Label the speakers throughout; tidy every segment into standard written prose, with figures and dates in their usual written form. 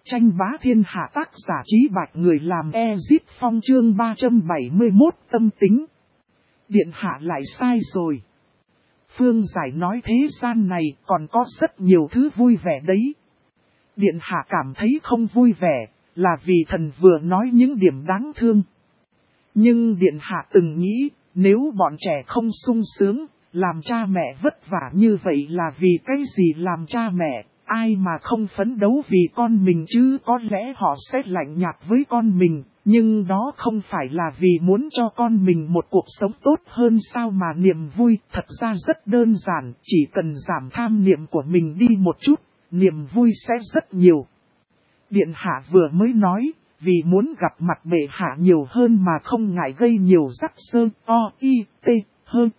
Speaker 1: Tranh bá thiên hạ tác giả Trí Bạch người làm Ezip Phong chương 371 tâm tính. Điện hạ lại sai rồi. Phương Giải nói thế gian này còn có rất nhiều thứ vui vẻ đấy. Điện hạ cảm thấy không vui vẻ là vì thần vừa nói những điểm đáng thương. Nhưng điện hạ từng nghĩ nếu bọn trẻ không sung sướng, làm cha mẹ vất vả như vậy là vì cái gì làm cha mẹ? Ai mà không phấn đấu vì con mình chứ, có lẽ họ sẽ lạnh nhạt với con mình, nhưng đó không phải là vì muốn cho con mình một cuộc sống tốt hơn sao mà niềm vui thật ra rất đơn giản, chỉ cần giảm tham niệm của mình đi một chút, niềm vui sẽ rất nhiều. Điện hạ vừa mới nói, vì muốn gặp mặt bệ hạ nhiều hơn mà không ngại gây nhiều rắc rối, hơn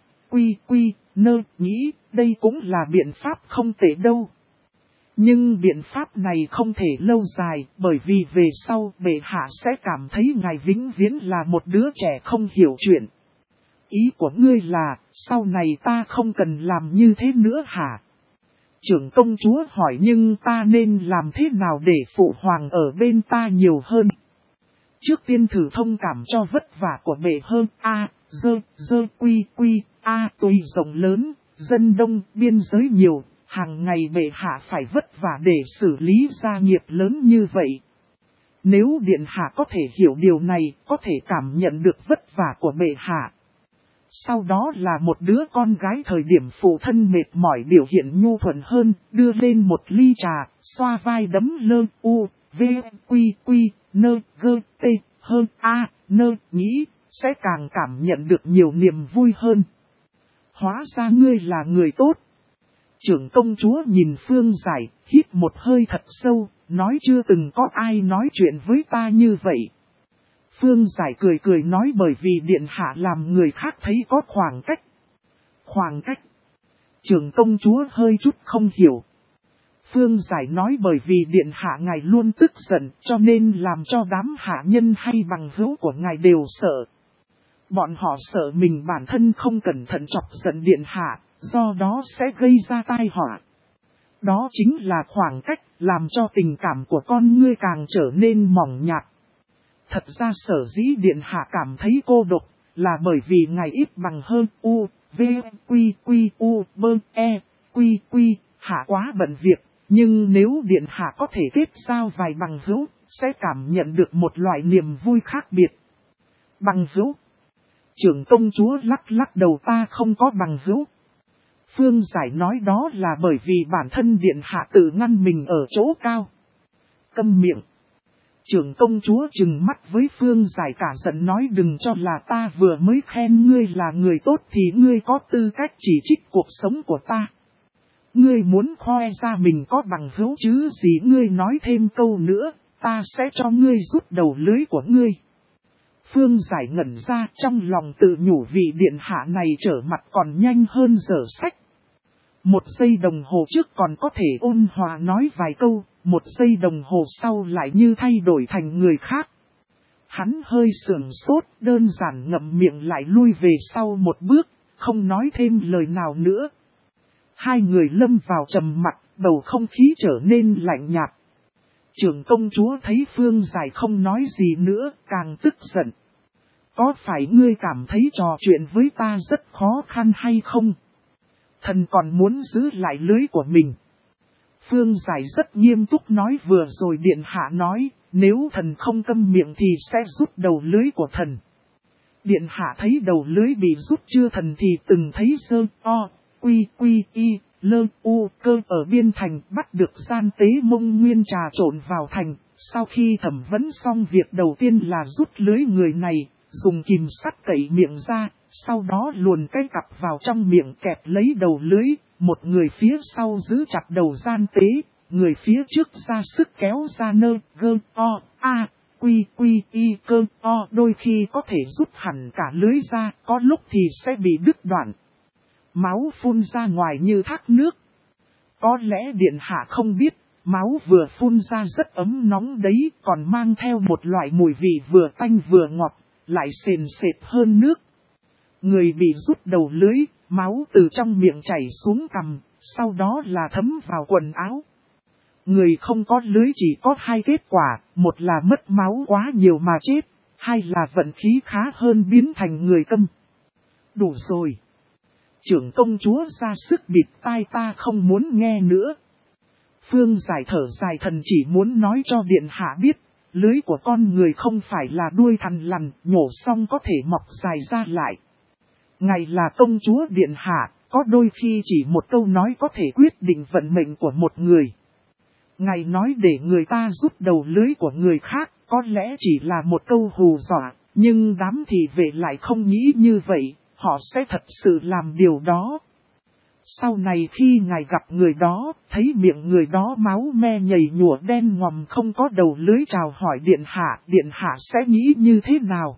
Speaker 1: nghĩ đây cũng là biện pháp không tệ đâu. Nhưng biện pháp này không thể lâu dài, bởi vì về sau bệ hạ sẽ cảm thấy ngài vĩnh viễn là một đứa trẻ không hiểu chuyện. Ý của ngươi là, sau này ta không cần làm như thế nữa hả? Trưởng công chúa hỏi, nhưng ta nên làm thế nào để phụ hoàng ở bên ta nhiều hơn? Trước tiên thử thông cảm cho vất vả của bệ hơn, tùy rộng lớn, dân đông, biên giới nhiều. Hàng ngày bệ hạ phải vất vả để xử lý gia nghiệp lớn như vậy. Nếu điện hạ có thể hiểu điều này, có thể cảm nhận được vất vả của bệ hạ. Sau đó là một đứa con gái thời điểm phụ thân mệt mỏi biểu hiện nhu thuận hơn, đưa lên một ly trà, xoa vai đấm lơ nghĩ, sẽ càng cảm nhận được nhiều niềm vui hơn. Hóa ra ngươi là người tốt. Trưởng công chúa nhìn Phương Giải, hít một hơi thật sâu, nói chưa từng có ai nói chuyện với ta như vậy. Phương Giải cười cười nói, bởi vì điện hạ làm người khác thấy có khoảng cách. Khoảng cách? Trưởng công chúa hơi chút không hiểu. Phương Giải nói, bởi vì điện hạ ngài luôn tức giận, cho nên làm cho đám hạ nhân hay bằng hữu của ngài đều sợ. Bọn họ sợ mình bản thân không cẩn thận chọc giận điện hạ, do đó sẽ gây ra tai họa. Đó chính là khoảng cách, làm cho tình cảm của con ngươi càng trở nên mỏng nhạt. Thật ra sở dĩ điện hạ cảm thấy cô độc, là bởi vì ngài ít bằng hơn hạ quá bận việc. Nhưng nếu điện hạ có thể kết giao vài bằng hữu, sẽ cảm nhận được một loại niềm vui khác biệt. Bằng hữu? Trưởng công chúa lắc đầu, ta không có bằng hữu. Phương Giải nói, đó là bởi vì bản thân điện hạ tự ngăn mình ở chỗ cao. Câm miệng. Trưởng công chúa trừng mắt với Phương Giải cả giận nói, đừng cho là ta vừa mới khen ngươi là người tốt thì ngươi có tư cách chỉ trích cuộc sống của ta. Ngươi muốn khoe ra mình có bằng hữu chứ gì, ngươi nói thêm câu nữa, ta sẽ cho ngươi rút đầu lưới của ngươi. Phương Giải ngẩn ra, trong lòng tự nhủ vị điện hạ này trở mặt còn nhanh hơn dở sách. Một giây đồng hồ trước còn có thể ôn hòa nói vài câu, một giây đồng hồ sau lại như thay đổi thành người khác. Hắn hơi sườn sốt, đơn giản ngậm miệng lại lui về sau một bước, không nói thêm lời nào nữa. Hai người lâm vào trầm mặc, bầu không khí trở nên lạnh nhạt. Trưởng công chúa thấy Phương Giải không nói gì nữa, càng tức giận. Có phải ngươi cảm thấy trò chuyện với ta rất khó khăn hay không? Thần còn muốn giữ lại lưới của mình. Phương Giải rất nghiêm túc nói, vừa rồi điện hạ nói, nếu thần không câm miệng thì sẽ rút đầu lưới của thần. Điện hạ thấy đầu lưới bị rút chưa, thần thì từng thấy cơ ở biên thành bắt được gian tế Mông Nguyên trà trộn vào thành. Sau khi thẩm vấn xong, việc đầu tiên là rút lưới người này, dùng kìm sắt cậy miệng ra, sau đó luồn cái cặp vào trong miệng kẹp lấy đầu lưới, một người phía sau giữ chặt đầu gian tế, người phía trước ra sức kéo ra đôi khi có thể rút hẳn cả lưới ra, có lúc thì sẽ bị đứt đoạn. Máu phun ra ngoài như thác nước. Có lẽ điện hạ không biết, máu vừa phun ra rất ấm nóng đấy, còn mang theo một loại mùi vị vừa tanh vừa ngọt, lại sền sệt hơn nước. Người bị rút đầu lưới, máu từ trong miệng chảy xuống cằm, sau đó là thấm vào quần áo. Người không có lưới chỉ có hai kết quả, một là mất máu quá nhiều mà chết, hai là vận khí khá hơn biến thành người câm. Đủ rồi. Trưởng công chúa ra sức bịt tai, ta không muốn nghe nữa. Phương Giải thở dài, thần chỉ muốn nói cho điện hạ biết, lưới của con người không phải là đuôi thằn lằn, nhổ xong có thể mọc dài ra lại. Ngài là công chúa điện hạ, có đôi khi chỉ một câu nói có thể quyết định vận mệnh của một người. Ngài nói để người ta rút đầu lưới của người khác, có lẽ chỉ là một câu hù dọa, nhưng đám thị vệ lại không nghĩ như vậy, họ sẽ thật sự làm điều đó. Sau này khi ngài gặp người đó, thấy miệng người đó máu me nhầy nhụa đen ngòm không có đầu lưới chào hỏi điện hạ sẽ nghĩ như thế nào?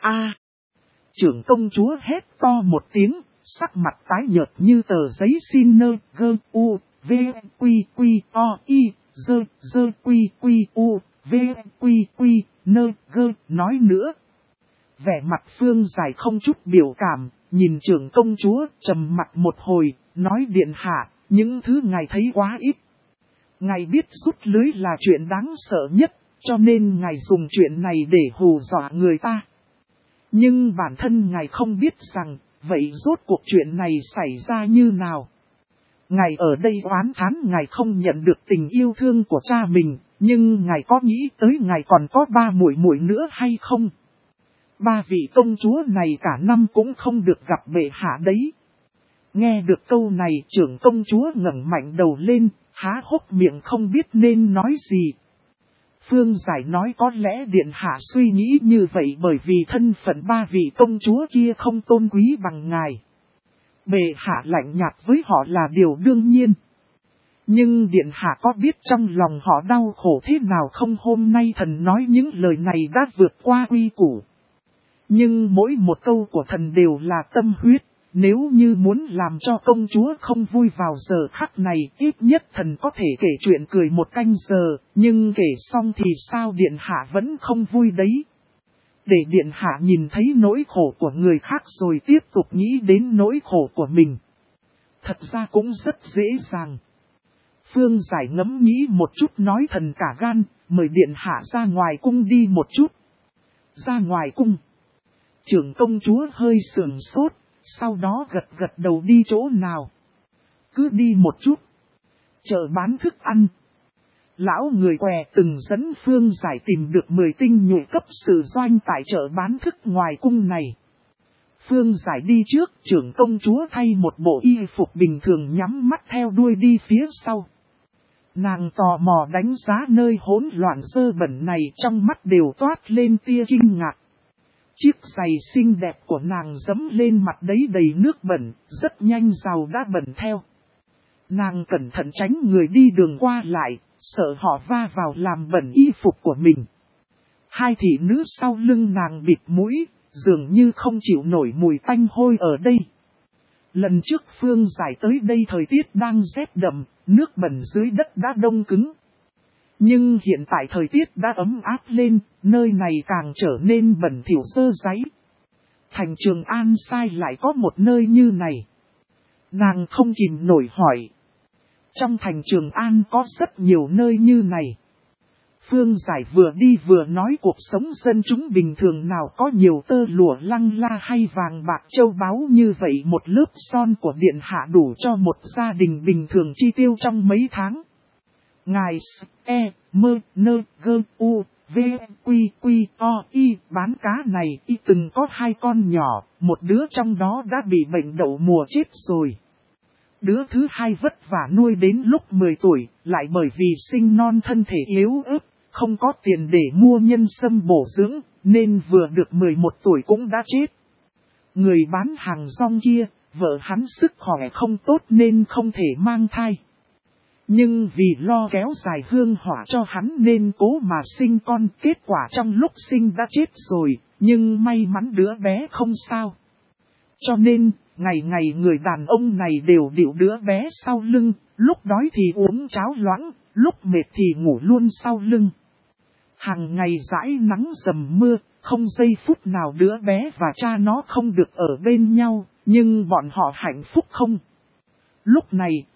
Speaker 1: Trưởng công chúa hét to một tiếng, sắc mặt tái nhợt như tờ giấy xin nơ, gơ, u, v, quy, quy, o, y, dơ, quy, quy, u, v, quy, quy, nơ, gơ, nói nữa. Vẻ mặt Phương Giải không chút biểu cảm, nhìn trưởng công chúa, trầm mặt một hồi, nói điện hạ, những thứ ngài thấy quá ít. Ngài biết rút lưới là chuyện đáng sợ nhất, cho nên ngài dùng chuyện này để hù dọa người ta. Nhưng bản thân ngài không biết rằng, vậy rốt cuộc chuyện này xảy ra như nào. Ngài ở đây oán thán ngài không nhận được tình yêu thương của cha mình, nhưng ngài có nghĩ tới ngài còn có 3 muội muội nữa hay không? 3 vị công chúa này cả năm cũng không được gặp bệ hạ đấy. Nghe được câu này, trưởng công chúa ngẩng mạnh đầu lên, há hốc miệng không biết nên nói gì. Phương Giải nói có lẽ điện hạ suy nghĩ như vậy bởi vì thân phận 3 vị công chúa kia không tôn quý bằng ngài. Bệ hạ lạnh nhạt với họ là điều đương nhiên. Nhưng điện hạ có biết trong lòng họ đau khổ thế nào không? Hôm nay thần nói những lời này đã vượt qua quy củ. Nhưng mỗi một câu của thần đều là tâm huyết. Nếu như muốn làm cho công chúa không vui vào giờ khắc này, ít nhất thần có thể kể chuyện cười 1 canh giờ, nhưng kể xong thì sao điện hạ vẫn không vui đấy. Để điện hạ nhìn thấy nỗi khổ của người khác rồi tiếp tục nghĩ đến nỗi khổ của mình. Thật ra cũng rất dễ dàng. Phương Giải ngẫm nghĩ một chút nói thần cả gan, mời điện hạ ra ngoài cung đi một chút. Ra ngoài cung. Trưởng công chúa hơi sườn sốt. Sau đó gật đầu đi chỗ nào? Cứ đi một chút. Chợ bán thức ăn. Lão người què từng dẫn Phương Giải tìm được 10 tinh nhuệ cấp sự doanh tại chợ bán thức ngoài cung này. Phương Giải đi trước, trưởng công chúa thay một bộ y phục bình thường nhắm mắt theo đuôi đi phía sau. Nàng tò mò đánh giá nơi hỗn loạn dơ bẩn này, trong mắt đều toát lên tia kinh ngạc. Chiếc giày xinh đẹp của nàng dẫm lên mặt đấy đầy nước bẩn, rất nhanh giàu đã bẩn theo. Nàng cẩn thận tránh người đi đường qua lại, sợ họ va vào làm bẩn y phục của mình. 2 thị nữ sau lưng nàng bịt mũi, dường như không chịu nổi mùi tanh hôi ở đây. Lần trước Phương Giải tới đây thời tiết đang rét đậm, nước bẩn dưới đất đã đông cứng. Nhưng hiện tại thời tiết đã ấm áp lên, nơi này càng trở nên bẩn thỉu dơ dáy. Thành Trường An sai lại có một nơi như này. Nàng không kìm nổi hỏi. Trong thành Trường An có rất nhiều nơi như này. Phương Giải vừa đi vừa nói cuộc sống dân chúng bình thường nào có nhiều tơ lụa lăng la hay vàng bạc châu báu như vậy. Một lớp son của điện hạ đủ cho một gia đình bình thường chi tiêu trong mấy tháng. Ngài S.E.M.N.G.U.V.Q.Q.O.I bán cá này từng có 2 con nhỏ, một đứa trong đó đã bị bệnh đậu mùa chết rồi. Đứa thứ 2 vất vả nuôi đến lúc 10 tuổi, lại bởi vì sinh non thân thể yếu ớt, không có tiền để mua nhân sâm bổ dưỡng, nên vừa được 11 tuổi cũng đã chết. Người bán hàng rong kia, vợ hắn sức khỏe không tốt nên không thể mang thai. Nhưng vì lo kéo dài hương hỏa cho hắn nên cố mà sinh con, kết quả trong lúc sinh đã chết rồi, nhưng may mắn đứa bé không sao. Cho nên, ngày ngày người đàn ông này đều điệu đứa bé sau lưng, lúc đói thì uống cháo loãng, lúc mệt thì ngủ luôn sau lưng. Hàng ngày dãi nắng dầm mưa, không giây phút nào đứa bé và cha nó không được ở bên nhau, nhưng bọn họ hạnh phúc không? Lúc này,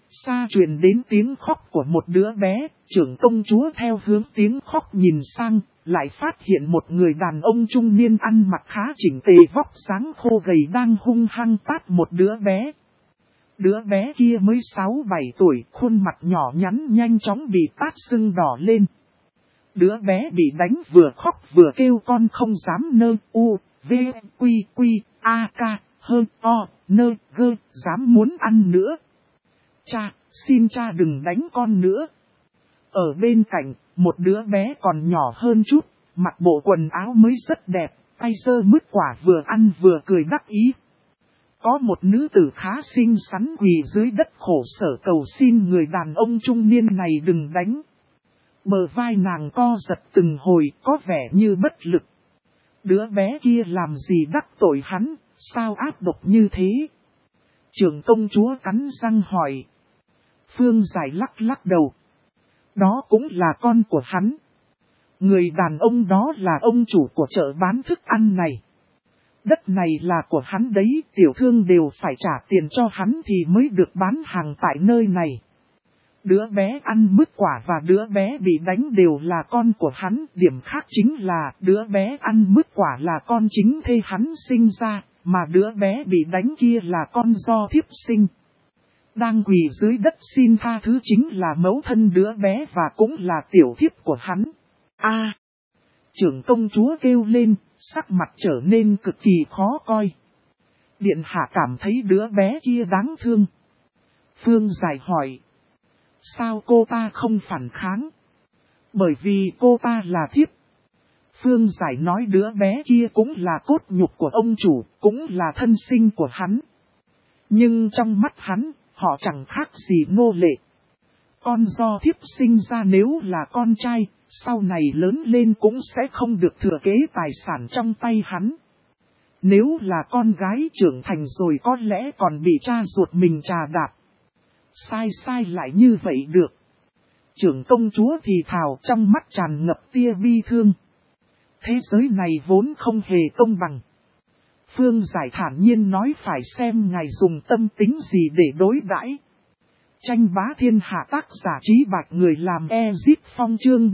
Speaker 1: xa truyền đến tiếng khóc của một đứa bé, trưởng công chúa theo hướng tiếng khóc nhìn sang, lại phát hiện một người đàn ông trung niên ăn mặc khá chỉnh tề vóc dáng khô gầy đang hung hăng tát một đứa bé. Đứa bé kia mới 6-7 tuổi, khuôn mặt nhỏ nhắn nhanh chóng bị tát sưng đỏ lên. Đứa bé bị đánh vừa khóc vừa kêu con không dám nơ u, v, quy quy, a k, hơn o, nơ gơ, dám muốn ăn nữa. Cha, xin cha đừng đánh con nữa. Ở bên cạnh, một đứa bé còn nhỏ hơn chút, mặc bộ quần áo mới rất đẹp, tay giơ mứt quả vừa ăn vừa cười đắc ý. Có một nữ tử khá xinh xắn quỳ dưới đất khổ sở cầu xin người đàn ông trung niên này đừng đánh. Bờ vai nàng co giật từng hồi có vẻ như bất lực. Đứa bé kia làm gì đắc tội hắn, sao ác độc như thế? Trưởng công chúa cắn răng hỏi. Phương Giải lắc lắc đầu. Đó cũng là con của hắn. Người đàn ông đó là ông chủ của chợ bán thức ăn này. Đất này là của hắn đấy, tiểu thương đều phải trả tiền cho hắn thì mới được bán hàng tại nơi này. Đứa bé ăn mứt quả và đứa bé bị đánh đều là con của hắn, điểm khác chính là đứa bé ăn mứt quả là con chính thê hắn sinh ra, mà đứa bé bị đánh kia là con do thiếp sinh. Đang quỳ dưới đất xin tha thứ chính là mẫu thân đứa bé và cũng là tiểu thiếp của hắn. Trưởng công chúa kêu lên, sắc mặt trở nên cực kỳ khó coi. Điện hạ cảm thấy đứa bé kia đáng thương. Phương Giải hỏi. Sao cô ta không phản kháng? Bởi vì cô ta là thiếp. Phương Giải nói đứa bé kia cũng là cốt nhục của ông chủ, cũng là thân sinh của hắn. Nhưng trong mắt hắn, họ chẳng khác gì nô lệ. Con do thiếp sinh ra nếu là con trai, sau này lớn lên cũng sẽ không được thừa kế tài sản trong tay hắn. Nếu là con gái trưởng thành rồi có lẽ còn bị cha ruột mình trà đạp. Sai lại như vậy được. Trưởng công chúa thì thào trong mắt tràn ngập tia bi thương. Thế giới này vốn không hề công bằng. Phương Giải thản nhiên nói phải xem ngài dùng tâm tính gì để đối đãi. Tranh bá thiên hạ tác giả Trí Bạch người làm Ezip Phong chương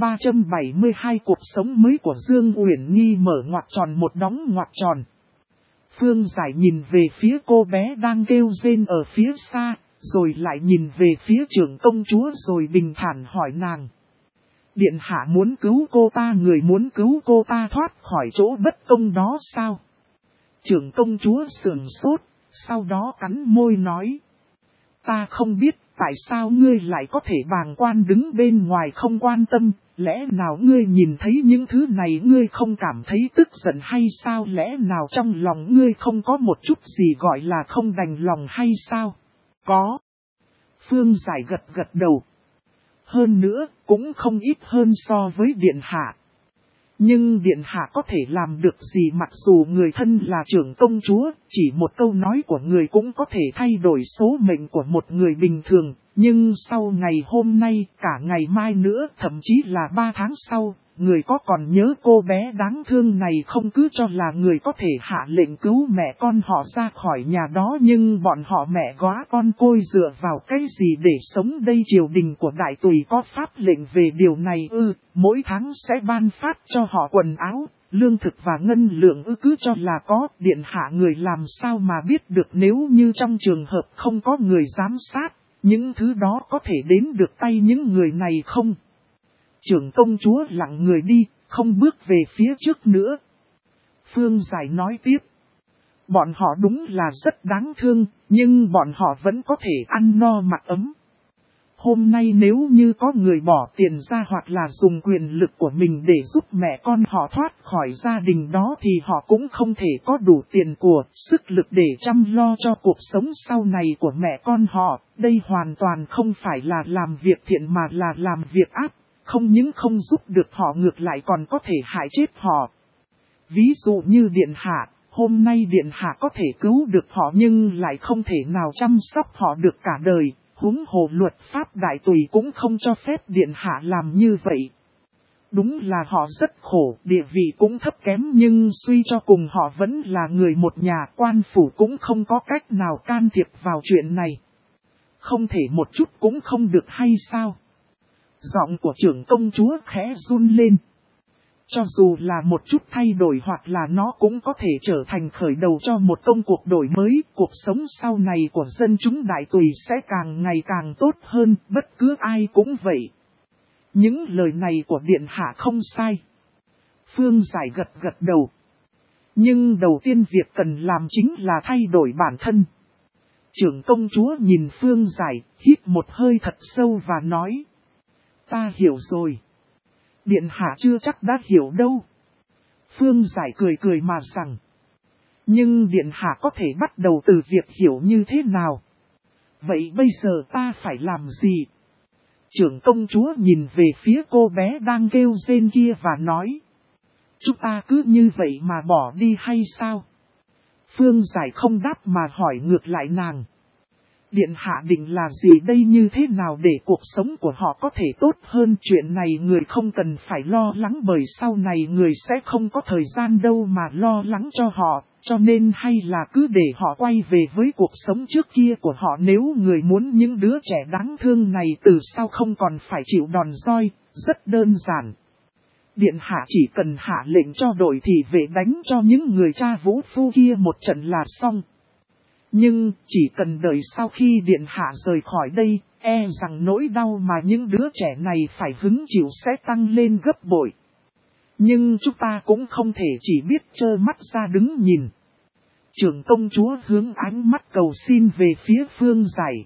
Speaker 1: 372 cuộc sống mới của Dương Uyển Nhi mở ngoặc tròn một đóng ngoặc tròn. Phương Giải nhìn về phía cô bé đang kêu rên ở phía xa, rồi lại nhìn về phía trưởng công chúa rồi bình thản hỏi nàng. Điện hạ muốn cứu cô ta, người muốn cứu cô ta thoát khỏi chỗ bất công đó sao? Trưởng công chúa sườn sốt, sau đó cắn môi nói. Ta không biết tại sao ngươi lại có thể bàng quan đứng bên ngoài không quan tâm, lẽ nào ngươi nhìn thấy những thứ này ngươi không cảm thấy tức giận hay sao? Lẽ nào trong lòng ngươi không có một chút gì gọi là không đành lòng hay sao? Có. Phương Giải gật đầu. Hơn nữa, cũng không ít hơn so với điện hạ. Nhưng điện hạ có thể làm được gì mặc dù người thân là trưởng công chúa, chỉ một câu nói của người cũng có thể thay đổi số mệnh của một người bình thường. Nhưng sau ngày hôm nay, cả ngày mai nữa, thậm chí là 3 tháng sau, người có còn nhớ cô bé đáng thương này không? Cứ cho là người có thể hạ lệnh cứu mẹ con họ ra khỏi nhà đó, nhưng bọn họ mẹ góa con côi dựa vào cái gì để sống đây? Triều đình của Đại Tùy có pháp lệnh về điều này mỗi tháng sẽ ban phát cho họ quần áo, lương thực và ngân lượng cứ cho là có. Điện hạ người làm sao mà biết được nếu như trong trường hợp không có người giám sát, những thứ đó có thể đến được tay những người này không? Trưởng công chúa lặng người đi, không bước về phía trước nữa. Phương Giải nói tiếp. Bọn họ đúng là rất đáng thương, nhưng bọn họ vẫn có thể ăn no mặc ấm. Hôm nay nếu như có người bỏ tiền ra hoặc là dùng quyền lực của mình để giúp mẹ con họ thoát khỏi gia đình đó thì họ cũng không thể có đủ tiền của, sức lực để chăm lo cho cuộc sống sau này của mẹ con họ. Đây hoàn toàn không phải là làm việc thiện mà là làm việc ác, không những không giúp được họ ngược lại còn có thể hại chết họ. Ví dụ như điện hạ, hôm nay điện hạ có thể cứu được họ nhưng lại không thể nào chăm sóc họ được cả đời. Huống hồ luật pháp Đại Tùy cũng không cho phép điện hạ làm như vậy. Đúng là họ rất khổ, địa vị cũng thấp kém nhưng suy cho cùng họ vẫn là người một nhà, quan phủ cũng không có cách nào can thiệp vào chuyện này. không thể một chút cũng không được hay sao? Giọng của trưởng công chúa khẽ run lên. Cho dù là một chút thay đổi hoặc là nó cũng có thể trở thành khởi đầu cho một công cuộc đổi mới, cuộc sống sau này của dân chúng đại tùy sẽ càng ngày càng tốt hơn, bất cứ ai cũng vậy. Những lời này của Điện Hạ không sai. Phương Giải gật gật đầu. Nhưng đầu tiên việc cần làm chính là thay đổi bản thân. Trưởng công chúa nhìn Phương Giải, hít một hơi thật sâu và nói. Ta hiểu rồi. Điện Hạ chưa chắc đã hiểu đâu. Phương Giải cười cười mà rằng. Nhưng Điện Hạ có thể bắt đầu từ việc hiểu như thế nào? Vậy bây giờ ta phải làm gì? Trưởng công chúa nhìn về phía cô bé đang kêu rên kia và nói. Chúng ta cứ như vậy mà bỏ đi hay sao? Phương Giải không đáp mà hỏi ngược lại nàng. Điện Hạ định là gì đây, như thế nào để cuộc sống của họ có thể tốt hơn? Chuyện này người không cần phải lo lắng, bởi sau này người sẽ không có thời gian đâu mà lo lắng cho họ. Cho nên hay là cứ để họ quay về với cuộc sống trước kia của họ, nếu người muốn những đứa trẻ đáng thương này từ sau không còn phải chịu đòn roi, rất đơn giản. Điện Hạ chỉ cần hạ lệnh cho đội thị vệ đánh cho những người cha vũ phu kia một trận là xong. Nhưng chỉ cần đợi sau khi Điện Hạ rời khỏi đây, e rằng nỗi đau mà những đứa trẻ này phải hứng chịu sẽ tăng lên gấp bội. Nhưng chúng ta cũng không thể chỉ biết trơ mắt ra đứng nhìn. Trưởng công chúa hướng ánh mắt cầu xin về phía Phương Giải.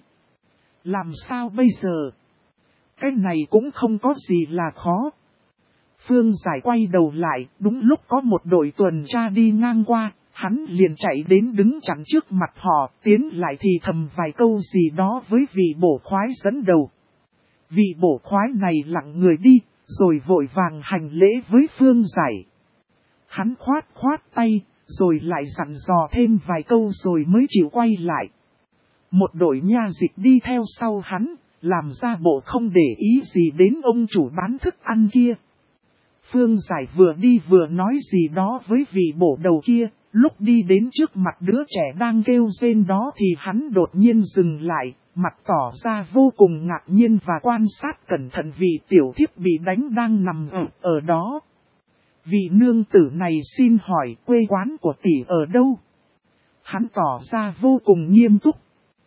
Speaker 1: Làm sao bây giờ? Cái này cũng không có gì là khó. Phương Giải quay đầu lại, đúng lúc có một đội tuần tra đi ngang qua, hắn liền chạy đến đứng chắn trước mặt họ, tiến lại thì thầm vài câu gì đó với vị bổ khoái dẫn đầu. Vị bổ khoái này lặng người đi, rồi vội vàng hành lễ với Phương Giải. Hắn khoát khoát tay, rồi lại dặn dò thêm vài câu rồi mới chịu quay lại. Một đội nha dịch đi theo sau hắn, làm ra bộ không để ý gì đến ông chủ bán thức ăn kia. Phương Giải vừa đi vừa nói gì đó với vị bổ đầu kia, lúc đi đến trước mặt đứa trẻ đang kêu rên đó thì hắn đột nhiên dừng lại, mặt tỏ ra vô cùng ngạc nhiên và quan sát cẩn thận vị tiểu thiếp bị đánh đang nằm ở đó. Vị nương tử này xin hỏi quê quán của tỷ ở đâu? Hắn tỏ ra vô cùng nghiêm túc.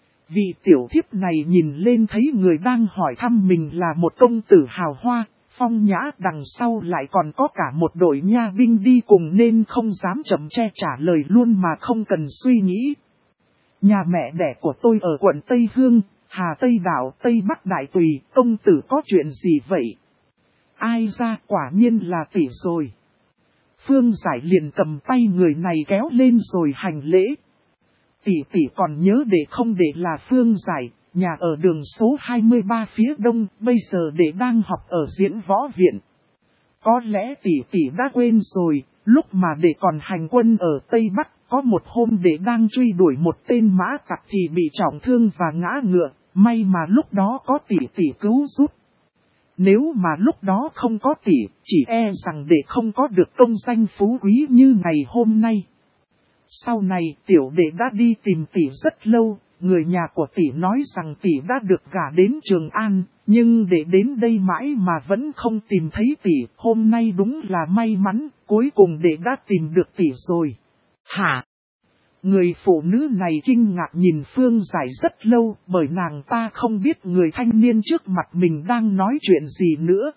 Speaker 1: Vị tiểu thiếp này nhìn lên thấy người đang hỏi thăm mình là một công tử hào hoa, phong nhã, đằng sau lại còn có cả một đội nha binh đi cùng nên không dám chậm che trả lời luôn mà không cần suy nghĩ. Nhà mẹ đẻ của tôi ở quận Tây Hương, Hà Tây Đảo, Tây Bắc Đại Tùy, công tử có chuyện gì vậy? Ai ra, quả nhiên là tỷ rồi. Phương Giải liền cầm tay người này kéo lên rồi hành lễ. Tỷ còn nhớ để không để là Phương Giải, nhà ở đường số 23 phía đông, bây giờ để đang học ở Diễn Võ Viện. Có lẽ tỷ đã quên rồi, lúc mà để còn hành quân ở Tây Bắc, có một hôm để đang truy đuổi một tên mã tặc thì bị trọng thương và ngã ngựa, may mà lúc đó có tỷ cứu giúp. Nếu mà lúc đó không có tỷ, chỉ e rằng để không có được công danh phú quý như ngày hôm nay. Sau này tiểu đệ đã đi tìm tỷ rất lâu, người nhà của tỷ nói rằng tỷ đã được gả đến Trường An, nhưng để đến đây mãi mà vẫn không tìm thấy tỷ, hôm nay đúng là may mắn, cuối cùng đệ đã tìm được tỷ rồi. Hả? Người phụ nữ này kinh ngạc nhìn Phương Giải rất lâu, bởi nàng ta không biết người thanh niên trước mặt mình đang nói chuyện gì nữa.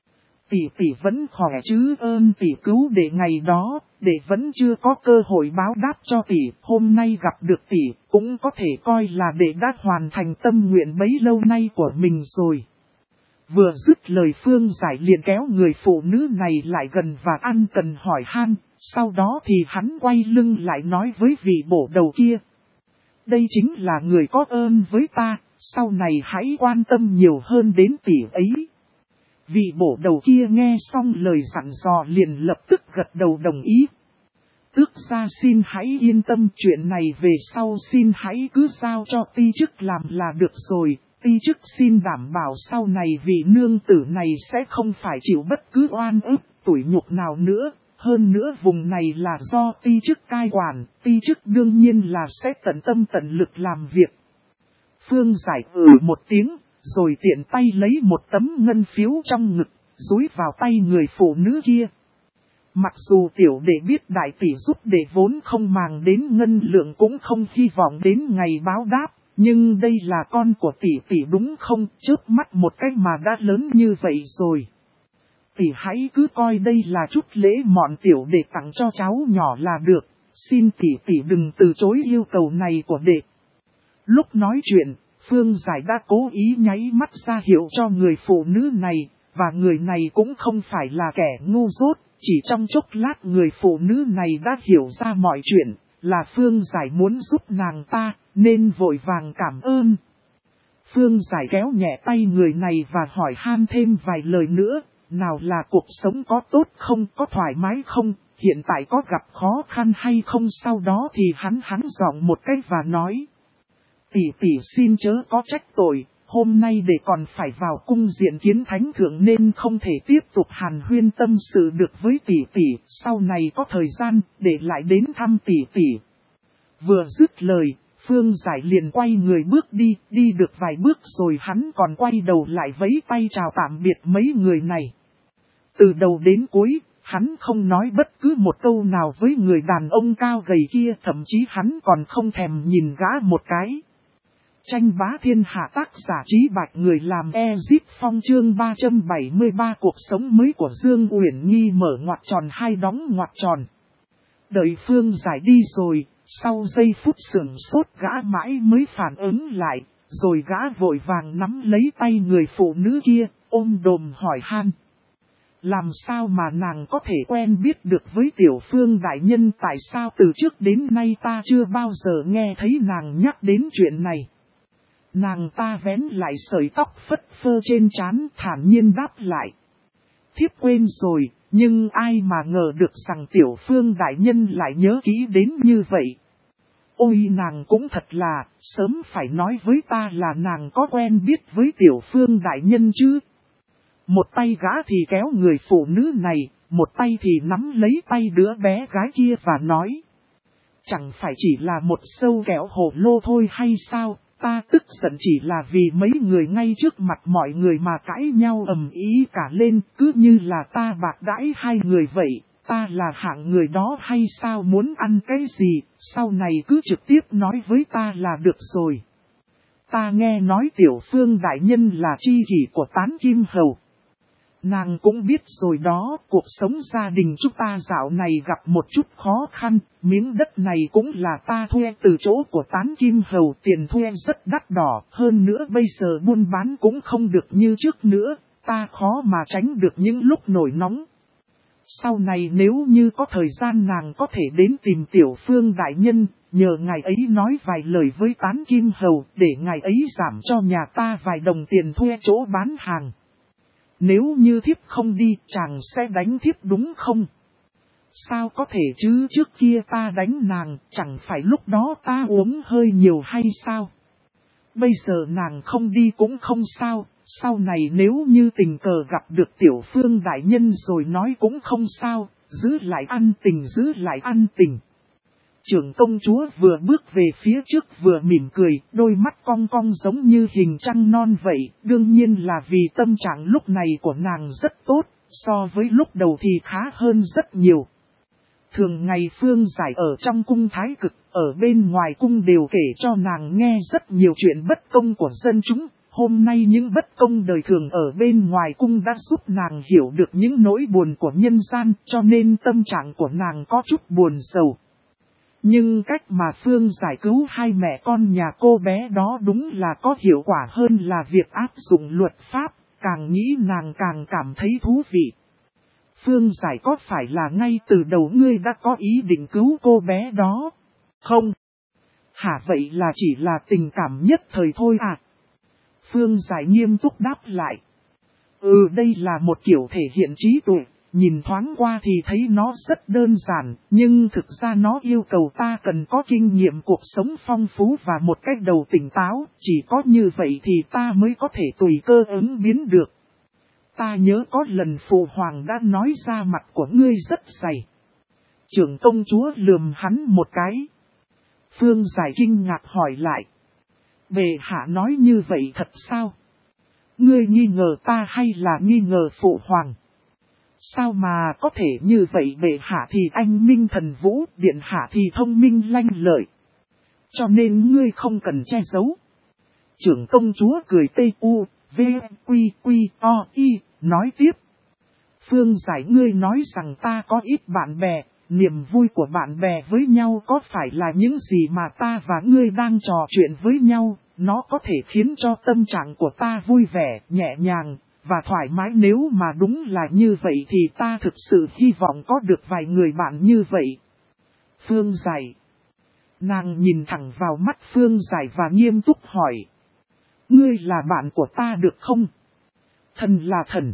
Speaker 1: Tỷ vẫn khỏe chứ, ơn tỷ cứu đệ ngày đó, đệ vẫn chưa có cơ hội báo đáp cho tỷ, hôm nay gặp được tỷ, cũng có thể coi là đệ đã hoàn thành tâm nguyện bấy lâu nay của mình rồi. Vừa dứt lời Phương Giải liền kéo người phụ nữ này lại gần và ăn cần hỏi han, sau đó thì hắn quay lưng lại nói với vị bổ đầu kia. Đây chính là người có ơn với ta, sau này hãy quan tâm nhiều hơn đến tỷ ấy. Vị bổ đầu kia nghe xong lời dặn dò liền lập tức gật đầu đồng ý. Tước gia xin hãy yên tâm, chuyện này về sau xin hãy cứ giao cho ti chức làm là được rồi. Ti chức xin đảm bảo sau này vị nương tử này sẽ không phải chịu bất cứ oan ức, tủi nhục nào nữa. Hơn nữa vùng này là do ti chức cai quản, ti chức đương nhiên là sẽ tận tâm tận lực làm việc. Phương Giải một tiếng, rồi tiện tay lấy một tấm ngân phiếu trong ngực, dúi vào tay người phụ nữ kia. Mặc dù tiểu đệ biết đại tỷ giúp đệ vốn không màng đến ngân lượng cũng không hy vọng đến ngày báo đáp, nhưng đây là con của tỷ tỷ đúng không, chớp mắt một cách mà đã lớn như vậy rồi. Tỷ hãy cứ coi đây là chút lễ mọn tiểu đệ tặng cho cháu nhỏ là được, xin tỷ tỷ đừng từ chối yêu cầu này của đệ. Lúc nói chuyện, Phương Giải đã cố ý nháy mắt ra hiệu cho người phụ nữ này, và người này cũng không phải là kẻ ngu dốt, chỉ trong chốc lát người phụ nữ này đã hiểu ra mọi chuyện, là Phương Giải muốn giúp nàng ta, nên vội vàng cảm ơn. Phương Giải kéo nhẹ tay người này và hỏi han thêm vài lời nữa, nào là cuộc sống có tốt không, có thoải mái không, hiện tại có gặp khó khăn hay không, sau đó thì hắn giọng một cách và nói. Tỷ tỷ xin chớ có trách tội, hôm nay để còn phải vào cung diện kiến thánh thượng nên không thể tiếp tục hàn huyên tâm sự được với tỷ tỷ, sau này có thời gian để lại đến thăm tỷ tỷ. Vừa dứt lời, Phương Giải liền quay người bước đi được vài bước rồi hắn còn quay đầu lại vẫy tay chào tạm biệt mấy người này. Từ đầu đến cuối, hắn không nói bất cứ một câu nào với người đàn ông cao gầy kia, thậm chí hắn còn không thèm nhìn gã một cái. Tranh bá thiên hạ tác giả Trí Bạch, người làm Ezip Phong, chương 373 cuộc sống mới của Dương Uyển Nhi mở ngoặc tròn hai đóng ngoặc tròn. Đợi Phương Giải đi rồi, sau giây phút sửng sốt gã mãi mới phản ứng lại, rồi gã vội vàng nắm lấy tay người phụ nữ kia, ôm đồm hỏi han. Làm sao mà nàng có thể quen biết được với Tiểu Phương đại nhân, tại sao từ trước đến nay ta chưa bao giờ nghe thấy nàng nhắc đến chuyện này? Nàng ta vén lại sợi tóc phất phơ trên trán, thản nhiên đáp lại. Thiếp quên rồi, nhưng ai mà ngờ được rằng Tiểu Phương đại nhân lại nhớ kỹ đến như vậy. Ôi nàng cũng thật là, sớm phải nói với ta là nàng có quen biết với Tiểu Phương đại nhân chứ. Một tay gã thì kéo người phụ nữ này, một tay thì nắm lấy tay đứa bé gái kia và nói. Chẳng phải chỉ là một sâu kẹo hồ lô thôi hay sao, ta tức giận chỉ là vì mấy người ngay trước mặt mọi người mà cãi nhau ầm ĩ cả lên, cứ như là ta bạc đãi hai người vậy, ta là hạng người đó hay sao, muốn ăn cái gì, sau này cứ trực tiếp nói với ta là được rồi. Ta nghe nói Tiểu Phương đại nhân là tri kỷ của Tán Kim Hầu. Nàng cũng biết rồi đó, cuộc sống gia đình chúng ta dạo này gặp một chút khó khăn, miếng đất này cũng là ta thuê từ chỗ của Tán Kim Hầu, tiền thuê rất đắt đỏ, hơn nữa bây giờ buôn bán cũng không được như trước nữa, ta khó mà tránh được những lúc nổi nóng. Sau này nếu như có thời gian nàng có thể đến tìm Tiểu Phương đại nhân, nhờ ngài ấy nói vài lời với Tán Kim Hầu để ngài ấy giảm cho nhà ta vài đồng tiền thuê chỗ bán hàng. Nếu như thiếp không đi, chàng sẽ đánh thiếp đúng không? Sao có thể chứ, trước kia ta đánh nàng, chẳng phải lúc đó ta uống hơi nhiều hay sao? Bây giờ nàng không đi cũng không sao, sau này nếu như tình cờ gặp được Tiểu Phương đại nhân rồi nói cũng không sao, giữ lại ăn tình, giữ lại ăn tình. Trưởng công chúa vừa bước về phía trước vừa mỉm cười, đôi mắt cong cong giống như hình trăng non vậy, đương nhiên là vì tâm trạng lúc này của nàng rất tốt, so với lúc đầu thì khá hơn rất nhiều. Thường ngày Phương Giải ở trong cung thái cực, ở bên ngoài cung đều kể cho nàng nghe rất nhiều chuyện bất công của dân chúng. Hôm nay những bất công đời thường ở bên ngoài cung đã giúp nàng hiểu được những nỗi buồn của nhân gian, cho nên tâm trạng của nàng có chút buồn sầu. Nhưng cách mà Phương Giải cứu hai mẹ con nhà cô bé đó đúng là có hiệu quả hơn là việc áp dụng luật pháp, càng nghĩ nàng càng cảm thấy thú vị. Phương Giải, có phải là ngay từ đầu ngươi đã có ý định cứu cô bé đó? Không. Hả, vậy là chỉ là tình cảm nhất thời thôi à? Phương Giải nghiêm túc đáp lại. Đây là một kiểu thể hiện trí tuệ. Nhìn thoáng qua thì thấy nó rất đơn giản, nhưng thực ra nó yêu cầu ta cần có kinh nghiệm cuộc sống phong phú và một cách đầu tỉnh táo, chỉ có như vậy thì ta mới có thể tùy cơ ứng biến được. Ta nhớ có lần phụ hoàng đã nói ra mặt của ngươi rất dày. Trưởng công chúa lườm hắn một cái. Phương Giải kinh ngạc hỏi lại. Bệ hạ nói như vậy thật sao? Ngươi nghi ngờ ta hay là nghi ngờ phụ hoàng? Sao mà có thể như vậy? Bệ hạ thì anh minh thần vũ, điện hạ thì thông minh lanh lợi. Cho nên ngươi không cần che giấu. Trưởng công chúa cười tê u, v, quy, quy, o, y, nói tiếp. Phương Giải, ngươi nói rằng ta có ít bạn bè, niềm vui của bạn bè với nhau có phải là những gì mà ta và ngươi đang trò chuyện với nhau, nó có thể khiến cho tâm trạng của ta vui vẻ, nhẹ nhàng, và thoải mái. Nếu mà đúng là như vậy thì ta thực sự hy vọng có được vài người bạn như vậy. Phương Giải. Nàng nhìn thẳng vào mắt Phương Giải và nghiêm túc hỏi. Ngươi là bạn của ta được không? Thần là thần.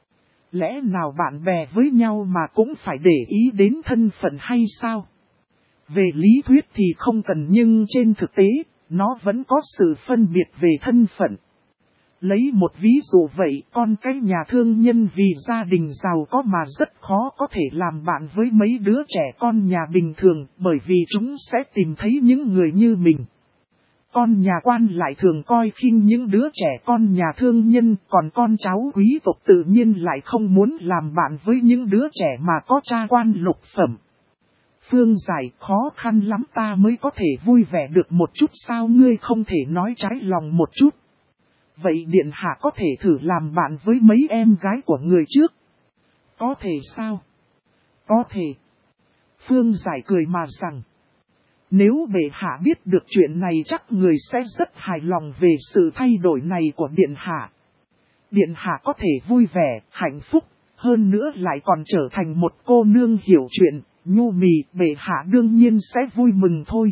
Speaker 1: Lẽ nào bạn bè với nhau mà cũng phải để ý đến thân phận hay sao? Về lý thuyết thì không cần, nhưng trên thực tế, nó vẫn có sự phân biệt về thân phận. Lấy một ví dụ vậy, con cái nhà thương nhân vì gia đình giàu có mà rất khó có thể làm bạn với mấy đứa trẻ con nhà bình thường, bởi vì chúng sẽ tìm thấy những người như mình. Con nhà quan lại thường coi khinh những đứa trẻ con nhà thương nhân, còn con cháu quý tộc tự nhiên lại không muốn làm bạn với những đứa trẻ mà có cha quan lục phẩm. Phương Giải, khó khăn lắm ta mới có thể vui vẻ được một chút, sao ngươi không thể nói trái lòng một chút? Vậy điện hạ có thể thử làm bạn với mấy em gái của người trước. Có thể sao? Có thể. Phương Giải cười mà rằng. Nếu bệ hạ biết được chuyện này chắc người sẽ rất hài lòng về sự thay đổi này của điện hạ. Điện hạ có thể vui vẻ, hạnh phúc, hơn nữa lại còn trở thành một cô nương hiểu chuyện, nhu mì, bệ hạ đương nhiên sẽ vui mừng thôi.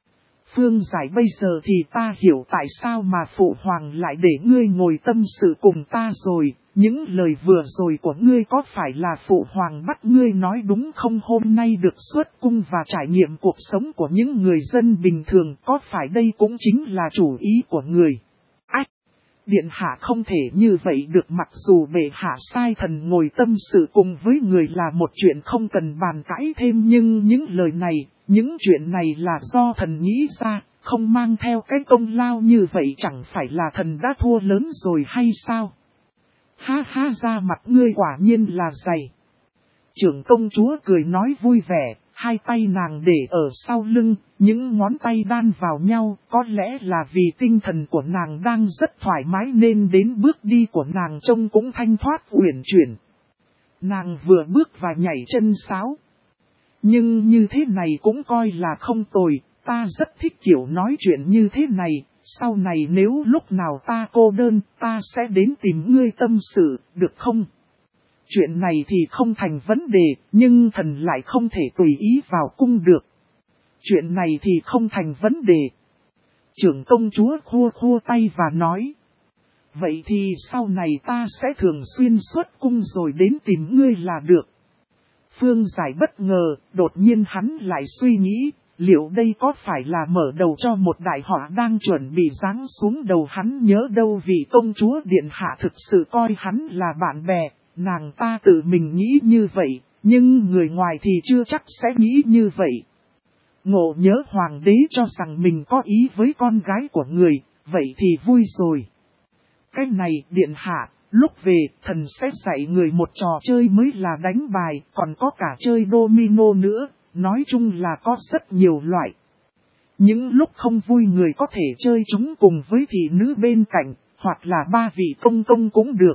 Speaker 1: Phương Giải, bây giờ thì ta hiểu tại sao mà phụ hoàng lại để ngươi ngồi tâm sự cùng ta rồi. Những lời vừa rồi của ngươi có phải là phụ hoàng bắt ngươi nói đúng không? Hôm nay được xuất cung và trải nghiệm cuộc sống của những người dân bình thường, có phải đây cũng chính là chủ ý của người? Ách! Điện hạ không thể như vậy được, mặc dù bệ hạ sai thần ngồi tâm sự cùng với người là một chuyện không cần bàn cãi thêm, nhưng những lời này, những chuyện này là do thần nghĩ ra, không mang theo cái công lao như vậy chẳng phải là thần đã thua lớn rồi hay sao? Ha ha, ra mặt ngươi quả nhiên là dày. Trưởng công chúa cười nói vui vẻ, hai tay nàng để ở sau lưng, những ngón tay đan vào nhau, có lẽ là vì tinh thần của nàng đang rất thoải mái nên đến bước đi của nàng trông cũng thanh thoát uyển chuyển. Nàng vừa bước và nhảy chân sáo. Nhưng như thế này cũng coi là không tồi, ta rất thích kiểu nói chuyện như thế này. Sau này nếu lúc nào ta cô đơn, ta sẽ đến tìm ngươi tâm sự, được không? Chuyện này thì không thành vấn đề, nhưng thần lại không thể tùy ý vào cung được. Chuyện này thì không thành vấn đề. Trưởng công chúa khua khua tay và nói. Vậy thì sau này ta sẽ thường xuyên xuất cung rồi đến tìm ngươi là được. Phương Giải bất ngờ, đột nhiên hắn lại suy nghĩ. Liệu đây có phải là mở đầu cho một đại họa đang chuẩn bị giáng xuống đầu hắn? Nhớ đâu vị công chúa điện hạ thực sự coi hắn là bạn bè, nàng ta tự mình nghĩ như vậy, nhưng người ngoài thì chưa chắc sẽ nghĩ như vậy. Ngộ nhớ hoàng đế cho rằng mình có ý với con gái của người, vậy thì vui rồi. Cái này điện hạ, lúc về thần sẽ dạy người một trò chơi mới là đánh bài, còn có cả chơi domino nữa. Nói chung là có rất nhiều loại. Những lúc không vui người có thể chơi chúng cùng với thị nữ bên cạnh, hoặc là ba vị công công cũng được.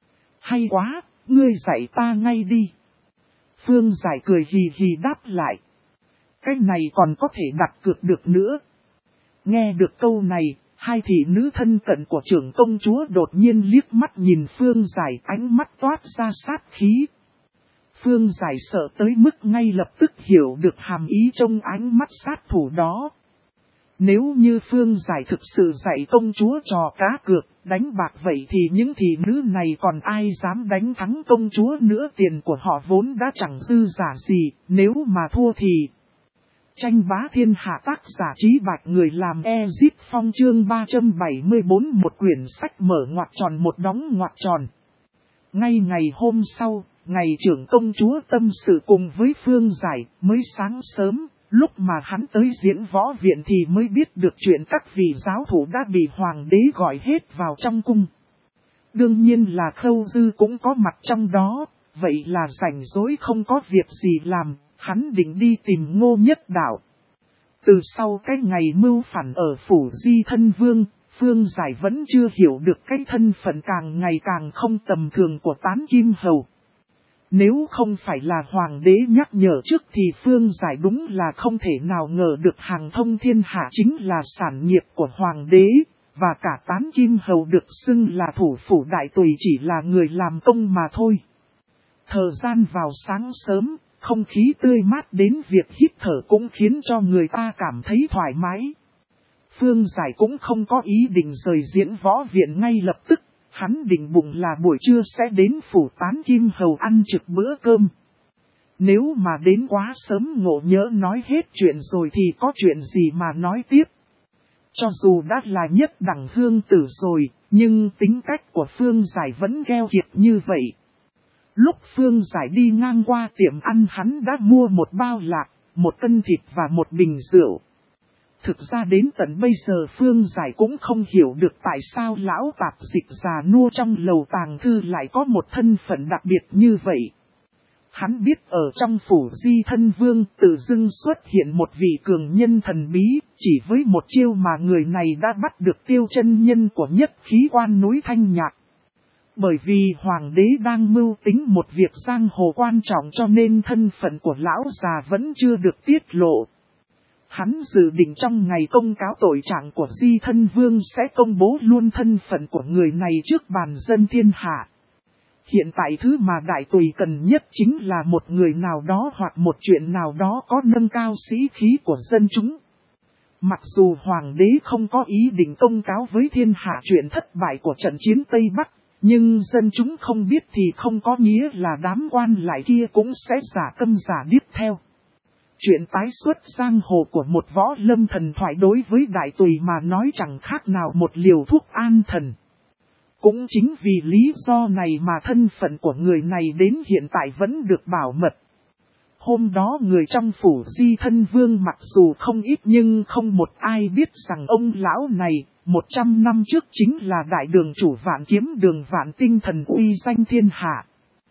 Speaker 1: Hay quá, ngươi dạy ta ngay đi. Phương Giải cười hì hì đáp lại. Cái này còn có thể đặt cược được nữa. Nghe được câu này, hai thị nữ thân cận của trưởng công chúa đột nhiên liếc mắt nhìn Phương Giải, ánh mắt toát ra sát khí. Phương Giải sợ tới mức ngay lập tức hiểu được hàm ý trong ánh mắt sát thủ đó. Nếu như Phương Giải thực sự dạy công chúa trò cá cược, đánh bạc vậy thì những thị nữ này còn ai dám đánh thắng công chúa nữa, tiền của họ vốn đã chẳng dư giả gì, nếu mà thua thì... Tranh bá thiên hạ, tác giả Trí Bạch, người làm Ezip Phong, chương 374, một quyển sách mở ngoặc tròn một đóng ngoặc tròn. Ngay ngày hôm sau, ngày trưởng công chúa tâm sự cùng với Phương Giải, mới sáng sớm, Lúc mà hắn tới diễn võ viện thì mới biết được chuyện các vị giáo thủ đã bị hoàng đế gọi hết vào trong cung. Đương nhiên là Khâu Dư cũng có mặt trong đó, vậy là rảnh rỗi không có việc gì làm, hắn định đi tìm Ngô Nhất Đạo. Từ sau cái ngày mưu phản ở phủ Di Thân Vương, Phương Giải vẫn chưa hiểu được cái thân phận càng ngày càng không tầm thường của Tán Kim Hầu. Nếu không phải là hoàng đế nhắc nhở trước thì Phương Giải đúng là không thể nào ngờ được hàng thông thiên hạ chính là sản nghiệp của hoàng đế, và cả Tán Kim Hầu được xưng là thủ phủ đại tùy chỉ là người làm công mà thôi. Thời gian vào sáng sớm, không khí tươi mát đến việc hít thở cũng khiến cho người ta cảm thấy thoải mái. Phương Giải cũng không có ý định rời diễn võ viện ngay lập tức. Hắn định bụng là buổi trưa sẽ đến phủ Tán Kim Hầu ăn trực bữa cơm. Nếu mà đến quá sớm ngộ nhỡ nói hết chuyện rồi thì có chuyện gì mà nói tiếp. Cho dù đã là nhất đẳng hương tử rồi, nhưng tính cách của Phương Giải vẫn gheo kiệt như vậy. Lúc Phương Giải đi ngang qua tiệm ăn hắn đã mua một bao lạc, một cân thịt và một bình rượu. Thực ra đến tận bây giờ Phương Giải cũng không hiểu được tại sao lão tạp dịch già nua trong lầu tàng thư lại có một thân phận đặc biệt như vậy. Hắn biết ở trong phủ Di Thân Vương tự dưng xuất hiện một vị cường nhân thần bí, chỉ với một chiêu mà người này đã bắt được Tiêu chân nhân của nhất khí quan núi Thanh Nhạc. Bởi vì hoàng đế đang mưu tính một việc giang hồ quan trọng cho nên thân phận của lão già vẫn chưa được tiết lộ. Hắn dự định trong ngày công cáo tội trạng của Di Thân Vương sẽ công bố luôn thân phận của người này trước bàn dân thiên hạ. Hiện tại thứ mà đại tùy cần nhất chính là một người nào đó hoặc một chuyện nào đó có nâng cao sĩ khí của dân chúng. Mặc dù hoàng đế không có ý định công cáo với thiên hạ chuyện thất bại của trận chiến Tây Bắc, nhưng dân chúng không biết thì không có nghĩa là đám quan lại kia cũng sẽ giả câm giả điếc theo. Chuyện tái xuất giang hồ của một võ lâm thần thoại đối với đại tùy mà nói chẳng khác nào một liều thuốc an thần. Cũng chính vì lý do này mà thân phận của người này đến hiện tại vẫn được bảo mật. Hôm đó người trong phủ Di Thân Vương mặc dù không ít nhưng không một ai biết rằng ông lão này 100 năm trước chính là đại đường chủ Vạn Kiếm Đường Vạn Tinh Thần uy danh thiên hạ.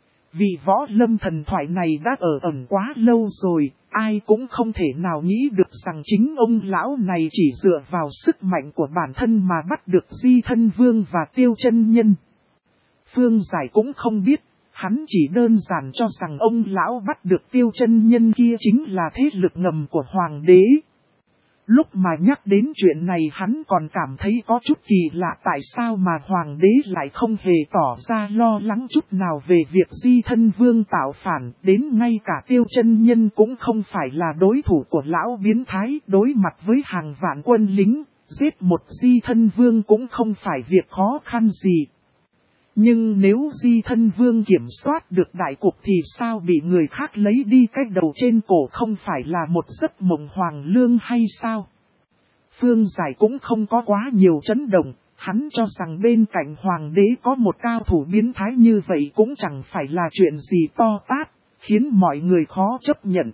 Speaker 1: Vì võ lâm thần thoại này đã ở ẩn quá lâu rồi, ai cũng không thể nào nghĩ được rằng chính ông lão này chỉ dựa vào sức mạnh của bản thân mà bắt được Di Thân Vương và Tiêu chân nhân. Phương Giải cũng không biết, hắn chỉ đơn giản cho rằng ông lão bắt được Tiêu chân nhân kia chính là thế lực ngầm của hoàng đế. Lúc mà nhắc đến chuyện này hắn còn cảm thấy có chút kỳ lạ tại sao mà hoàng đế lại không hề tỏ ra lo lắng chút nào về việc Di Thân Vương tạo phản, đến ngay cả Tiêu chân nhân cũng không phải là đối thủ của lão biến thái, đối mặt với hàng vạn quân lính, giết một Di Thân Vương cũng không phải việc khó khăn gì. Nhưng nếu Di Thân Vương kiểm soát được đại cục thì sao bị người khác lấy đi cái đầu trên cổ không phải là một giấc mộng hoàng lương hay sao? Phương Giải cũng không có quá nhiều chấn động, hắn cho rằng bên cạnh hoàng đế có một cao thủ biến thái như vậy cũng chẳng phải là chuyện gì to tát, khiến mọi người khó chấp nhận.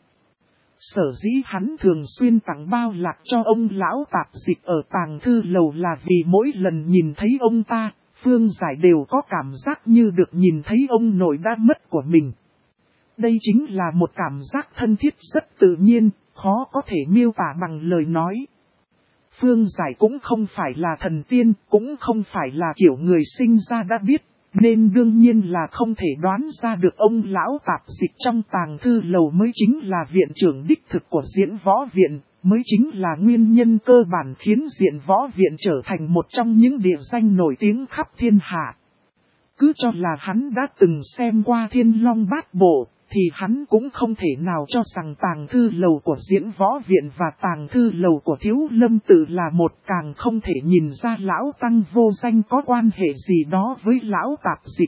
Speaker 1: Sở dĩ hắn thường xuyên tặng bao lạc cho ông lão tạp dịch ở tàng thư lầu là vì mỗi lần nhìn thấy ông ta, Phương Giải đều có cảm giác như được nhìn thấy ông nội đã mất của mình. Đây chính là một cảm giác thân thiết rất tự nhiên, khó có thể miêu tả bằng lời nói. Phương Giải cũng không phải là thần tiên, cũng không phải là kiểu người sinh ra đã biết, nên đương nhiên là không thể đoán ra được ông lão tạp dịch trong tàng thư lầu mới chính là viện trưởng đích thực của diễn võ viện, mới chính là nguyên nhân cơ bản khiến diễn võ viện trở thành một trong những địa danh nổi tiếng khắp thiên hạ. Cứ cho là hắn đã từng xem qua Thiên Long Bát Bộ, thì hắn cũng không thể nào cho rằng tàng thư lầu của diễn võ viện và tàng thư lầu của Thiếu Lâm Tự là một, càng không thể nhìn ra lão tăng vô danh có quan hệ gì đó với lão tạp dịch.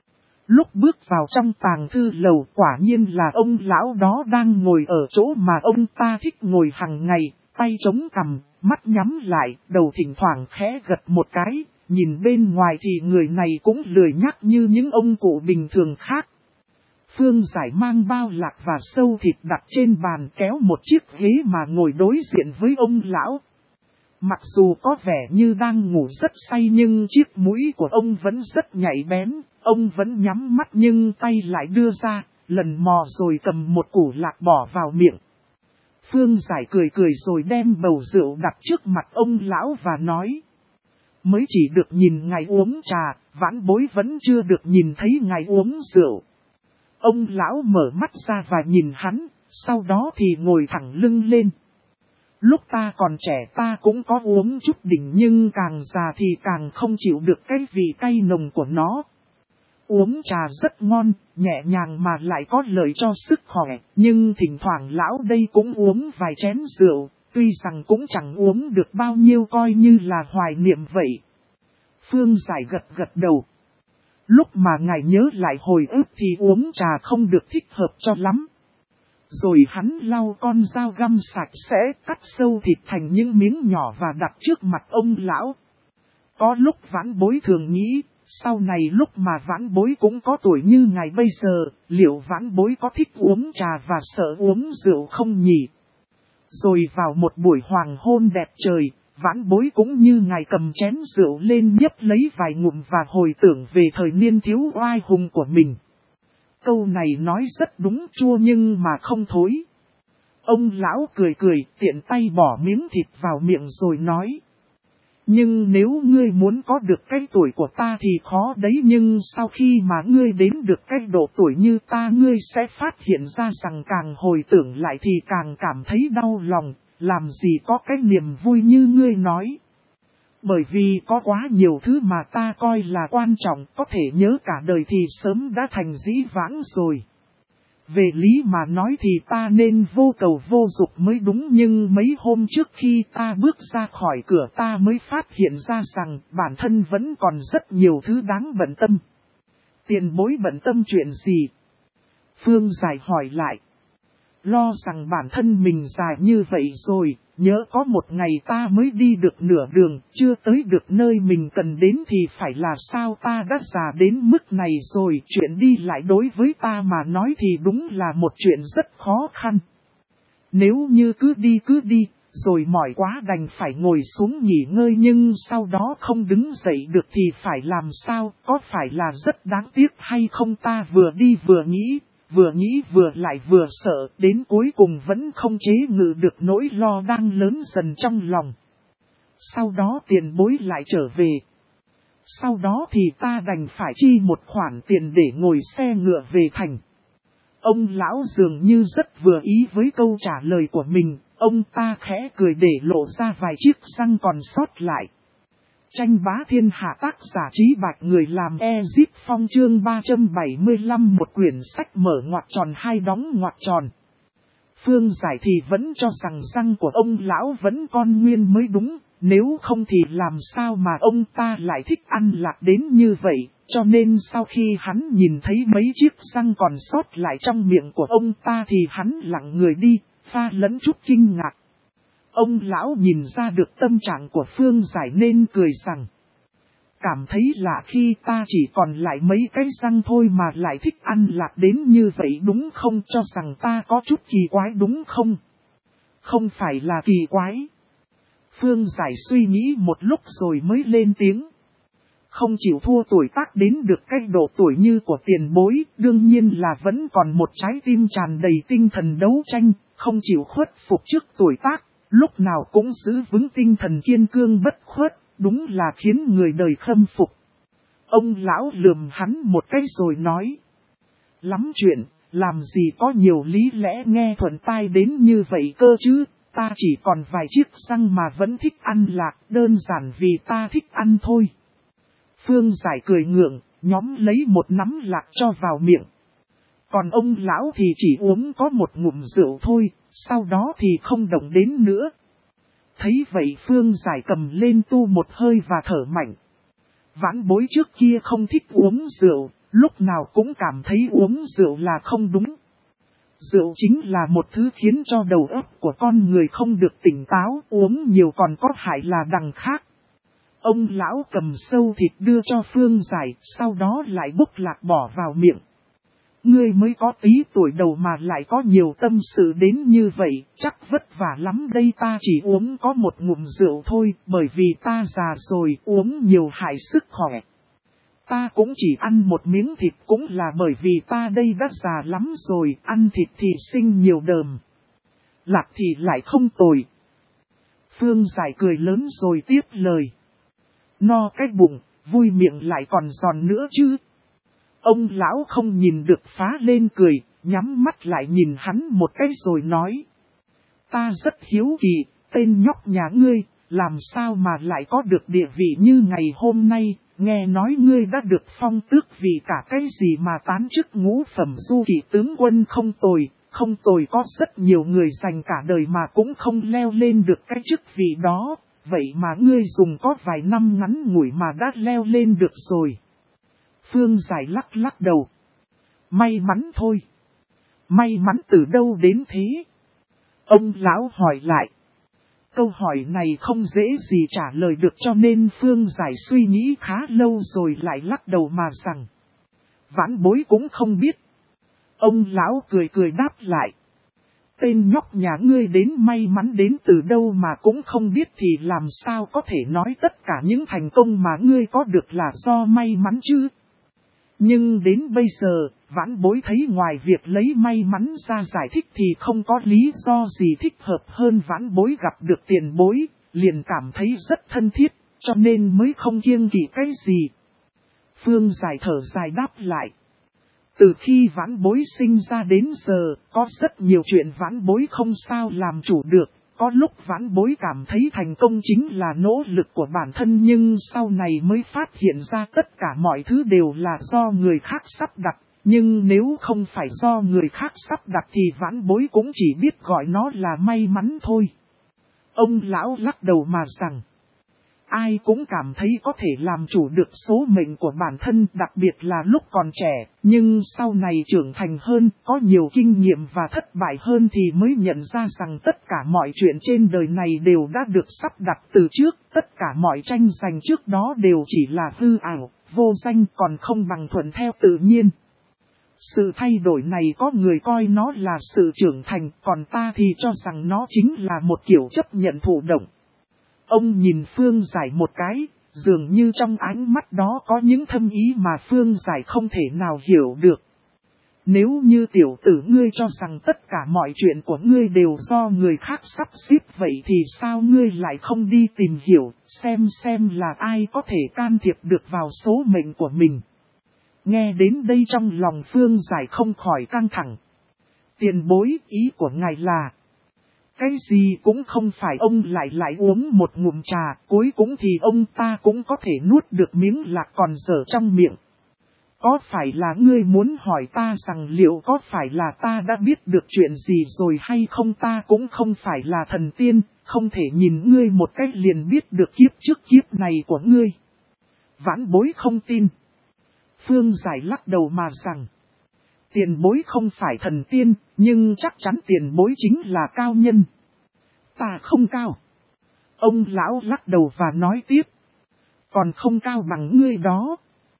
Speaker 1: Lúc bước vào trong tàng thư lầu quả nhiên là ông lão đó đang ngồi ở chỗ mà ông ta thích ngồi hàng ngày, tay chống cằm, mắt nhắm lại, đầu thỉnh thoảng khẽ gật một cái, nhìn bên ngoài thì người này cũng lười nhắc như những ông cụ bình thường khác. Phương Giải mang bao lạc và sâu thịt đặt trên bàn, kéo một chiếc ghế mà ngồi đối diện với ông lão. Mặc dù có vẻ như đang ngủ rất say nhưng chiếc mũi của ông vẫn rất nhạy bén, ông vẫn nhắm mắt nhưng tay lại đưa ra, lần mò rồi cầm một củ lạc bỏ vào miệng. Phương Giải cười cười rồi đem bầu rượu đặt trước mặt ông lão và nói. Mới chỉ được nhìn ngài uống trà, vãn bối vẫn chưa được nhìn thấy ngài uống rượu. Ông lão mở mắt ra và nhìn hắn, sau đó thì ngồi thẳng lưng lên. Lúc ta còn trẻ ta cũng có uống chút đỉnh nhưng càng già thì càng không chịu được cái vị cay nồng của nó. Uống trà rất ngon, nhẹ nhàng mà lại có lợi cho sức khỏe, nhưng thỉnh thoảng lão đây cũng uống vài chén rượu, tuy rằng cũng chẳng uống được bao nhiêu coi như là hoài niệm vậy. Phương Giải gật gật đầu. Lúc mà ngài nhớ lại hồi ức thì uống trà không được thích hợp cho lắm. Rồi hắn lau con dao găm sạch sẽ, cắt sâu thịt thành những miếng nhỏ và đặt trước mặt ông lão. Có lúc vãn bối thường nghĩ, sau này lúc mà vãn bối cũng có tuổi như ngài bây giờ, liệu vãn bối có thích uống trà và sợ uống rượu không nhỉ? Rồi vào một buổi hoàng hôn đẹp trời, vãn bối cũng như ngài cầm chén rượu lên nhấp lấy vài ngụm và hồi tưởng về thời niên thiếu oai hùng của mình. Câu này nói rất đúng, chua nhưng mà không thối. Ông lão cười cười, tiện tay bỏ miếng thịt vào miệng rồi nói. Nhưng nếu ngươi muốn có được cái tuổi của ta thì khó đấy, nhưng sau khi mà ngươi đến được cái độ tuổi như ta, ngươi sẽ phát hiện ra rằng càng hồi tưởng lại thì càng cảm thấy đau lòng, làm gì có cái niềm vui như ngươi nói. Bởi vì có quá nhiều thứ mà ta coi là quan trọng, có thể nhớ cả đời thì sớm đã thành dĩ vãng rồi. Về lý mà nói thì ta nên vô cầu vô dục mới đúng, nhưng mấy hôm trước khi ta bước ra khỏi cửa ta mới phát hiện ra rằng bản thân vẫn còn rất nhiều thứ đáng bận tâm. Tiền bối bận tâm chuyện gì? Phương Giải hỏi lại. Lo rằng bản thân mình già như vậy rồi, nhớ có một ngày ta mới đi được nửa đường, chưa tới được nơi mình cần đến thì phải là sao, ta đã già đến mức này rồi, chuyện đi lại đối với ta mà nói thì đúng là một chuyện rất khó khăn. Nếu như cứ đi, rồi mỏi quá đành phải ngồi xuống nghỉ ngơi nhưng sau đó không đứng dậy được thì phải làm sao, có phải là rất đáng tiếc hay không? Ta vừa đi vừa nghĩ vừa lại vừa sợ, đến cuối cùng vẫn không chế ngự được nỗi lo đang lớn dần trong lòng. Sau đó tiền bối lại trở về. Sau đó thì ta đành phải chi một khoản tiền để ngồi xe ngựa về thành. Ông lão dường như rất vừa ý với câu trả lời của mình, ông ta khẽ cười để lộ ra vài chiếc răng còn sót lại. Tranh bá thiên hạ, tác giả Trí Bạch, người làm Ezip Phong, chương 375, một quyển sách mở ngoặc tròn hai đóng ngoặc tròn. Phương Giải thì vẫn cho rằng răng của ông lão vẫn còn nguyên mới đúng, nếu không thì làm sao mà ông ta lại thích ăn lạc đến như vậy, cho nên sau khi hắn nhìn thấy mấy chiếc răng còn sót lại trong miệng của ông ta thì hắn lặng người đi, pha lẫn chút kinh ngạc. Ông lão nhìn ra được tâm trạng của Phương Giải nên cười rằng, cảm thấy lạ khi ta chỉ còn lại mấy cái răng thôi mà lại thích ăn lạc đến như vậy đúng không, cho rằng ta có chút kỳ quái đúng không? Không phải là kỳ quái. Phương Giải suy nghĩ một lúc rồi mới lên tiếng. Không chịu thua tuổi tác đến được cái độ tuổi như của tiền bối, đương nhiên là vẫn còn một trái tim tràn đầy tinh thần đấu tranh, không chịu khuất phục trước tuổi tác, lúc nào cũng giữ vững tinh thần kiên cương bất khuất, đúng là khiến người đời khâm phục. Ông lão lườm hắn một cái rồi nói. Lắm chuyện, làm gì có nhiều lý lẽ nghe thuận tai đến như vậy cơ chứ, ta chỉ còn vài chiếc răng mà vẫn thích ăn lạc, đơn giản vì ta thích ăn thôi. Phương Giải cười ngượng, nhóm lấy một nắm lạc cho vào miệng. Còn ông lão thì chỉ uống có một ngụm rượu thôi, sau đó thì không động đến nữa. Thấy vậy Phương Giải cầm lên tu một hơi và thở mạnh. Vãn bối trước kia không thích uống rượu, lúc nào cũng cảm thấy uống rượu là không đúng. Rượu chính là một thứ khiến cho đầu óc của con người không được tỉnh táo, uống nhiều còn có hại là đằng khác. Ông lão cầm sâu thịt đưa cho Phương Giải, sau đó lại bốc lạc bỏ vào miệng. Ngươi mới có tí tuổi đầu mà lại có nhiều tâm sự đến như vậy, chắc vất vả lắm đây. Ta chỉ uống có một ngụm rượu thôi, bởi vì ta già rồi, uống nhiều hại sức khỏe. Ta cũng chỉ ăn một miếng thịt cũng là bởi vì ta đây đã già lắm rồi, ăn thịt thì sinh nhiều đờm. Lạc thì lại không tồi. Phương Giải cười lớn rồi tiếp lời. No cái bụng, vui miệng lại còn giòn nữa chứ. Ông lão không nhìn được phá lên cười, nhắm mắt lại nhìn hắn một cái rồi nói. Ta rất hiếu kỳ, tên nhóc nhà ngươi, làm sao mà lại có được địa vị như ngày hôm nay, nghe nói ngươi đã được phong tước vì cả cái gì mà tán chức ngũ phẩm du kỵ tướng quân không tồi. Không tồi, có rất nhiều người dành cả đời mà cũng không leo lên được cái chức vị đó, vậy mà ngươi dùng có vài năm ngắn ngủi mà đã leo lên được rồi. Phương Giải lắc lắc đầu. May mắn thôi. May mắn từ đâu đến thế? Ông lão hỏi lại. Câu hỏi này không dễ gì trả lời được cho nên Phương Giải suy nghĩ khá lâu rồi lại lắc đầu mà rằng. Vãn bối cũng không biết. Ông lão cười cười đáp lại. Tên nhóc nhà ngươi đến may mắn đến từ đâu mà cũng không biết thì làm sao có thể nói tất cả những thành công mà ngươi có được là do may mắn chứ. Nhưng đến bây giờ, vãn bối thấy ngoài việc lấy may mắn ra giải thích thì không có lý do gì thích hợp hơn vãn bối gặp được tiền bối, liền cảm thấy rất thân thiết, cho nên mới không kiêng kỵ cái gì. Phương Giải thở dài đáp lại. Từ khi vãn bối sinh ra đến giờ, có rất nhiều chuyện vãn bối không sao làm chủ được. Có lúc vãn bối cảm thấy thành công chính là nỗ lực của bản thân nhưng sau này mới phát hiện ra tất cả mọi thứ đều là do người khác sắp đặt. Nhưng nếu không phải do người khác sắp đặt thì vãn bối cũng chỉ biết gọi nó là may mắn thôi. Ông lão lắc đầu mà rằng. Ai cũng cảm thấy có thể làm chủ được số mệnh của bản thân, đặc biệt là lúc còn trẻ, nhưng sau này trưởng thành hơn, có nhiều kinh nghiệm và thất bại hơn thì mới nhận ra rằng tất cả mọi chuyện trên đời này đều đã được sắp đặt từ trước, tất cả mọi tranh giành trước đó đều chỉ là hư ảo, vô danh còn không bằng thuận theo tự nhiên. Sự thay đổi này có người coi nó là sự trưởng thành, còn ta thì cho rằng nó chính là một kiểu chấp nhận thụ động. Ông nhìn Phương Giải một cái, dường như trong ánh mắt đó có những thâm ý mà Phương Giải không thể nào hiểu được. Nếu như tiểu tử ngươi cho rằng tất cả mọi chuyện của ngươi đều do người khác sắp xếp vậy thì sao ngươi lại không đi tìm hiểu, xem là ai có thể can thiệp được vào số mệnh của mình. Nghe đến đây trong lòng Phương Giải không khỏi căng thẳng. Tiền bối, ý của ngài là... Cái gì cũng không phải ông lại uống một ngụm trà, cuối cùng thì ông ta cũng có thể nuốt được miếng lạc còn dở trong miệng. Có phải là ngươi muốn hỏi ta rằng liệu có phải là ta đã biết được chuyện gì rồi hay không? Ta cũng không phải là thần tiên, không thể nhìn ngươi một cách liền biết được kiếp trước kiếp này của ngươi. Vãn bối không tin. Phương Giải lắc đầu mà rằng. Tiền bối không phải thần tiên, nhưng chắc chắn tiền bối chính là cao nhân. Ta không cao. Ông lão lắc đầu và nói tiếp. Còn không cao bằng ngươi đó.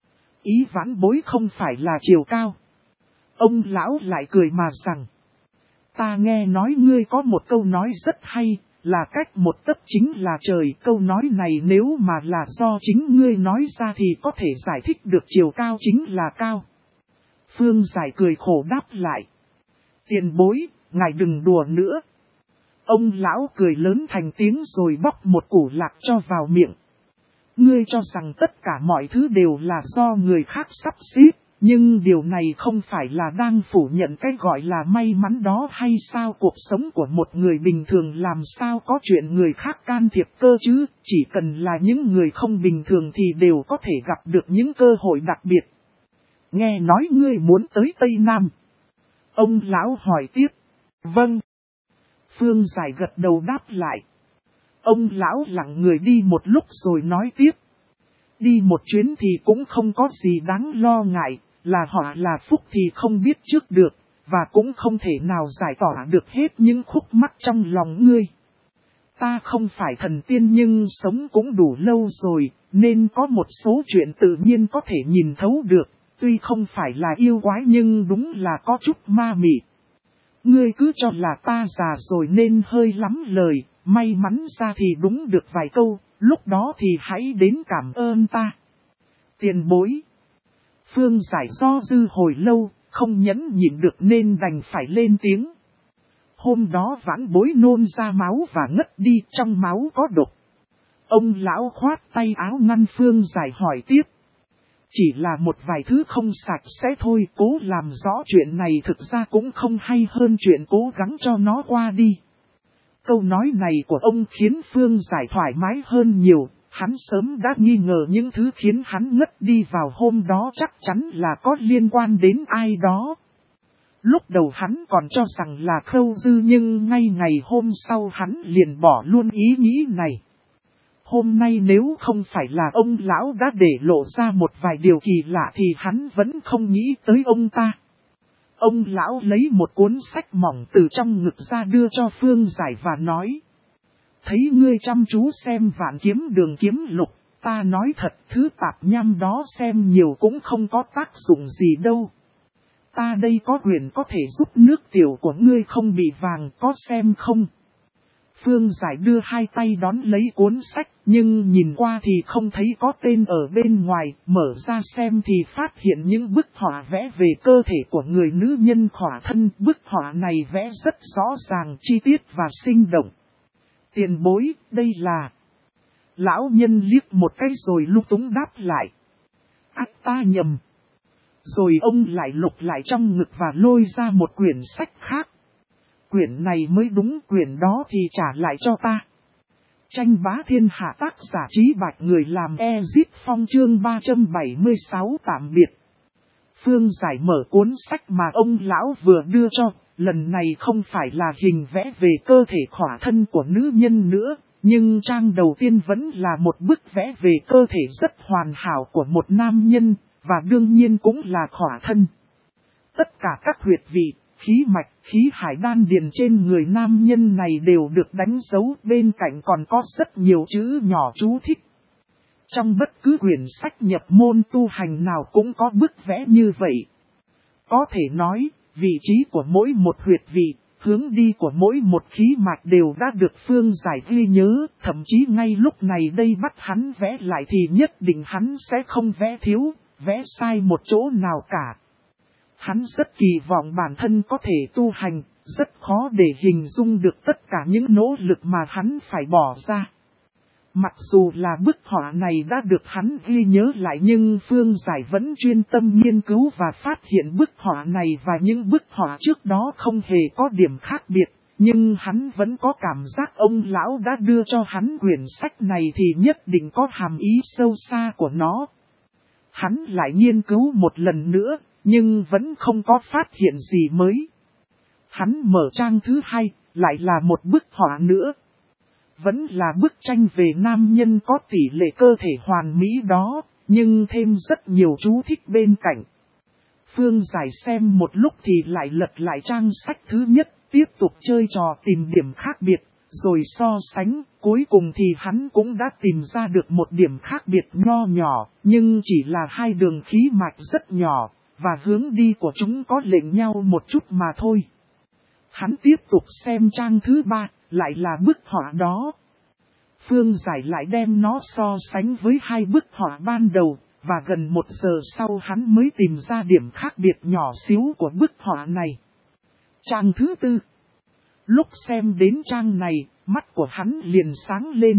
Speaker 1: Ý vãn bối không phải là chiều cao. Ông lão lại cười mà rằng. Ta nghe nói ngươi có một câu nói rất hay, là cách một tấc chính là trời. Câu nói này nếu mà là do chính ngươi nói ra thì có thể giải thích được chiều cao chính là cao. Phương Giải cười khổ đáp lại. Tiền bối, ngài đừng đùa nữa. Ông lão cười lớn thành tiếng rồi bóc một củ lạc cho vào miệng. Ngươi cho rằng tất cả mọi thứ đều là do người khác sắp xếp, nhưng điều này không phải là đang phủ nhận cái gọi là may mắn đó hay sao? Cuộc sống của một người bình thường làm sao có chuyện người khác can thiệp cơ chứ, chỉ cần là những người không bình thường thì đều có thể gặp được những cơ hội đặc biệt. Nghe nói ngươi muốn tới Tây Nam. Ông lão hỏi tiếp. Vâng. Phương Giải gật đầu đáp lại. Ông lão lặng người đi một lúc rồi nói tiếp. Đi một chuyến thì cũng không có gì đáng lo ngại, là họ là phúc thì không biết trước được, và cũng không thể nào giải tỏa được hết những khúc mắc trong lòng ngươi. Ta không phải thần tiên nhưng sống cũng đủ lâu rồi, nên có một số chuyện tự nhiên có thể nhìn thấu được. tuy không phải là yêu quái nhưng đúng là có chút ma mị. Ngươi cứ cho là ta già rồi nên hơi lắm lời, may mắn ra thì đúng được vài câu, lúc đó thì hãy đến cảm ơn ta. Tiền bối. Phương Giải do dư hồi lâu, không nhẫn nhịn được nên đành phải lên tiếng. Hôm đó vãn bối nôn ra máu và ngất đi, trong máu có độc. Ông lão khoát tay áo ngăn Phương Giải hỏi tiếp. Chỉ là một vài thứ không sạch sẽ thôi, cố làm rõ chuyện này thực ra cũng không hay hơn chuyện cố gắng cho nó qua đi. Câu nói này của ông khiến Phương Giải thoải mái hơn nhiều, hắn sớm đã nghi ngờ những thứ khiến hắn ngất đi vào hôm đó chắc chắn là có liên quan đến ai đó. Lúc đầu hắn còn cho rằng là Khâu Dư nhưng ngay ngày hôm sau hắn liền bỏ luôn ý nghĩ này. Hôm nay nếu không phải là ông lão đã để lộ ra một vài điều kỳ lạ thì hắn vẫn không nghĩ tới ông ta. Ông lão lấy một cuốn sách mỏng từ trong ngực ra đưa cho Phương Giải và nói. Thấy ngươi chăm chú xem Vạn Kiếm Đường kiếm lục, ta nói thật thứ tạp nham đó xem nhiều cũng không có tác dụng gì đâu. Ta đây có quyền có thể giúp nước tiểu của ngươi không bị vàng, có xem không? Phương Giải đưa hai tay đón lấy cuốn sách, nhưng nhìn qua thì không thấy có tên ở bên ngoài, mở ra xem thì phát hiện những bức họa vẽ về cơ thể của người nữ nhân khỏa thân. Bức họa này vẽ rất rõ ràng, chi tiết và sinh động. Tiền bối, đây là... Lão nhân liếc một cái rồi lung túng đáp lại. Ta nhầm. Rồi ông lại lục lại trong ngực và lôi ra một quyển sách khác. Quyển này mới đúng, quyển đó thì trả lại cho ta. Tranh bá thiên hạ, tác giả Trí Bạch, người làm Ezit Phong, chương 376 tạm biệt. Phương Giải mở cuốn sách mà ông lão vừa đưa cho, lần này không phải là hình vẽ về cơ thể khỏa thân của nữ nhân nữa, nhưng trang đầu tiên vẫn là một bức vẽ về cơ thể rất hoàn hảo của một nam nhân, và đương nhiên cũng là khỏa thân. Tất cả các huyệt vị, khí mạch, khí hải đan điền trên người nam nhân này đều được đánh dấu, bên cạnh còn có rất nhiều chữ nhỏ chú thích. Trong bất cứ quyển sách nhập môn tu hành nào cũng có bức vẽ như vậy. Có thể nói, vị trí của mỗi một huyệt vị, hướng đi của mỗi một khí mạch đều đã được Phương Giải ghi nhớ, thậm chí ngay lúc này đây bắt hắn vẽ lại thì nhất định hắn sẽ không vẽ thiếu, vẽ sai một chỗ nào cả. Hắn rất kỳ vọng bản thân có thể tu hành, rất khó để hình dung được tất cả những nỗ lực mà hắn phải bỏ ra. Mặc dù là bức họa này đã được hắn ghi nhớ lại nhưng Phương Giải vẫn chuyên tâm nghiên cứu và phát hiện bức họa này và những bức họa trước đó không hề có điểm khác biệt. Nhưng hắn vẫn có cảm giác ông lão đã đưa cho hắn quyển sách này thì nhất định có hàm ý sâu xa của nó. Hắn lại nghiên cứu một lần nữa, nhưng vẫn không có phát hiện gì mới. Hắn mở trang thứ hai, lại là một bức họa nữa. Vẫn là bức tranh về nam nhân có tỷ lệ cơ thể hoàn mỹ đó, nhưng thêm rất nhiều chú thích bên cạnh. Phương Giải xem một lúc thì lại lật lại trang sách thứ nhất, tiếp tục chơi trò tìm điểm khác biệt, rồi so sánh, cuối cùng thì hắn cũng đã tìm ra được một điểm khác biệt nho nhỏ, nhưng chỉ là hai đường khí mạch rất nhỏ, và hướng đi của chúng có lệch nhau một chút mà thôi. Hắn tiếp tục xem trang thứ ba, lại là bức họa đó. Phương Giải lại đem nó so sánh với hai bức họa ban đầu, và gần 1 giờ sau hắn mới tìm ra điểm khác biệt nhỏ xíu của bức họa này. Trang thứ tư. Lúc xem đến trang này, mắt của hắn liền sáng lên.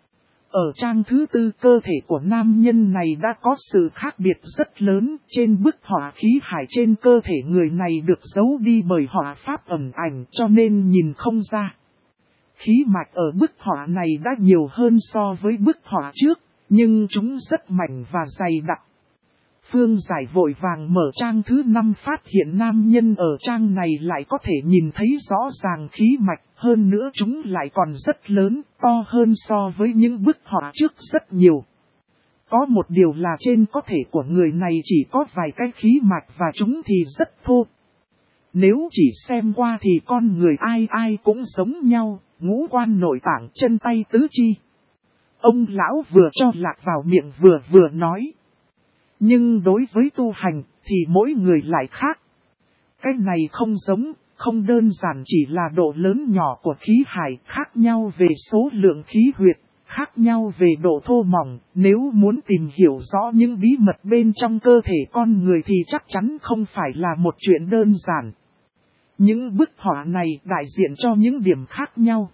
Speaker 1: Ở trang thứ tư, cơ thể của nam nhân này đã có sự khác biệt rất lớn. Trên bức họa khí hải trên cơ thể người này được giấu đi bởi họa pháp ẩn ảnh cho nên nhìn không ra. Khí mạch ở bức họa này đã nhiều hơn so với bức họa trước, nhưng chúng rất mảnh và dày đặc. Phương Giải vội vàng mở trang thứ 5 phát hiện nam nhân ở trang này lại có thể nhìn thấy rõ ràng khí mạch, hơn nữa chúng lại còn rất lớn, to hơn so với những bức họa trước rất nhiều. Có một điều là trên cơ thể của người này chỉ có vài cái khí mạch và chúng thì rất thô. Nếu chỉ xem qua thì con người ai ai cũng giống nhau, ngũ quan nội tạng, chân tay tứ chi. Ông lão vừa cho lạc vào miệng vừa nói. Nhưng đối với tu hành, thì mỗi người lại khác. Cái này không giống, không đơn giản chỉ là độ lớn nhỏ của khí hải, khác nhau về số lượng khí huyệt, khác nhau về độ thô mỏng. Nếu muốn tìm hiểu rõ những bí mật bên trong cơ thể con người thì chắc chắn không phải là một chuyện đơn giản. Những bức họa này đại diện cho những điểm khác nhau.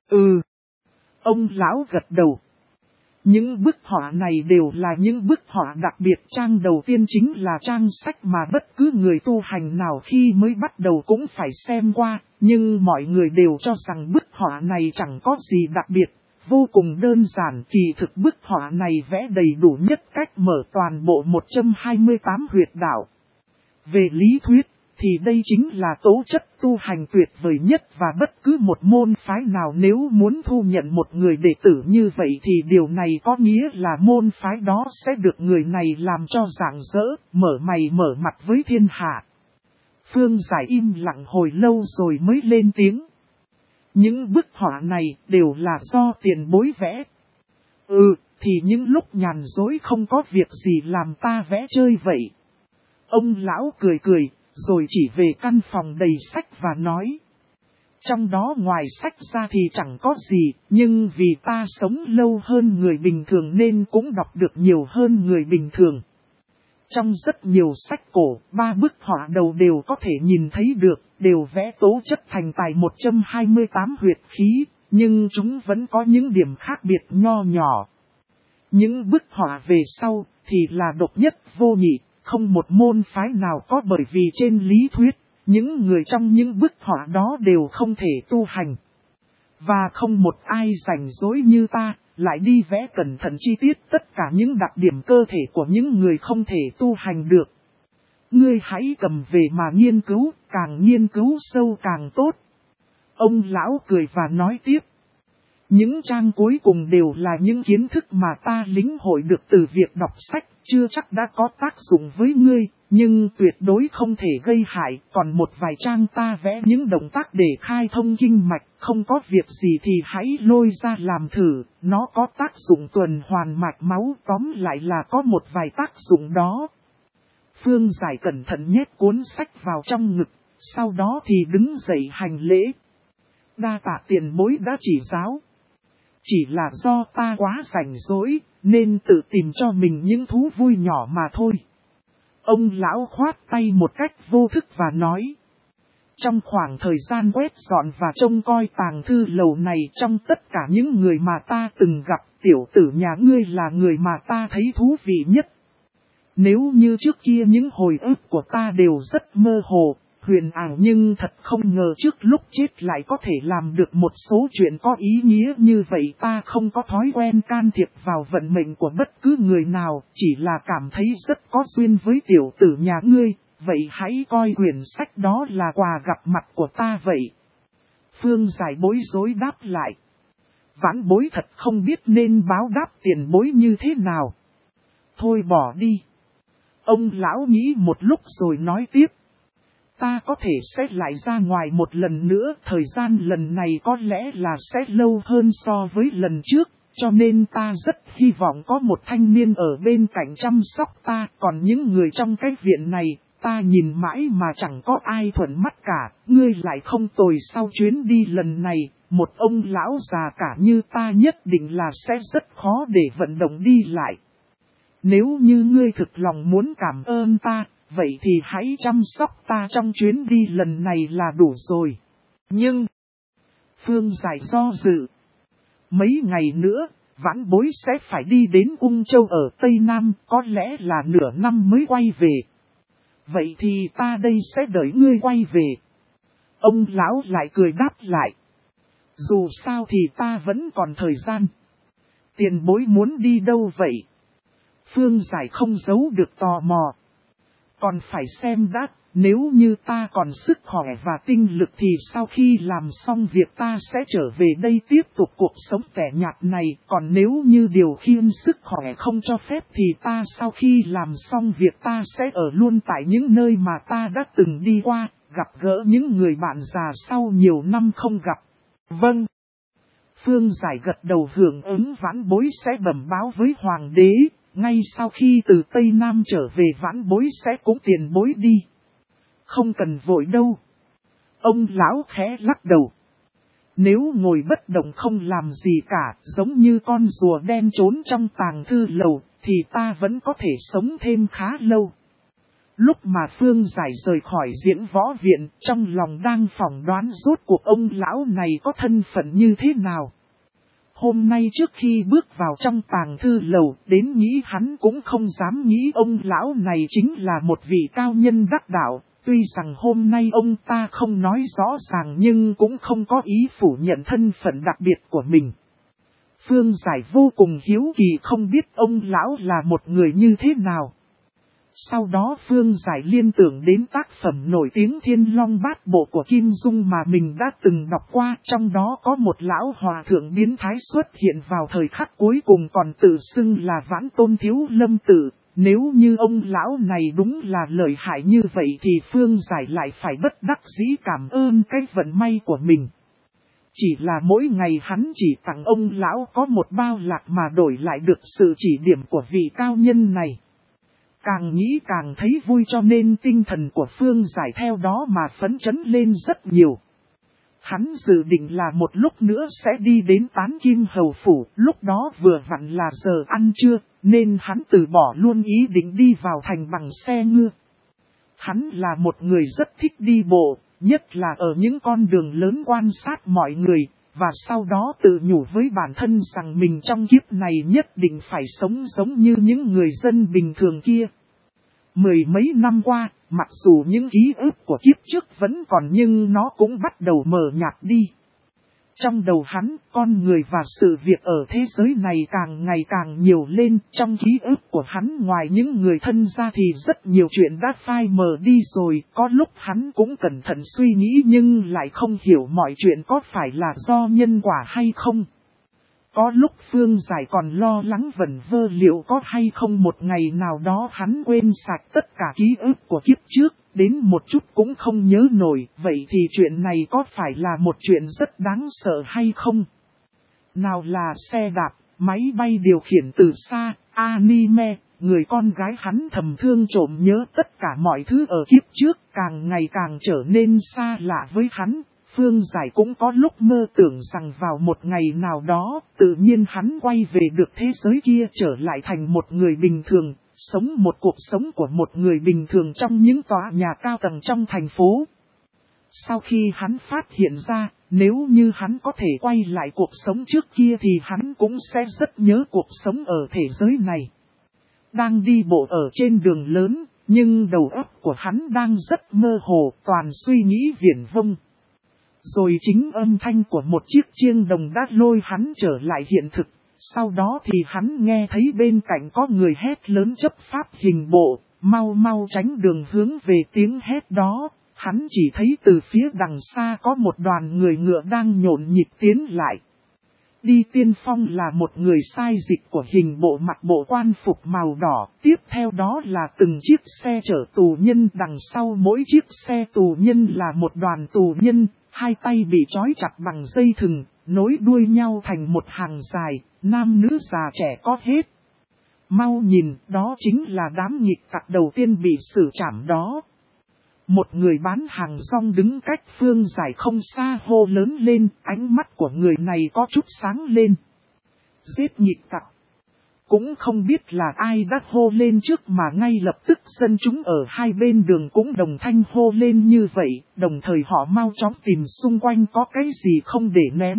Speaker 1: Ông lão gật đầu. Những bức họa này đều là những bức họa đặc biệt. Trang đầu tiên chính là trang sách mà bất cứ người tu hành nào khi mới bắt đầu cũng phải xem qua, nhưng mọi người đều cho rằng bức họa này chẳng có gì đặc biệt, vô cùng đơn giản. Kỳ thực bức họa này vẽ đầy đủ nhất cách mở toàn bộ 128 huyệt đạo. Về lý thuyết, thì đây chính là tố chất tu hành tuyệt vời nhất, và bất cứ một môn phái nào nếu muốn thu nhận một người đệ tử như vậy thì điều này có nghĩa là môn phái đó sẽ được người này làm cho rạng rỡ, mở mày mở mặt với thiên hạ. Phương Giải im lặng hồi lâu rồi mới lên tiếng. Những bức họa này đều là do tiền bối vẽ. Thì những lúc nhàn rỗi không có việc gì làm ta vẽ chơi vậy. Ông lão cười cười, rồi chỉ về căn phòng đầy sách và nói. Trong đó ngoài sách ra thì chẳng có gì, nhưng vì ta sống lâu hơn người bình thường nên cũng đọc được nhiều hơn người bình thường. Trong rất nhiều sách cổ, 3 bức họa đầu đều có thể nhìn thấy được, đều vẽ tố chất thành tài 128 huyệt khí, nhưng chúng vẫn có những điểm khác biệt nho nhỏ. Những bức họa về sau thì là độc nhất vô nhị. Không một môn phái nào có, bởi vì trên lý thuyết, những người trong những bức họa đó đều không thể tu hành. Và không một ai rảnh rỗi như ta, lại đi vẽ cẩn thận chi tiết tất cả những đặc điểm cơ thể của những người không thể tu hành được. Ngươi hãy cầm về mà nghiên cứu, càng nghiên cứu sâu càng tốt. Ông lão cười và nói tiếp. Những trang cuối cùng đều là những kiến thức mà ta lĩnh hội được từ việc đọc sách, chưa chắc đã có tác dụng với ngươi, nhưng tuyệt đối không thể gây hại. Còn một vài trang ta vẽ những động tác để khai thông kinh mạch, không có việc gì thì hãy lôi ra làm thử, nó có tác dụng tuần hoàn mạch máu, tóm lại là có một vài tác dụng đó. Phương Giải cẩn thận nhét cuốn sách vào trong ngực, sau đó thì đứng dậy hành lễ. Đa tạ tiền bối đã chỉ giáo. Chỉ là do ta quá rảnh rỗi, nên tự tìm cho mình những thú vui nhỏ mà thôi. Ông lão khoát tay một cách vô thức và nói. Trong khoảng thời gian quét dọn và trông coi tàng thư lầu này, trong tất cả những người mà ta từng gặp, tiểu tử nhà ngươi là người mà ta thấy thú vị nhất. Nếu như trước kia những hồi ức của ta đều rất mơ hồ, huyền ảo, nhưng thật không ngờ trước lúc chết lại có thể làm được một số chuyện có ý nghĩa như vậy. Ta không có thói quen can thiệp vào vận mệnh của bất cứ người nào, chỉ là cảm thấy rất có duyên với tiểu tử nhà ngươi, vậy hãy coi quyển sách đó là quà gặp mặt của ta vậy. Phương Giải bối rối đáp lại. Vãn bối thật không biết nên báo đáp tiền bối như thế nào. Thôi bỏ đi. Ông lão nghĩ một lúc rồi nói tiếp. Ta có thể sẽ lại ra ngoài một lần nữa, thời gian lần này có lẽ là sẽ lâu hơn so với lần trước, cho nên ta rất hy vọng có một thanh niên ở bên cạnh chăm sóc ta. Còn những người trong cái viện này, ta nhìn mãi mà chẳng có ai thuận mắt cả. Ngươi lại không tồi. Sau chuyến đi lần này, một ông lão già cả như ta nhất định là sẽ rất khó để vận động đi lại. Nếu như ngươi thực lòng muốn cảm ơn ta, vậy thì hãy chăm sóc ta trong chuyến đi lần này là đủ rồi. Nhưng, Phương Giải do dự. Mấy ngày nữa, vãn bối sẽ phải đi đến Ung Châu ở Tây Nam, có lẽ là nửa năm mới quay về. Vậy thì ta đây sẽ đợi ngươi quay về. Ông lão lại cười đáp lại. Dù sao thì ta vẫn còn thời gian. Tiền bối muốn đi đâu vậy? Phương Giải không giấu được tò mò. Còn phải xem đã, nếu như ta còn sức khỏe và tinh lực thì sau khi làm xong việc ta sẽ trở về đây tiếp tục cuộc sống tẻ nhạt này. Còn nếu như điều khiển sức khỏe không cho phép thì ta sau khi làm xong việc ta sẽ ở luôn tại những nơi mà ta đã từng đi qua, gặp gỡ những người bạn già sau nhiều năm không gặp. Vâng. Phương Giải gật đầu hưởng ứng. Vãn bối sẽ bẩm báo với Hoàng đế, ngay sau khi từ Tây Nam trở về vãn bối sẽ cũng tiền bối đi. Không cần vội đâu. Ông lão khẽ lắc đầu. Nếu ngồi bất động không làm gì cả, giống như con rùa đen trốn trong tàng thư lầu, thì ta vẫn có thể sống thêm khá lâu. Lúc mà Phương Giải rời khỏi diễn võ viện, trong lòng đang phỏng đoán rốt cuộc ông lão này có thân phận như thế nào. Hôm nay trước khi bước vào trong tàng thư lầu, đến nghĩ hắn cũng không dám nghĩ ông lão này chính là một vị cao nhân đắc đạo. Tuy rằng hôm nay ông ta không nói rõ ràng nhưng cũng không có ý phủ nhận thân phận đặc biệt của mình. Phương Giải vô cùng hiếu kỳ không biết ông lão là một người như thế nào. Sau đó Phương Giải liên tưởng đến tác phẩm nổi tiếng Thiên Long Bát Bộ của Kim Dung mà mình đã từng đọc qua. Trong đó có một lão hòa thượng biến thái xuất hiện vào thời khắc cuối cùng còn tự xưng là Vãn Tôn Thiếu Lâm Tử. Nếu như ông lão này đúng là lợi hại như vậy thì Phương Giải lại phải bất đắc dĩ cảm ơn cái vận may của mình. Chỉ là mỗi ngày hắn chỉ tặng ông lão có một bao lạc mà đổi lại được sự chỉ điểm của vị cao nhân này. Càng nghĩ càng thấy vui cho nên tinh thần của Phương Giải theo đó mà phấn chấn lên rất nhiều. Hắn dự định là một lúc nữa sẽ đi đến Tán Kim Hầu Phủ, lúc đó vừa vặn là giờ ăn trưa, nên hắn từ bỏ luôn ý định đi vào thành bằng xe ngựa. Hắn là một người rất thích đi bộ, nhất là ở những con đường lớn quan sát mọi người, và sau đó tự nhủ với bản thân rằng mình trong kiếp này nhất định phải sống giống như những người dân bình thường kia. Mười mấy năm qua, mặc dù những ký ức của kiếp trước vẫn còn nhưng nó cũng bắt đầu mờ nhạt đi. Trong đầu hắn, con người và sự việc ở thế giới này càng ngày càng nhiều lên. Trong ký ức của hắn ngoài những người thân ra thì rất nhiều chuyện đã phai mờ đi rồi. Có lúc hắn cũng cẩn thận suy nghĩ nhưng lại không hiểu mọi chuyện có phải là do nhân quả hay không. Có lúc Phương Giải còn lo lắng vẩn vơ liệu có hay không một ngày nào đó hắn quên sạch tất cả ký ức của kiếp trước, đến một chút cũng không nhớ nổi, vậy thì chuyện này có phải là một chuyện rất đáng sợ hay không? Nào là xe đạp, máy bay điều khiển từ xa, anime, người con gái hắn thầm thương trộm nhớ tất cả mọi thứ ở kiếp trước càng ngày càng trở nên xa lạ với hắn. Phương Giải cũng có lúc mơ tưởng rằng vào một ngày nào đó, tự nhiên hắn quay về được thế giới kia trở lại thành một người bình thường, sống một cuộc sống của một người bình thường trong những tòa nhà cao tầng trong thành phố. Sau khi hắn phát hiện ra, nếu như hắn có thể quay lại cuộc sống trước kia thì hắn cũng sẽ rất nhớ cuộc sống ở thế giới này. Đang đi bộ ở trên đường lớn, nhưng đầu óc của hắn đang rất mơ hồ, toàn suy nghĩ viển vông. Rồi chính âm thanh của một chiếc chiêng đồng đã lôi hắn trở lại hiện thực. Sau đó thì hắn nghe thấy bên cạnh có người hét lớn chấp pháp hình bộ, mau mau tránh đường hướng về tiếng hét đó. Hắn chỉ thấy từ phía đằng xa có một đoàn người ngựa đang nhộn nhịp tiến lại. Đi tiên phong là một người sai dịch của hình bộ mặc bộ quan phục màu đỏ. Tiếp theo đó là từng chiếc xe chở tù nhân, đằng sau mỗi chiếc xe tù nhân là một đoàn tù nhân. Hai tay bị trói chặt bằng dây thừng, nối đuôi nhau thành một hàng dài, nam nữ già trẻ có hết. Mau nhìn, đó chính là đám nghịch tặc đầu tiên bị xử trảm đó. Một người bán hàng rong đứng cách Phương Giải không xa hô lớn lên, ánh mắt của người này có chút sáng lên. Giết nghịch tặc. Cũng không biết là ai đã hô lên trước mà ngay lập tức dân chúng ở hai bên đường cũng đồng thanh hô lên như vậy, đồng thời họ mau chóng tìm xung quanh có cái gì không để ném.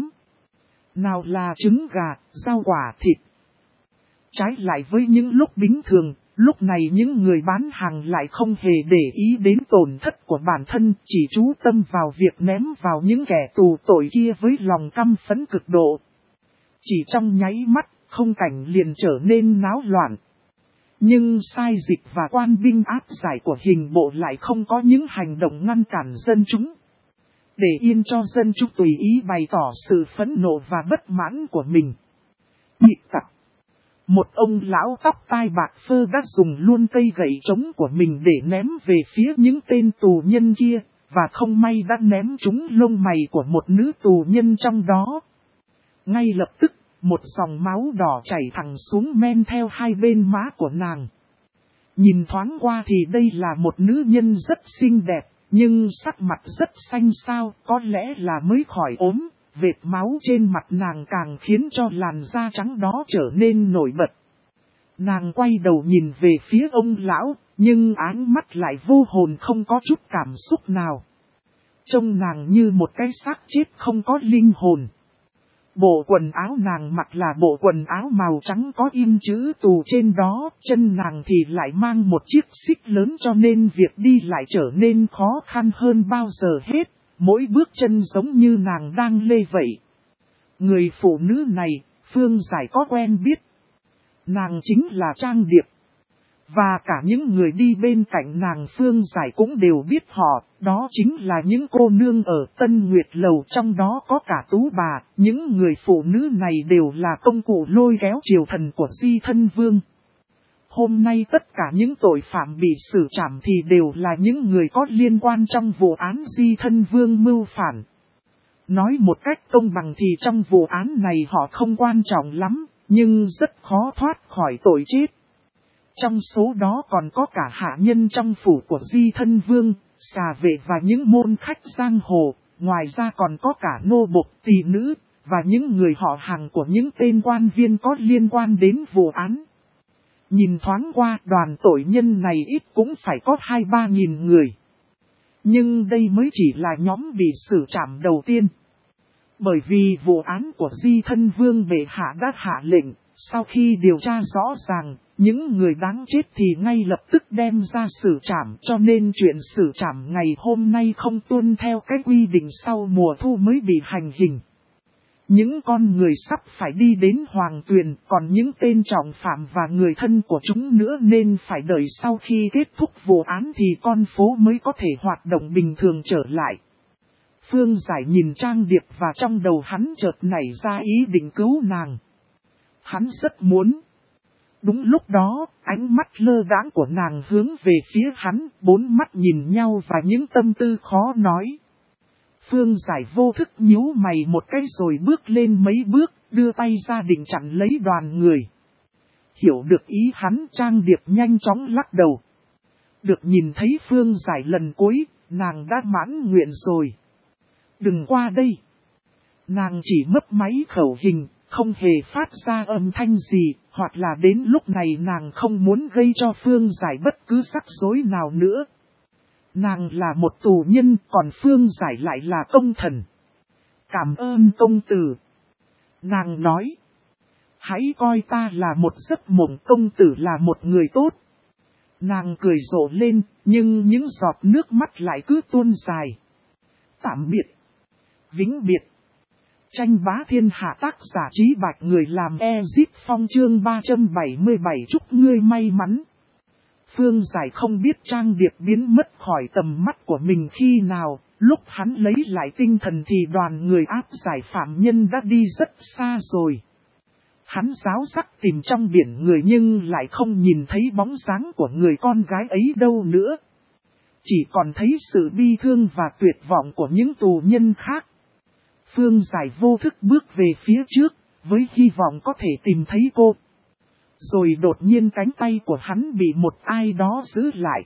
Speaker 1: Nào là trứng gà, rau quả, thịt. Trái lại với những lúc bình thường, lúc này những người bán hàng lại không hề để ý đến tổn thất của bản thân, chỉ chú tâm vào việc ném vào những kẻ tù tội kia với lòng căm phẫn cực độ. Chỉ trong nháy mắt, không cảnh liền trở nên náo loạn. Nhưng sai dịch và quan binh áp giải của hình bộ lại không có những hành động ngăn cản dân chúng. Để yên cho dân chúng tùy ý bày tỏ sự phẫn nộ và bất mãn của mình. Nghịch tặc. Một ông lão tóc tai bạc phơ đã dùng luôn cây gậy trống của mình để ném về phía những tên tù nhân kia, và không may đã ném trúng lông mày của một nữ tù nhân trong đó. Ngay lập tức, một dòng máu đỏ chảy thẳng xuống men theo hai bên má của nàng. Nhìn thoáng qua thì đây là một nữ nhân rất xinh đẹp, nhưng sắc mặt rất xanh xao, có lẽ là mới khỏi ốm, vệt máu trên mặt nàng càng khiến cho làn da trắng đó trở nên nổi bật. Nàng quay đầu nhìn về phía ông lão, nhưng áng mắt lại vô hồn không có chút cảm xúc nào. Trông nàng như một cái xác chết không có linh hồn. Bộ quần áo nàng mặc là bộ quần áo màu trắng có in chữ tù trên đó, chân nàng thì lại mang một chiếc xích lớn cho nên việc đi lại trở nên khó khăn hơn bao giờ hết, mỗi bước chân giống như nàng đang lê vậy. Người phụ nữ này, Phương Giải có quen biết. Nàng chính là Trang Điệp. Và cả những người đi bên cạnh nàng Phương Giải cũng đều biết họ, đó chính là những cô nương ở Tân Nguyệt Lầu, trong đó có cả Tú bà. Những người phụ nữ này đều là công cụ lôi kéo triều thần của Di Thân Vương. Hôm nay tất cả những tội phạm bị xử trảm thì đều là những người có liên quan trong vụ án Di Thân Vương mưu phản. Nói một cách công bằng thì trong vụ án này họ không quan trọng lắm, nhưng rất khó thoát khỏi tội chết. Trong số đó còn có cả hạ nhân trong phủ của Di Thân Vương, xà vệ và những môn khách giang hồ, ngoài ra còn có cả nô bộc, tỳ nữ, và những người họ hàng của những tên quan viên có liên quan đến vụ án. Nhìn thoáng qua đoàn tội nhân này ít cũng phải có 2-3 nghìn người. Nhưng đây mới chỉ là nhóm bị xử trảm đầu tiên. Bởi vì vụ án của Di Thân Vương bệ hạ đã hạ lệnh, sau khi điều tra rõ ràng, những người đáng chết thì ngay lập tức đem ra xử trảm, cho nên chuyện xử trảm ngày hôm nay không tuân theo cái quy định sau mùa thu mới bị hành hình. Những con người sắp phải đi đến hoàng tuyền, còn những tên trọng phạm và người thân của chúng nữa nên phải đợi sau khi kết thúc vụ án thì con phố mới có thể hoạt động bình thường trở lại. Phương Giải nhìn Trang Điệp và trong đầu hắn chợt nảy ra ý định cứu nàng. Hắn rất muốn. Đúng lúc đó, ánh mắt lơ đãng của nàng hướng về phía hắn, bốn mắt nhìn nhau và những tâm tư khó nói. Phương Giải vô thức nhíu mày một cái rồi bước lên mấy bước, đưa tay ra định chặn lấy đoàn người. Hiểu được ý hắn, Trang Điệp nhanh chóng lắc đầu. Được nhìn thấy Phương Giải lần cuối, nàng đã mãn nguyện rồi. Đừng qua đây. Nàng chỉ mấp máy khẩu hình, không hề phát ra âm thanh gì, hoặc là đến lúc này nàng không muốn gây cho Phương Giải bất cứ rắc rối nào nữa. Nàng là một tù nhân, còn Phương Giải lại là công thần. Cảm ơn công tử. Nàng nói. Hãy coi ta là một giấc mộng, công tử là một người tốt. Nàng cười rộ lên, nhưng những giọt nước mắt lại cứ tuôn dài. Tạm biệt. Vĩnh biệt. Tranh bá thiên hạ, tác giả Trí Bạch, người làm Ezip Phong, chương 377, chúc ngươi may mắn. Phương Giải không biết Trang Điệp biến mất khỏi tầm mắt của mình khi nào, lúc hắn lấy lại tinh thần thì đoàn người áp giải phạm nhân đã đi rất xa rồi. Hắn ráo sắc tìm trong biển người nhưng lại không nhìn thấy bóng dáng của người con gái ấy đâu nữa. Chỉ còn thấy sự bi thương và tuyệt vọng của những tù nhân khác. Phương Giải vô thức bước về phía trước, với hy vọng có thể tìm thấy cô. Rồi đột nhiên cánh tay của hắn bị một ai đó giữ lại.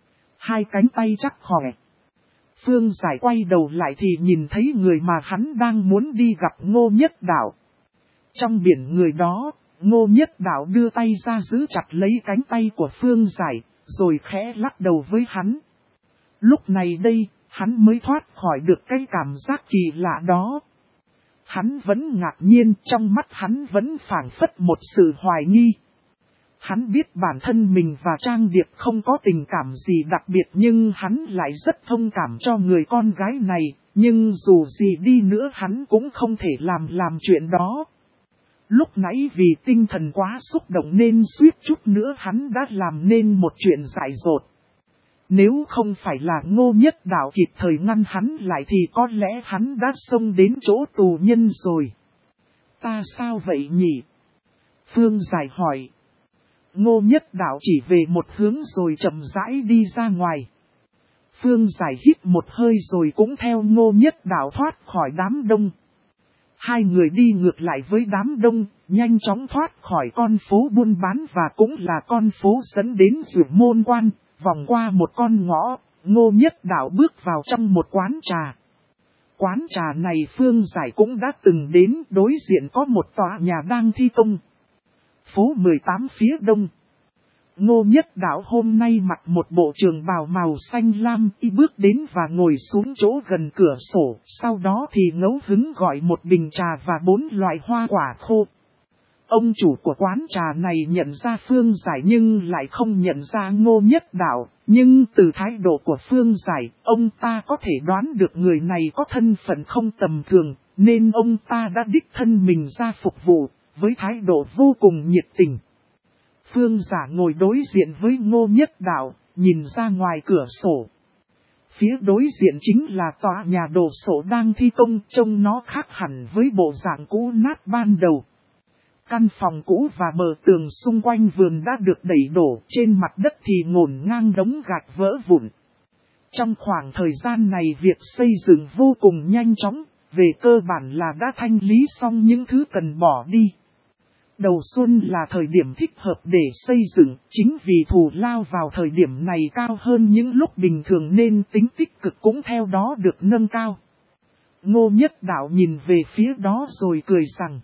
Speaker 1: Hai cánh tay chắc khỏe. Phương Giải quay đầu lại thì nhìn thấy người mà hắn đang muốn đi gặp Ngô Nhất Đạo. Trong biển người đó, Ngô Nhất Đạo đưa tay ra giữ chặt lấy cánh tay của Phương Giải, rồi khẽ lắc đầu với hắn. Lúc này đây, hắn mới thoát khỏi được cái cảm giác kỳ lạ đó. Hắn vẫn ngạc nhiên, trong mắt hắn vẫn phảng phất một sự hoài nghi. Hắn biết bản thân mình và Trang Điệp không có tình cảm gì đặc biệt nhưng hắn lại rất thông cảm cho người con gái này, nhưng dù gì đi nữa hắn cũng không thể làm chuyện đó. Lúc nãy vì tinh thần quá xúc động nên suýt chút nữa hắn đã làm nên một chuyện dại dột. Nếu không phải là Ngô Nhất Đạo kịp thời ngăn hắn lại thì có lẽ hắn đã xông đến chỗ tù nhân rồi. Ta sao vậy nhỉ? Phương Giải hỏi. Ngô Nhất Đạo chỉ về một hướng rồi chậm rãi đi ra ngoài. Phương Giải hít một hơi rồi cũng theo Ngô Nhất Đạo thoát khỏi đám đông. Hai người đi ngược lại với đám đông, nhanh chóng thoát khỏi con phố buôn bán và cũng là con phố dẫn đến Dược Môn Quan, vòng qua một con ngõ, Ngô Nhất Đạo bước vào trong một quán trà. Quán trà này Phương Giải cũng đã từng đến, đối diện có một tòa nhà đang thi công. Phố 18 phía đông. Ngô Nhất Đạo hôm nay mặc một bộ trường bào màu xanh lam, y bước đến và ngồi xuống chỗ gần cửa sổ, sau đó thì ngẫu hứng gọi một bình trà và 4 loại hoa quả khô. Ông chủ của quán trà này nhận ra Phương Giải nhưng lại không nhận ra Ngô Nhất Đạo, nhưng từ thái độ của Phương Giải, ông ta có thể đoán được người này có thân phận không tầm thường, nên ông ta đã đích thân mình ra phục vụ, với thái độ vô cùng nhiệt tình. Phương Giả ngồi đối diện với Ngô Nhất Đạo, nhìn ra ngoài cửa sổ. Phía đối diện chính là tòa nhà đồ sộ đang thi công, trông nó khác hẳn với bộ dạng cũ nát ban đầu. Căn phòng cũ và bờ tường xung quanh vườn đã được đẩy đổ, trên mặt đất thì ngổn ngang đống gạch vỡ vụn. Trong khoảng thời gian này việc xây dựng vô cùng nhanh chóng, về cơ bản là đã thanh lý xong những thứ cần bỏ đi. Đầu xuân là thời điểm thích hợp để xây dựng, chính vì thù lao vào thời điểm này cao hơn những lúc bình thường nên tính tích cực cũng theo đó được nâng cao. Ngô Nhất Đạo nhìn về phía đó rồi cười rằng,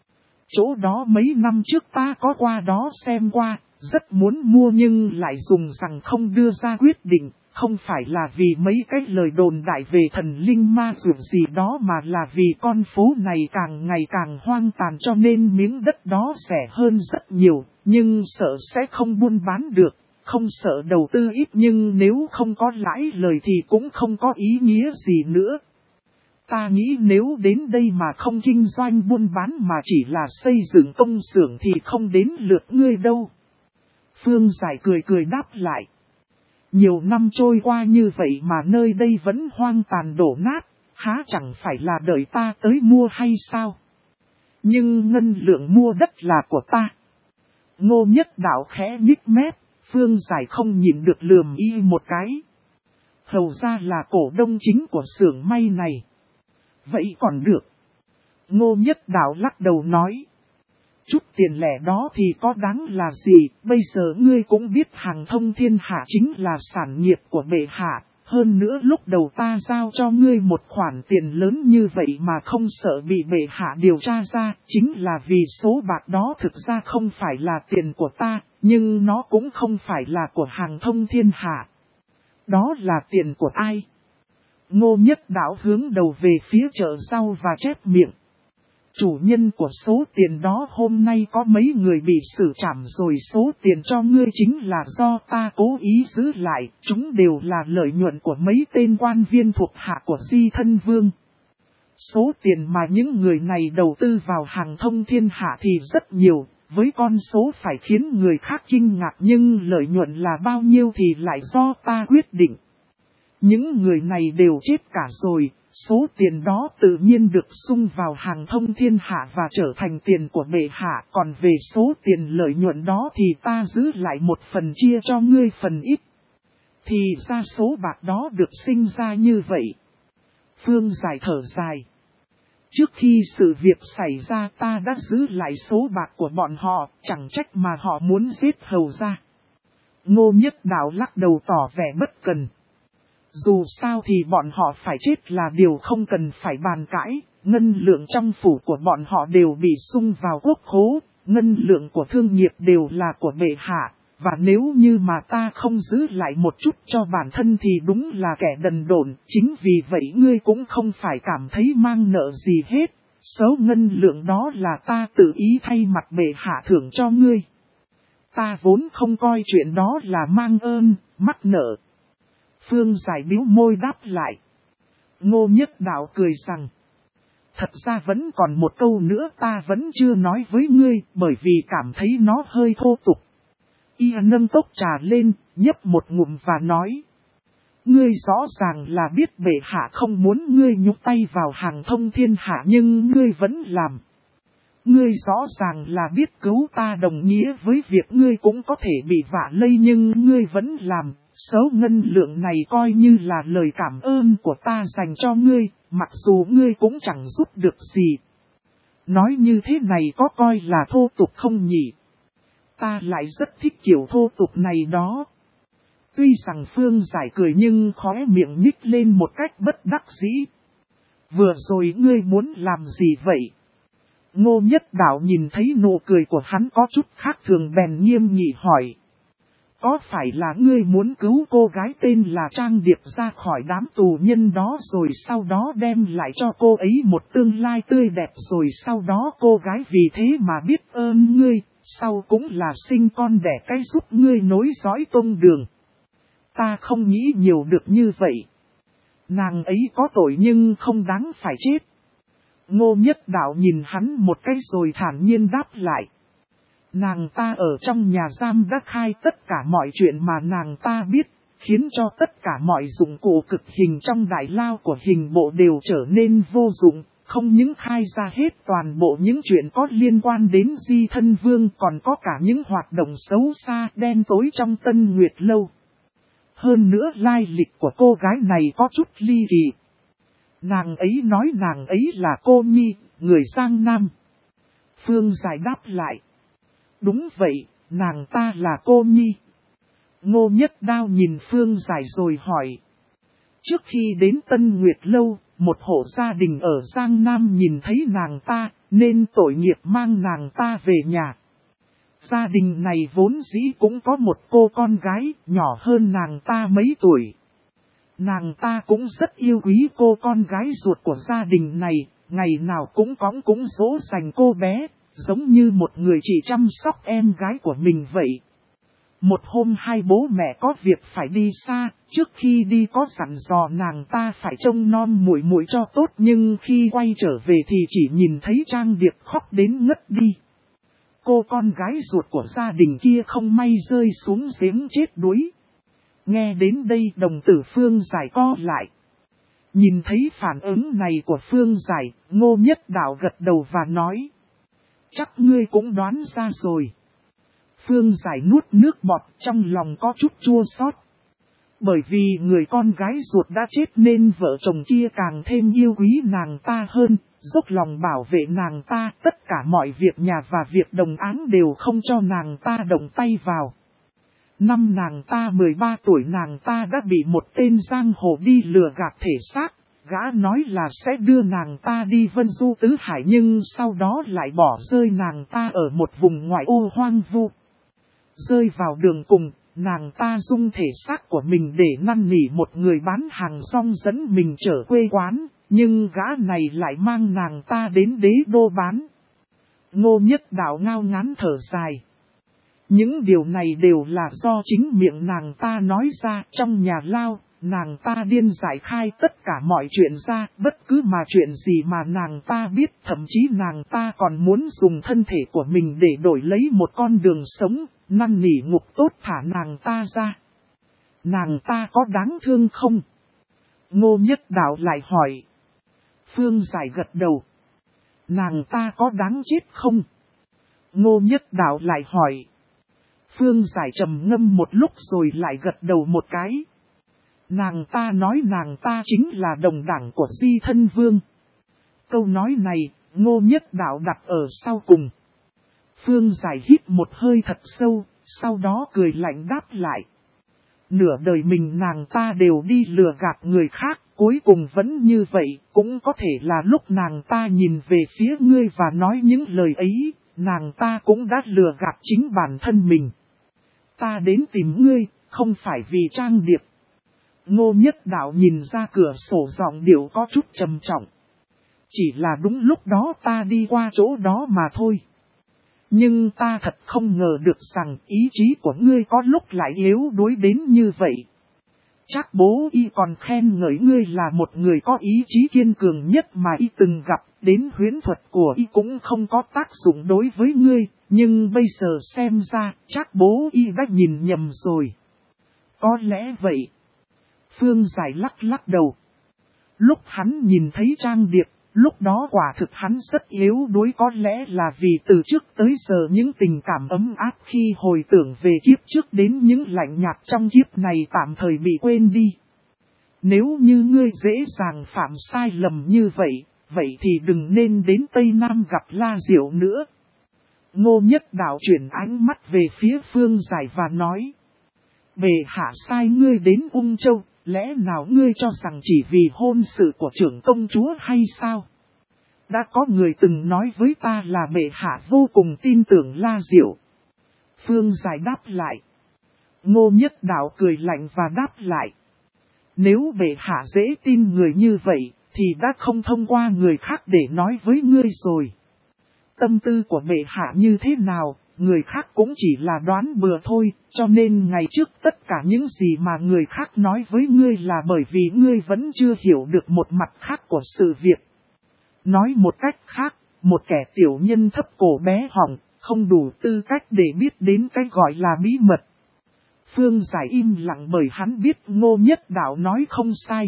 Speaker 1: chỗ đó mấy năm trước ta có qua đó xem qua, rất muốn mua nhưng lại dùng rằng không đưa ra quyết định, không phải là vì mấy cái lời đồn đại về thần linh ma dược gì đó mà là vì con phố này càng ngày càng hoang tàn cho nên miếng đất đó rẻ hơn rất nhiều, nhưng sợ sẽ không buôn bán được, không sợ đầu tư ít nhưng nếu không có lãi lời thì cũng không có ý nghĩa gì nữa. Ta nghĩ nếu đến đây mà không kinh doanh buôn bán mà chỉ là xây dựng công xưởng thì không đến lượt ngươi đâu. Phương Giải cười cười đáp lại. Nhiều năm trôi qua như vậy mà nơi đây vẫn hoang tàn đổ nát, há chẳng phải là đợi ta tới mua hay sao? Nhưng ngân lượng mua đất là của ta. Ngô Nhất Đạo khẽ nhích mép, Phương Giải không nhìn được lườm y một cái. Hầu ra là cổ đông chính của xưởng may này. Vậy còn được. Ngô Nhất Đạo lắc đầu nói. Chút tiền lẻ đó thì có đáng là gì, bây giờ ngươi cũng biết Hàng Thông Thiên Hạ chính là sản nghiệp của bệ hạ, hơn nữa lúc đầu ta giao cho ngươi một khoản tiền lớn như vậy mà không sợ bị bệ hạ điều tra ra, chính là vì số bạc đó thực ra không phải là tiền của ta, nhưng nó cũng không phải là của Hàng Thông Thiên Hạ. Đó là tiền của ai? Ngô Nhất Đạo hướng đầu về phía chợ rau và chép miệng. Chủ nhân của số tiền đó hôm nay có mấy người bị xử trảm rồi, số tiền cho ngươi chính là do ta cố ý giữ lại, chúng đều là lợi nhuận của mấy tên quan viên thuộc hạ của Di Thân Vương. Số tiền mà những người này đầu tư vào Hàng Thông Thiên Hạ thì rất nhiều, với con số phải khiến người khác kinh ngạc nhưng lợi nhuận là bao nhiêu thì lại do ta quyết định. Những người này đều chết cả rồi, số tiền đó tự nhiên được sung vào Hàng Thông Thiên Hạ và trở thành tiền của bệ hạ. Còn về số tiền lợi nhuận đó thì ta giữ lại một phần chia cho ngươi phần ít. Thì ra số bạc đó được sinh ra như vậy. Phương Giải thở dài. Trước khi sự việc xảy ra ta đã giữ lại số bạc của bọn họ, chẳng trách mà họ muốn giết hầu ra. Ngô Nhất Đạo lắc đầu tỏ vẻ bất cần. Dù sao thì bọn họ phải chết là điều không cần phải bàn cãi, ngân lượng trong phủ của bọn họ đều bị sung vào quốc khố, ngân lượng của thương nghiệp đều là của bệ hạ, và nếu như mà ta không giữ lại một chút cho bản thân thì đúng là kẻ đần độn, chính vì vậy ngươi cũng không phải cảm thấy mang nợ gì hết, số ngân lượng đó là ta tự ý thay mặt bệ hạ thưởng cho ngươi. Ta vốn không coi chuyện đó là mang ơn, mắc nợ. Phương Giải bĩu môi đáp lại. Ngô Nhất Đạo cười rằng. Thật ra vẫn còn một câu nữa ta vẫn chưa nói với ngươi, bởi vì cảm thấy nó hơi thô tục. Y nâng cốc trà lên, nhấp một ngụm và nói. Ngươi rõ ràng là biết bệ hạ không muốn ngươi nhúc tay vào Hàng Thông Thiên Hạ nhưng ngươi vẫn làm. Ngươi rõ ràng là biết cứu ta đồng nghĩa với việc ngươi cũng có thể bị vạ lây nhưng ngươi vẫn làm. Số ngân lượng này coi như là lời cảm ơn của ta dành cho ngươi, mặc dù ngươi cũng chẳng giúp được gì. Nói như thế này có coi là thô tục không nhỉ? Ta lại rất thích kiểu thô tục này đó. Tuy rằng Phương Giải cười nhưng khóe miệng nhích lên một cách bất đắc dĩ. Vừa rồi ngươi muốn làm gì vậy? Ngô Nhất Đạo nhìn thấy nụ cười của hắn có chút khác thường bèn nghiêm nghị hỏi. Có phải là ngươi muốn cứu cô gái tên là Trang Điệp ra khỏi đám tù nhân đó rồi sau đó đem lại cho cô ấy một tương lai tươi đẹp rồi sau đó cô gái vì thế mà biết ơn ngươi, sau cũng là sinh con đẻ cái giúp ngươi nối dõi tông đường. Ta không nghĩ nhiều được như vậy. Nàng ấy có tội nhưng không đáng phải chết. Ngô Nhất Đạo nhìn hắn một cái rồi thản nhiên đáp lại. Nàng ta ở trong nhà giam đã khai tất cả mọi chuyện mà nàng ta biết, khiến cho tất cả mọi dụng cụ cực hình trong đại lao của hình bộ đều trở nên vô dụng, không những khai ra hết toàn bộ những chuyện có liên quan đến Di Thân Vương còn có cả những hoạt động xấu xa đen tối trong Tân Nguyệt Lâu. Hơn nữa lai lịch của cô gái này có chút ly kỳ. Nàng ấy nói nàng ấy là cô Nhi, người Giang Nam. Phương Giải đáp lại. Đúng vậy, nàng ta là cô Nhi. Ngô Nhất Đao nhìn Phương Giải rồi hỏi. Trước khi đến Tân Nguyệt Lâu, một hộ gia đình ở Giang Nam nhìn thấy nàng ta, nên tội nghiệp mang nàng ta về nhà. Gia đình này vốn dĩ cũng có một cô con gái, nhỏ hơn nàng ta mấy tuổi. Nàng ta cũng rất yêu quý cô con gái ruột của gia đình này, ngày nào cũng dỗ dành cô bé, giống như một người chỉ chăm sóc em gái của mình vậy. Một hôm hai bố mẹ có việc phải đi xa, trước khi đi có dặn dò nàng ta phải trông nom muội muội cho tốt nhưng khi quay trở về thì chỉ nhìn thấy Trang Điệp khóc đến ngất đi. Cô con gái ruột của gia đình kia không may rơi xuống giếng chết đuối. Nghe đến đây đồng tử Phương Giải co lại. Nhìn thấy phản ứng này của Phương Giải, Ngô Nhất Đạo gật đầu và nói. Chắc ngươi cũng đoán ra rồi. Phương Giải nuốt nước bọt trong lòng có chút chua xót. Bởi vì người con gái ruột đã chết nên vợ chồng kia càng thêm yêu quý nàng ta hơn, dốc lòng bảo vệ nàng ta, tất cả mọi việc nhà và việc đồng áng đều không cho nàng ta động tay vào. Năm nàng ta 13 tuổi nàng ta đã bị một tên giang hồ đi lừa gạt thể xác, gã nói là sẽ đưa nàng ta đi Vân Du Tứ Hải nhưng sau đó lại bỏ rơi nàng ta ở một vùng ngoại ô hoang vu. Rơi vào đường cùng, nàng ta dung thể xác của mình để năn nỉ một người bán hàng rong dẫn mình trở quê quán, nhưng gã này lại mang nàng ta đến đế đô bán. Ngô Nhất Đạo ngao ngán thở dài. Những điều này đều là do chính miệng nàng ta nói ra trong nhà lao, nàng ta điên giải khai tất cả mọi chuyện ra, bất cứ mà chuyện gì mà nàng ta biết, thậm chí nàng ta còn muốn dùng thân thể của mình để đổi lấy một con đường sống, năn nỉ ngục tốt thả nàng ta ra. Nàng ta có đáng thương không? Ngô Nhất Đạo lại hỏi. Phương Giải gật đầu. Nàng ta có đáng chết không? Ngô Nhất Đạo lại hỏi. Phương Giải trầm ngâm một lúc rồi lại gật đầu một cái. Nàng ta nói nàng ta chính là đồng đảng của Di Thân Vương. Câu nói này, Ngô Nhất Đạo đặt ở sau cùng. Phương Giải hít một hơi thật sâu, sau đó cười lạnh đáp lại. Nửa đời mình nàng ta đều đi lừa gạt người khác, cuối cùng vẫn như vậy, cũng có thể là lúc nàng ta nhìn về phía ngươi và nói những lời ấy, nàng ta cũng đã lừa gạt chính bản thân mình. Ta đến tìm ngươi, không phải vì Trang Điệp. Ngô Nhất Đạo nhìn ra cửa sổ giọng điệu có chút trầm trọng. Chỉ là đúng lúc đó ta đi qua chỗ đó mà thôi. Nhưng ta thật không ngờ được rằng ý chí của ngươi có lúc lại yếu đuối đến như vậy. Chắc bố y còn khen ngợi ngươi là một người có ý chí kiên cường nhất mà y từng gặp, đến huyễn thuật của y cũng không có tác dụng đối với ngươi, nhưng bây giờ xem ra chắc bố y đã nhìn nhầm rồi. Có lẽ vậy. Phương Giải lắc lắc đầu. Lúc hắn nhìn thấy Trang Điệp, lúc đó quả thực hắn rất yếu đuối, có lẽ là vì từ trước tới giờ những tình cảm ấm áp khi hồi tưởng về kiếp trước đến những lạnh nhạt trong kiếp này tạm thời bị quên đi. Nếu như ngươi dễ dàng phạm sai lầm như vậy, vậy thì đừng nên đến Tây Nam gặp La Diệu nữa. Ngô Nhất Đạo chuyển ánh mắt về phía Phương Giải và nói. Bệ hạ sai ngươi đến Ung Châu, lẽ nào ngươi cho rằng chỉ vì hôn sự của trưởng công chúa hay sao? Đã có người từng nói với ta là bệ hạ vô cùng tin tưởng La Diệu. Phương Giải đáp lại. Ngô Nhất Đạo cười lạnh và đáp lại. Nếu bệ hạ dễ tin người như vậy, thì đã không thông qua người khác để nói với ngươi rồi. Tâm tư của bệ hạ như thế nào, người khác cũng chỉ là đoán bừa thôi, cho nên ngày trước tất cả những gì mà người khác nói với ngươi là bởi vì ngươi vẫn chưa hiểu được một mặt khác của sự việc. Nói một cách khác, một kẻ tiểu nhân thấp cổ bé họng, không đủ tư cách để biết đến cái gọi là bí mật. Phương Giải im lặng bởi hắn biết Ngô Nhất Đạo nói không sai.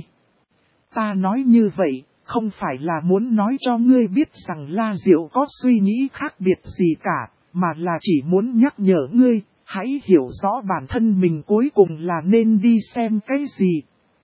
Speaker 1: Ta nói như vậy, không phải là muốn nói cho ngươi biết rằng La Diệu có suy nghĩ khác biệt gì cả, mà là chỉ muốn nhắc nhở ngươi, hãy hiểu rõ bản thân mình cuối cùng là nên đi xem cái gì.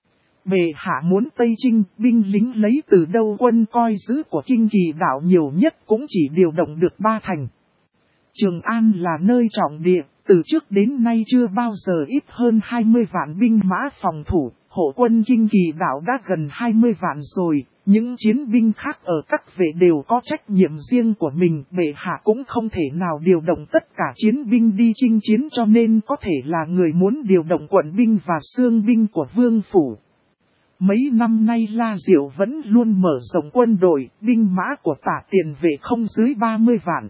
Speaker 1: Bệ hạ muốn Tây Trinh, binh lính lấy từ đâu quân coi giữ của Kinh Kỳ đảo nhiều nhất cũng chỉ điều động được 3 thành. Trường An là nơi trọng địa, từ trước đến nay chưa bao giờ ít hơn 20 vạn binh mã phòng thủ, hộ quân Kinh Kỳ đảo đã gần 20 vạn rồi, những chiến binh khác ở các vệ đều có trách nhiệm riêng của mình, bệ hạ cũng không thể nào điều động tất cả chiến binh đi chinh chiến cho nên có thể là người muốn điều động quận binh và xương binh của vương phủ. Mấy năm nay La Diệu vẫn luôn mở rộng quân đội, binh mã của Tả Tiền Vệ không dưới 30 vạn.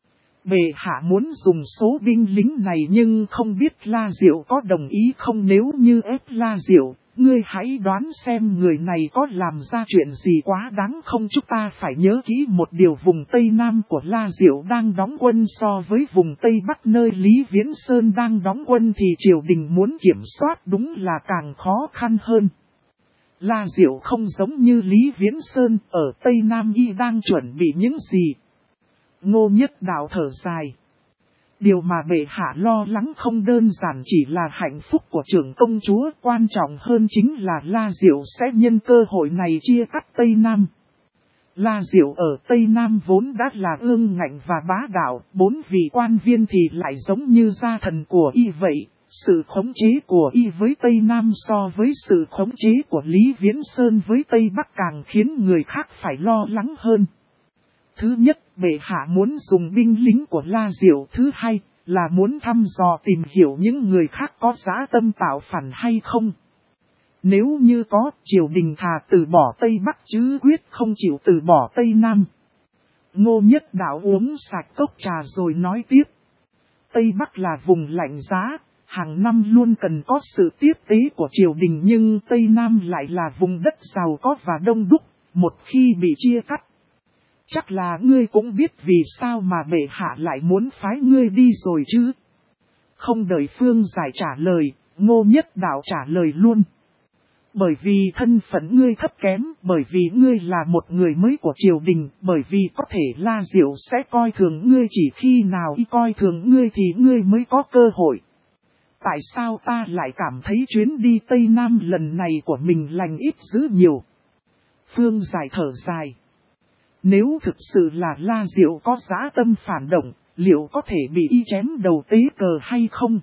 Speaker 1: Bệ hạ muốn dùng số binh lính này nhưng không biết La Diệu có đồng ý không, nếu như ép La Diệu, ngươi hãy đoán xem người này có làm ra chuyện gì quá đáng không. Chúng ta phải nhớ kỹ một điều, vùng Tây Nam của La Diệu đang đóng quân so với vùng Tây Bắc nơi Lý Viễn Sơn đang đóng quân thì triều đình muốn kiểm soát đúng là càng khó khăn hơn. La Diệu không giống như Lý Viễn Sơn, ở Tây Nam y đang chuẩn bị những gì. Ngô Nhất Đạo thở dài. Điều mà bệ hạ lo lắng không đơn giản chỉ là hạnh phúc của trưởng công chúa, quan trọng hơn chính là La Diệu sẽ nhân cơ hội này chia cắt Tây Nam. La Diệu ở Tây Nam vốn đã là ương ngạnh và bá đạo, 4 vị quan viên thì lại giống như gia thần của y vậy. Sự khống chế của y với Tây Nam so với sự khống chế của Lý Viễn Sơn với Tây Bắc càng khiến người khác phải lo lắng hơn. Thứ nhất, bệ hạ muốn dùng binh lính của La Diệu. Thứ hai, là muốn thăm dò tìm hiểu những người khác có dã tâm tạo phản hay không. Nếu như có, triều đình thà từ bỏ Tây Bắc chứ quyết không chịu từ bỏ Tây Nam. Ngô Nhất Đạo uống sạch cốc trà rồi nói tiếp. Tây Bắc là vùng lạnh giá, hàng năm luôn cần có sự tiếp tế của triều đình, nhưng Tây Nam lại là vùng đất giàu có và đông đúc, một khi bị chia cắt. Chắc là ngươi cũng biết vì sao mà bệ hạ lại muốn phái ngươi đi rồi chứ. Không đợi Phương Giải trả lời, Ngô Nhất Đạo trả lời luôn. Bởi vì thân phận ngươi thấp kém, bởi vì ngươi là một người mới của triều đình, bởi vì có thể La Diệu sẽ coi thường ngươi, chỉ khi nào y coi thường ngươi thì ngươi mới có cơ hội. Tại sao ta lại cảm thấy chuyến đi Tây Nam lần này của mình lành ít dữ nhiều? Phương Giải thở dài. Nếu thực sự là La Diệu có dã tâm phản động, liệu có thể bị y chém đầu tế cờ hay không?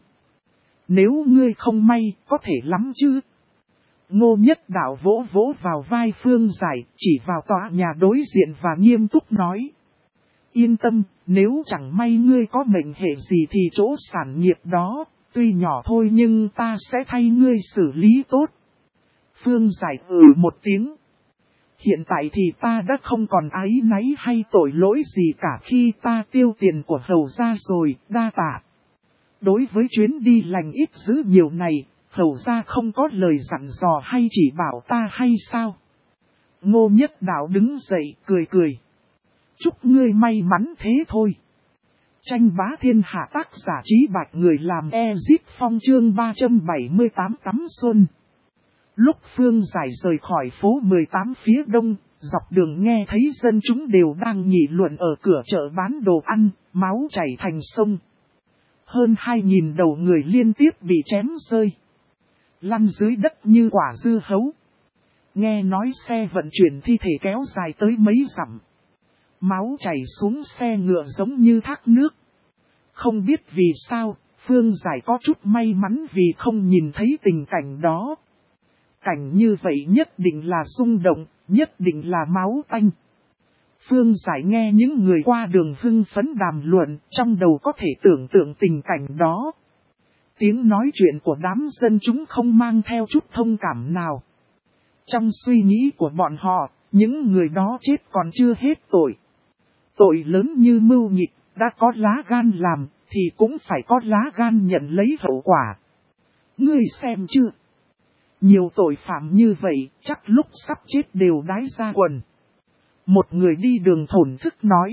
Speaker 1: Nếu ngươi không may, có thể lắm chứ? Ngô Nhất Đạo vỗ vỗ vào vai Phương Giải, chỉ vào tòa nhà đối diện và nghiêm túc nói. Yên tâm, nếu chẳng may ngươi có mệnh hệ gì thì chỗ sản nghiệp đó, tuy nhỏ thôi nhưng ta sẽ thay ngươi xử lý tốt. Phương Giải một tiếng. Hiện tại thì ta đã không còn áy náy hay tội lỗi gì cả khi ta tiêu tiền của hầu gia rồi, đa tạ. Đối với chuyến đi lành ít dữ nhiều này, hầu gia không có lời dặn dò hay chỉ bảo ta hay sao? Ngô Nhất Đạo đứng dậy cười cười. Chúc ngươi may mắn thế thôi. Tranh bá thiên hạ, tác giả Trí Bạch, người làm Ezip Phong, chương 378 tắm xuân. Lúc Phương Giải rời khỏi phố 18 phía đông, dọc đường nghe thấy dân chúng đều đang nghị luận ở cửa chợ bán đồ ăn, máu chảy thành sông. Hơn 2.000 đầu người liên tiếp bị chém rơi, lăn dưới đất như quả dưa hấu. Nghe nói xe vận chuyển thi thể kéo dài tới mấy dặm. Máu chảy xuống xe ngựa giống như thác nước. Không biết vì sao, Phương Giải có chút may mắn vì không nhìn thấy tình cảnh đó. Cảnh như vậy nhất định là rung động, nhất định là máu tanh. Phương Giải nghe những người qua đường hưng phấn đàm luận, trong đầu có thể tưởng tượng tình cảnh đó. Tiếng nói chuyện của đám dân chúng không mang theo chút thông cảm nào. Trong suy nghĩ của bọn họ, những người đó chết còn chưa hết tội. Tội lớn như mưu nhị, đã có lá gan làm, thì cũng phải có lá gan nhận lấy hậu quả. Ngươi xem chưa? Nhiều tội phạm như vậy, chắc lúc sắp chết đều đái ra quần. Một người đi đường thổn thức nói.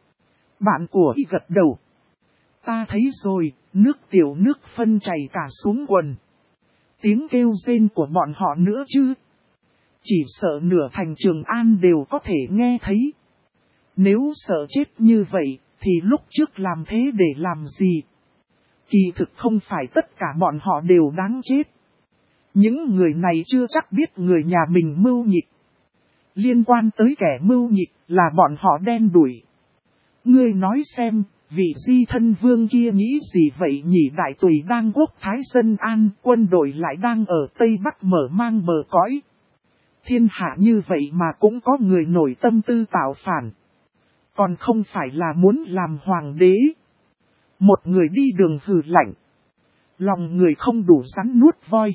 Speaker 1: Bạn của y gật đầu. Ta thấy rồi, nước tiểu nước phân chảy cả xuống quần. Tiếng kêu rên của bọn họ nữa chứ. Chỉ sợ nửa thành Trường An đều có thể nghe thấy. Nếu sợ chết như vậy, thì lúc trước làm thế để làm gì? Kỳ thực không phải tất cả bọn họ đều đáng chết. Những người này chưa chắc biết người nhà mình mưu nhịp. Liên quan tới kẻ mưu nhịp là bọn họ đen đuổi. Ngươi nói xem, vị Di Thân Vương kia nghĩ gì vậy nhỉ? Đại tùy đang quốc thái dân an, quân đội lại đang ở Tây Bắc mở mang bờ cõi. Thiên hạ như vậy mà cũng có người nổi tâm tư tạo phản. Còn không phải là muốn làm hoàng đế. Một người đi đường hừ lạnh. Lòng người không đủ rắn nuốt voi.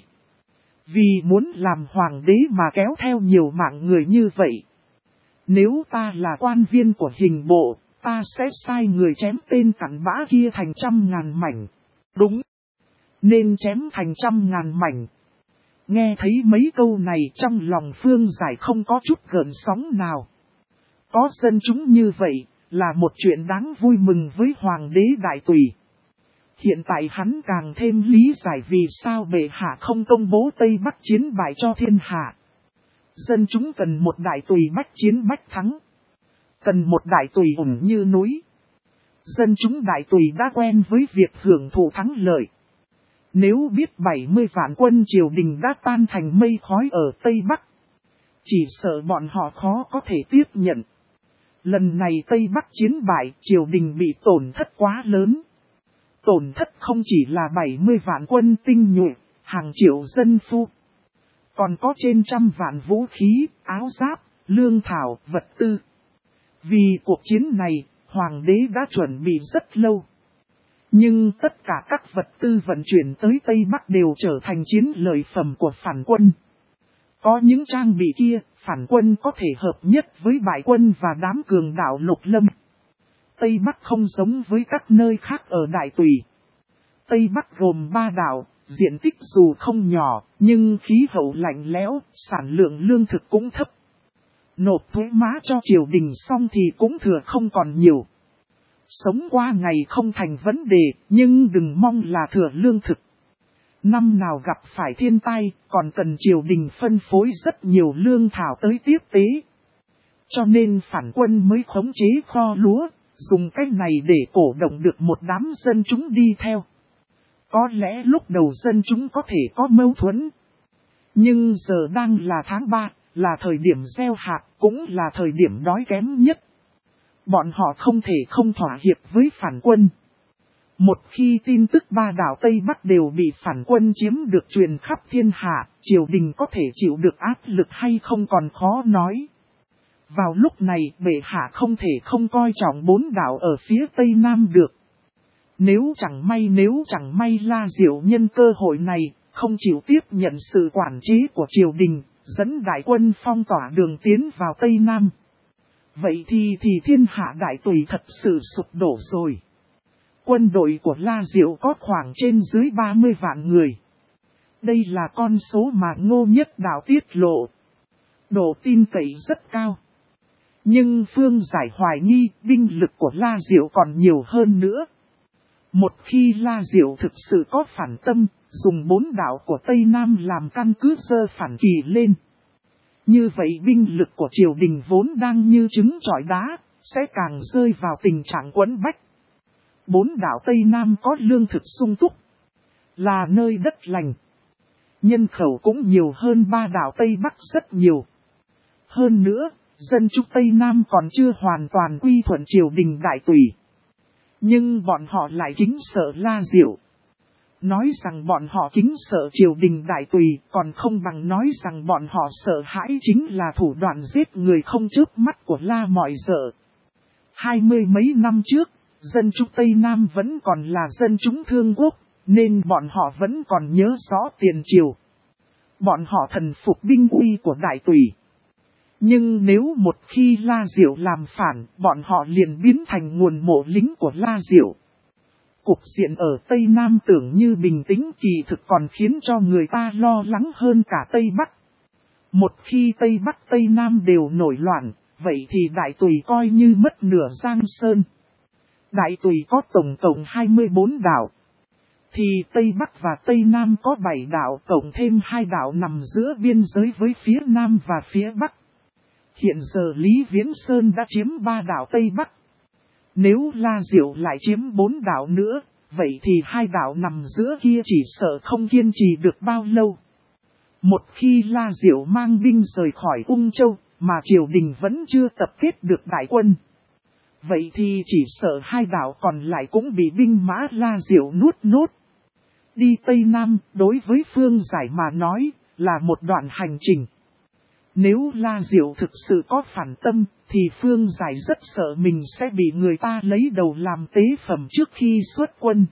Speaker 1: Vì muốn làm hoàng đế mà kéo theo nhiều mạng người như vậy. Nếu ta là quan viên của hình bộ, ta sẽ sai người chém tên cặn bã kia thành 100.000 mảnh. Đúng. Nên chém thành 100.000 mảnh. Nghe thấy mấy câu này trong lòng Phương Giải không có chút gợn sóng nào. Có dân chúng như vậy, là một chuyện đáng vui mừng với Hoàng đế Đại Tùy. Hiện tại hắn càng thêm lý giải vì sao bệ hạ không công bố Tây Bắc chiến bại cho thiên hạ. Dân chúng cần một Đại Tùy bách chiến bách thắng. Cần một Đại Tùy ủng như núi. Dân chúng Đại Tùy đã quen với việc hưởng thụ thắng lợi. Nếu biết 70 vạn quân triều đình đã tan thành mây khói ở Tây Bắc, chỉ sợ bọn họ khó có thể tiếp nhận. Lần này Tây Bắc chiến bại, triều đình bị tổn thất quá lớn. Tổn thất không chỉ là 70 vạn quân tinh nhuệ, hàng triệu dân phu. Còn có trên 100 vạn vũ khí, áo giáp, lương thảo, vật tư. Vì cuộc chiến này, Hoàng đế đã chuẩn bị rất lâu. Nhưng tất cả các vật tư vận chuyển tới Tây Bắc đều trở thành chiến lợi phẩm của phản quân. Có những trang bị kia, phản quân có thể hợp nhất với bại quân và đám cường đạo Lục Lâm. Tây Bắc không giống với các nơi khác ở Đại Tùy. Tây Bắc gồm 3 đảo, diện tích dù không nhỏ, nhưng khí hậu lạnh lẽo, sản lượng lương thực cũng thấp. Nộp thuế má cho triều đình xong thì cũng thừa không còn nhiều. Sống qua ngày không thành vấn đề, nhưng đừng mong là thừa lương thực. Năm nào gặp phải thiên tai, còn cần triều đình phân phối rất nhiều lương thảo tới tiếp tế. Cho nên phản quân mới khống chế kho lúa, dùng cách này để cổ động được một đám dân chúng đi theo. Có lẽ lúc đầu dân chúng có thể có mâu thuẫn. Nhưng giờ đang là tháng 3, là thời điểm gieo hạt, cũng là thời điểm đói kém nhất. Bọn họ không thể không thỏa hiệp với phản quân. Một khi tin tức 3 đảo Tây Bắc đều bị phản quân chiếm được truyền khắp thiên hạ, triều đình có thể chịu được áp lực hay không còn khó nói. Vào lúc này bệ hạ không thể không coi trọng 4 đảo ở phía Tây Nam được. Nếu chẳng may La Diệu nhân cơ hội này, không chịu tiếp nhận sự quản chế của triều đình, dẫn đại quân phong tỏa đường tiến vào Tây Nam. Vậy thì thiên hạ Đại Tùy thật sự sụp đổ rồi. Quân đội của La Diệu có khoảng trên dưới 30 vạn người. Đây là con số mà Ngô Nhất Đạo tiết lộ. Độ tin cậy rất cao. Nhưng Phương Giải hoài nghi binh lực của La Diệu còn nhiều hơn nữa. Một khi La Diệu thực sự có phản tâm, dùng 4 đảo của Tây Nam làm căn cứ dơ phản kỳ lên. Như vậy binh lực của triều đình vốn đang như trứng trọi đá, sẽ càng rơi vào tình trạng quẫn bách. 4 đảo Tây Nam có lương thực sung túc, là nơi đất lành. Nhân khẩu cũng nhiều hơn ba đảo Tây Bắc rất nhiều. Hơn nữa, dân chúng Tây Nam còn chưa hoàn toàn quy thuận triều đình đại tùy. Nhưng bọn họ lại kính sợ La Diệu. Nói rằng bọn họ kính sợ triều đình đại tùy, còn không bằng nói rằng bọn họ sợ hãi chính là thủ đoạn giết người không chớp mắt của La Mọi Dợ. 20 mấy năm trước, dân chúng Tây Nam vẫn còn là dân chúng thương quốc, nên bọn họ vẫn còn nhớ rõ tiền triều. Bọn họ thần phục binh uy của đại tùy. Nhưng nếu một khi La Diệu làm phản, bọn họ liền biến thành nguồn mộ lính của La Diệu. Cục diện ở Tây Nam tưởng như bình tĩnh, kỳ thực còn khiến cho người ta lo lắng hơn cả Tây Bắc. Một khi Tây Bắc Tây Nam đều nổi loạn, vậy thì đại tùy coi như mất nửa Giang Sơn. Đại tùy có tổng cộng 24 đảo. Thì Tây Bắc và Tây Nam có 7 đảo, cộng thêm 2 đảo nằm giữa biên giới với phía Nam và phía Bắc. Hiện giờ Lý Viễn Sơn đã chiếm 3 đảo Tây Bắc. Nếu La Diệu lại chiếm 4 đảo nữa, vậy thì 2 đảo nằm giữa kia chỉ sợ không kiên trì được bao lâu. Một khi La Diệu mang binh rời khỏi Ung Châu, mà triều đình vẫn chưa tập kết được đại quân, vậy thì chỉ sợ 2 đảo còn lại cũng bị binh mã La Diệu nuốt nốt. Đi Tây Nam, đối với Phương Giải mà nói, là một đoạn hành trình. Nếu La Diệu thực sự có phản tâm, thì Phương Giải rất sợ mình sẽ bị người ta lấy đầu làm tế phẩm trước khi xuất quân.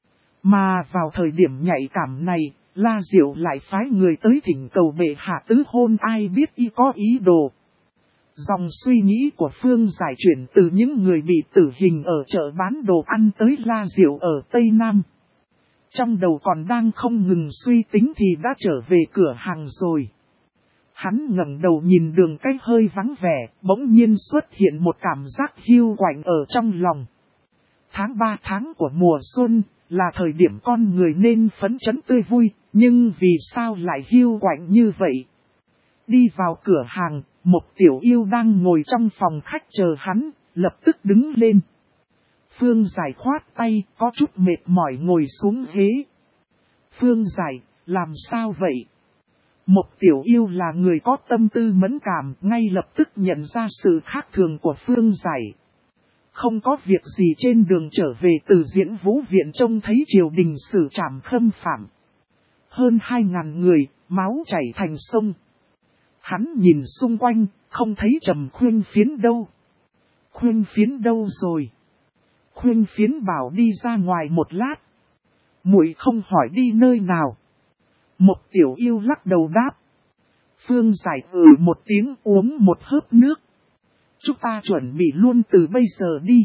Speaker 1: Mà vào thời điểm nhạy cảm này, La Diệu lại phái người tới thỉnh cầu bệ hạ tứ hôn, ai biết y có ý đồ. Dòng suy nghĩ của Phương Giải chuyển từ những người bị tử hình ở chợ bán đồ ăn tới La Diệu ở Tây Nam. Trong đầu còn đang không ngừng suy tính thì đã trở về cửa hàng rồi. Hắn ngẩng đầu nhìn đường cái hơi vắng vẻ, bỗng nhiên xuất hiện một cảm giác hiu quạnh ở trong lòng. Tháng 3 tháng của mùa xuân, là thời điểm con người nên phấn chấn tươi vui, nhưng vì sao lại hiu quạnh như vậy? Đi vào cửa hàng, một tiểu yêu đang ngồi trong phòng khách chờ hắn, lập tức đứng lên. Phương Giải khoát tay, có chút mệt mỏi ngồi xuống ghế. Phương Giải, làm sao vậy? Một tiểu yêu là người có tâm tư mẫn cảm, ngay lập tức nhận ra sự khác thường của Phương Giải. Không có việc gì, trên đường trở về từ Diễn Vũ Viện trông thấy triều đình xử trảm khâm phạm. Hơn 2.000 người, máu chảy thành sông. Hắn nhìn xung quanh, không thấy Trầm Khuyên Phiến đâu. Khuyên Phiến đâu rồi? Khuyên Phiến bảo đi ra ngoài một lát. Muội không hỏi đi nơi nào. Một tiểu yêu lắc đầu đáp. Phương Giải một tiếng, uống một hớp nước. Chúng ta chuẩn bị luôn từ bây giờ đi.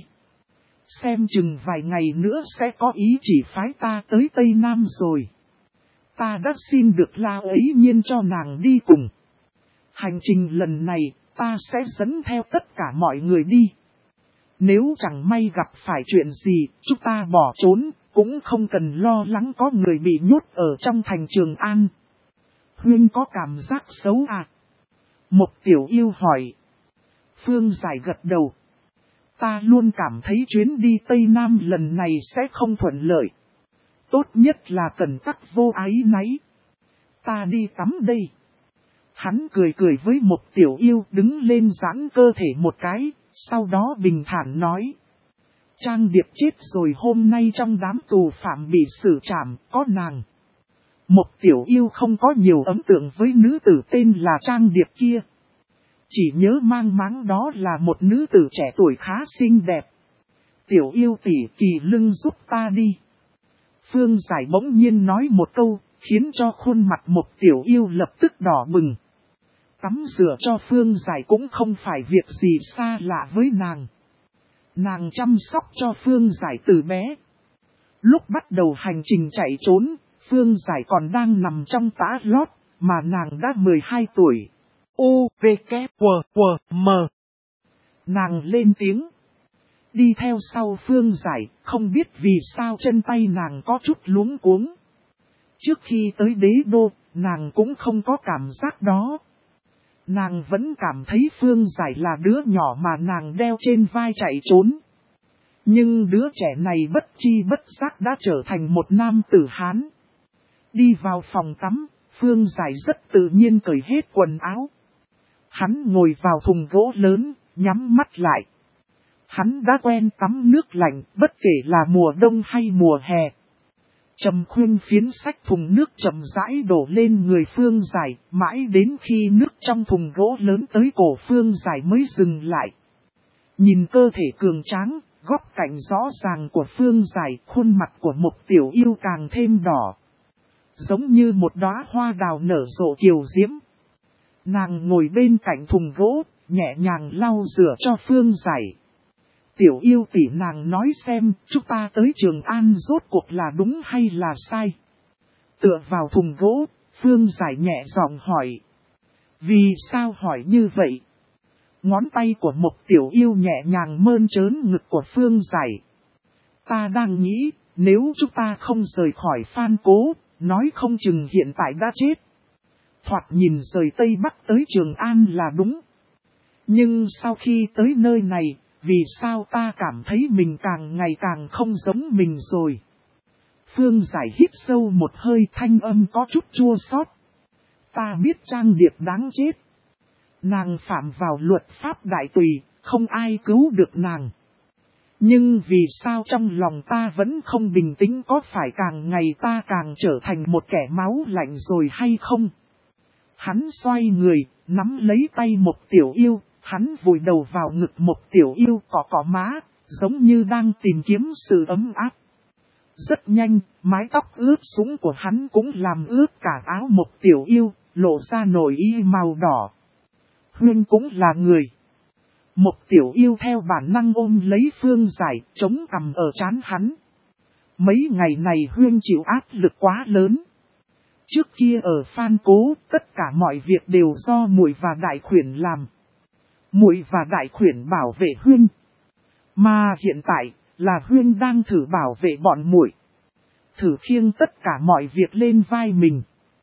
Speaker 1: Xem chừng vài ngày nữa sẽ có ý chỉ phái ta tới Tây Nam rồi. Ta đã xin được La ấy nhiên cho nàng đi cùng. Hành trình lần này, ta sẽ dẫn theo tất cả mọi người đi. Nếu chẳng may gặp phải chuyện gì, chúng ta bỏ trốn, cũng không cần lo lắng có người bị nhốt ở trong thành Trường An. Huynh có cảm giác xấu à? Một tiểu yêu hỏi. Phương Giải gật đầu. Ta luôn cảm thấy chuyến đi Tây Nam lần này sẽ không thuận lợi. Tốt nhất là cẩn tắc vô ái náy. Ta đi tắm đây. Hắn cười cười với một tiểu yêu, đứng lên giãn cơ thể một cái, sau đó bình thản nói. Trang Điệp chết rồi, hôm nay trong đám tù phạm bị xử trảm, có nàng. Một tiểu yêu không có nhiều ấn tượng với nữ tử tên là Trang Điệp kia. Chỉ nhớ mang máng đó là một nữ tử trẻ tuổi khá xinh đẹp. Tiểu yêu tỷ, kỳ lưng giúp ta đi. Phương Giải bỗng nhiên nói một câu, khiến cho khuôn mặt một tiểu yêu lập tức đỏ bừng. Tắm rửa cho Phương Giải cũng không phải việc gì xa lạ với nàng. Nàng chăm sóc cho Phương Giải từ bé. Lúc bắt đầu hành trình chạy trốn, Phương Giải còn đang nằm trong tã lót, mà nàng đã 12 tuổi. U, V, K, W, W, M. Nàng lên tiếng. Đi theo sau Phương Giải, không biết vì sao chân tay nàng có chút luống cuống. Trước khi tới đế đô, nàng cũng không có cảm giác đó. Nàng vẫn cảm thấy Phương Giải là đứa nhỏ mà nàng đeo trên vai chạy trốn. Nhưng đứa trẻ này bất chi bất giác đã trở thành một nam tử Hán. Đi vào phòng tắm, Phương Giải rất tự nhiên cởi hết quần áo. Hắn ngồi vào thùng gỗ lớn, nhắm mắt lại. Hắn đã quen tắm nước lạnh, bất kể là mùa đông hay mùa hè. Trầm Khuyên phiến xách thùng nước chậm rãi đổ lên người Phương Giải, mãi đến khi nước trong thùng gỗ lớn tới cổ Phương Giải mới dừng lại. Nhìn cơ thể cường tráng, góc cạnh rõ ràng của Phương Giải, khuôn mặt của Mục Tiểu Yêu càng thêm đỏ. Giống như một đóa hoa đào nở rộ kiều diễm. Nàng ngồi bên cạnh thùng gỗ, nhẹ nhàng lau rửa cho Phương Giải. Tiểu Yêu tỷ, nàng nói xem, chúng ta tới Trường An rốt cuộc là đúng hay là sai? Tựa vào thùng gỗ, Phương Giải nhẹ giọng hỏi. Vì sao hỏi như vậy? Ngón tay của Mục Tiểu Yêu nhẹ nhàng mơn trớn ngực của Phương Giải. Ta đang nghĩ, nếu chúng ta không rời khỏi Phan Cố, nói không chừng hiện tại đã chết. Thoạt nhìn rời Tây Bắc tới Trường An là đúng. Nhưng sau khi tới nơi này, vì sao ta cảm thấy mình càng ngày càng không giống mình rồi? Phương Giải hít sâu một hơi, thanh âm có chút chua xót. Ta biết Trang Điệp đáng chết. Nàng phạm vào luật pháp đại tùy, không ai cứu được nàng. Nhưng vì sao trong lòng ta vẫn không bình tĩnh, có phải càng ngày ta càng trở thành một kẻ máu lạnh rồi hay không? Hắn xoay người, nắm lấy tay Mục Tiểu Yêu, hắn vùi đầu vào ngực Mục Tiểu Yêu, cọ má, giống như đang tìm kiếm sự ấm áp. Rất nhanh, mái tóc ướt sũng của hắn cũng làm ướt cả áo Mục Tiểu Yêu, lộ ra nội y màu đỏ. Huyên cũng là người. Mục Tiểu Yêu theo bản năng ôm lấy Phương Giải, chống cằm ở trán hắn. Mấy ngày này Huyên chịu áp lực quá lớn. Trước kia ở Phan Cố, tất cả mọi việc đều do muội và Đại Khuyển làm. Muội và Đại Khuyển bảo vệ Huyên. Mà hiện tại, là Huyên đang thử bảo vệ bọn muội. Thử khiêng tất cả mọi việc lên vai mình.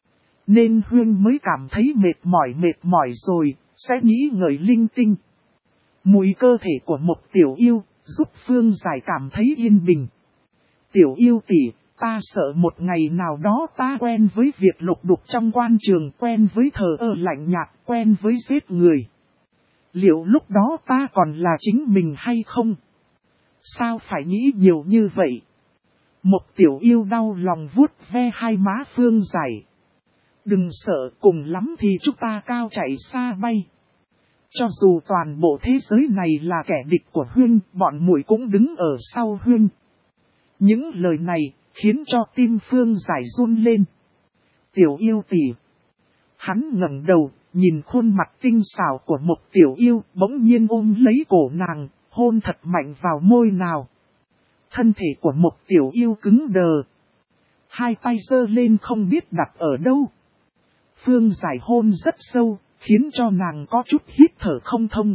Speaker 1: Nên Huyên mới cảm thấy mệt mỏi rồi, sẽ nghĩ ngợi linh tinh. Mùi cơ thể của Mục Tiểu Yêu, giúp Phương Giải cảm thấy yên bình. Tiểu Yêu tỷ, ta sợ một ngày nào đó ta quen với việc lục đục trong quan trường, quen với thờ ơ lạnh nhạt, quen với giết người. Liệu lúc đó ta còn là chính mình hay không? Sao phải nghĩ nhiều như vậy? Mục Tiểu Yêu đau lòng vuốt ve hai má Phương Giải. Đừng sợ, cùng lắm thì chúng ta cao chạy xa bay. Cho dù toàn bộ thế giới này là kẻ địch của Huyên, bọn muội cũng đứng ở sau Huyên. Những lời này khiến cho tim Phương Giải run lên. Tiểu Yêu tỷ. Hắn ngẩng đầu, nhìn khuôn mặt tinh xảo của Mục Tiểu Yêu, bỗng nhiên ôm lấy cổ nàng, hôn thật mạnh vào môi nào. Thân thể của Mục Tiểu Yêu cứng đờ. Hai tay giơ lên không biết đặt ở đâu. Phương Giải hôn rất sâu, khiến cho nàng có chút hít thở không thông.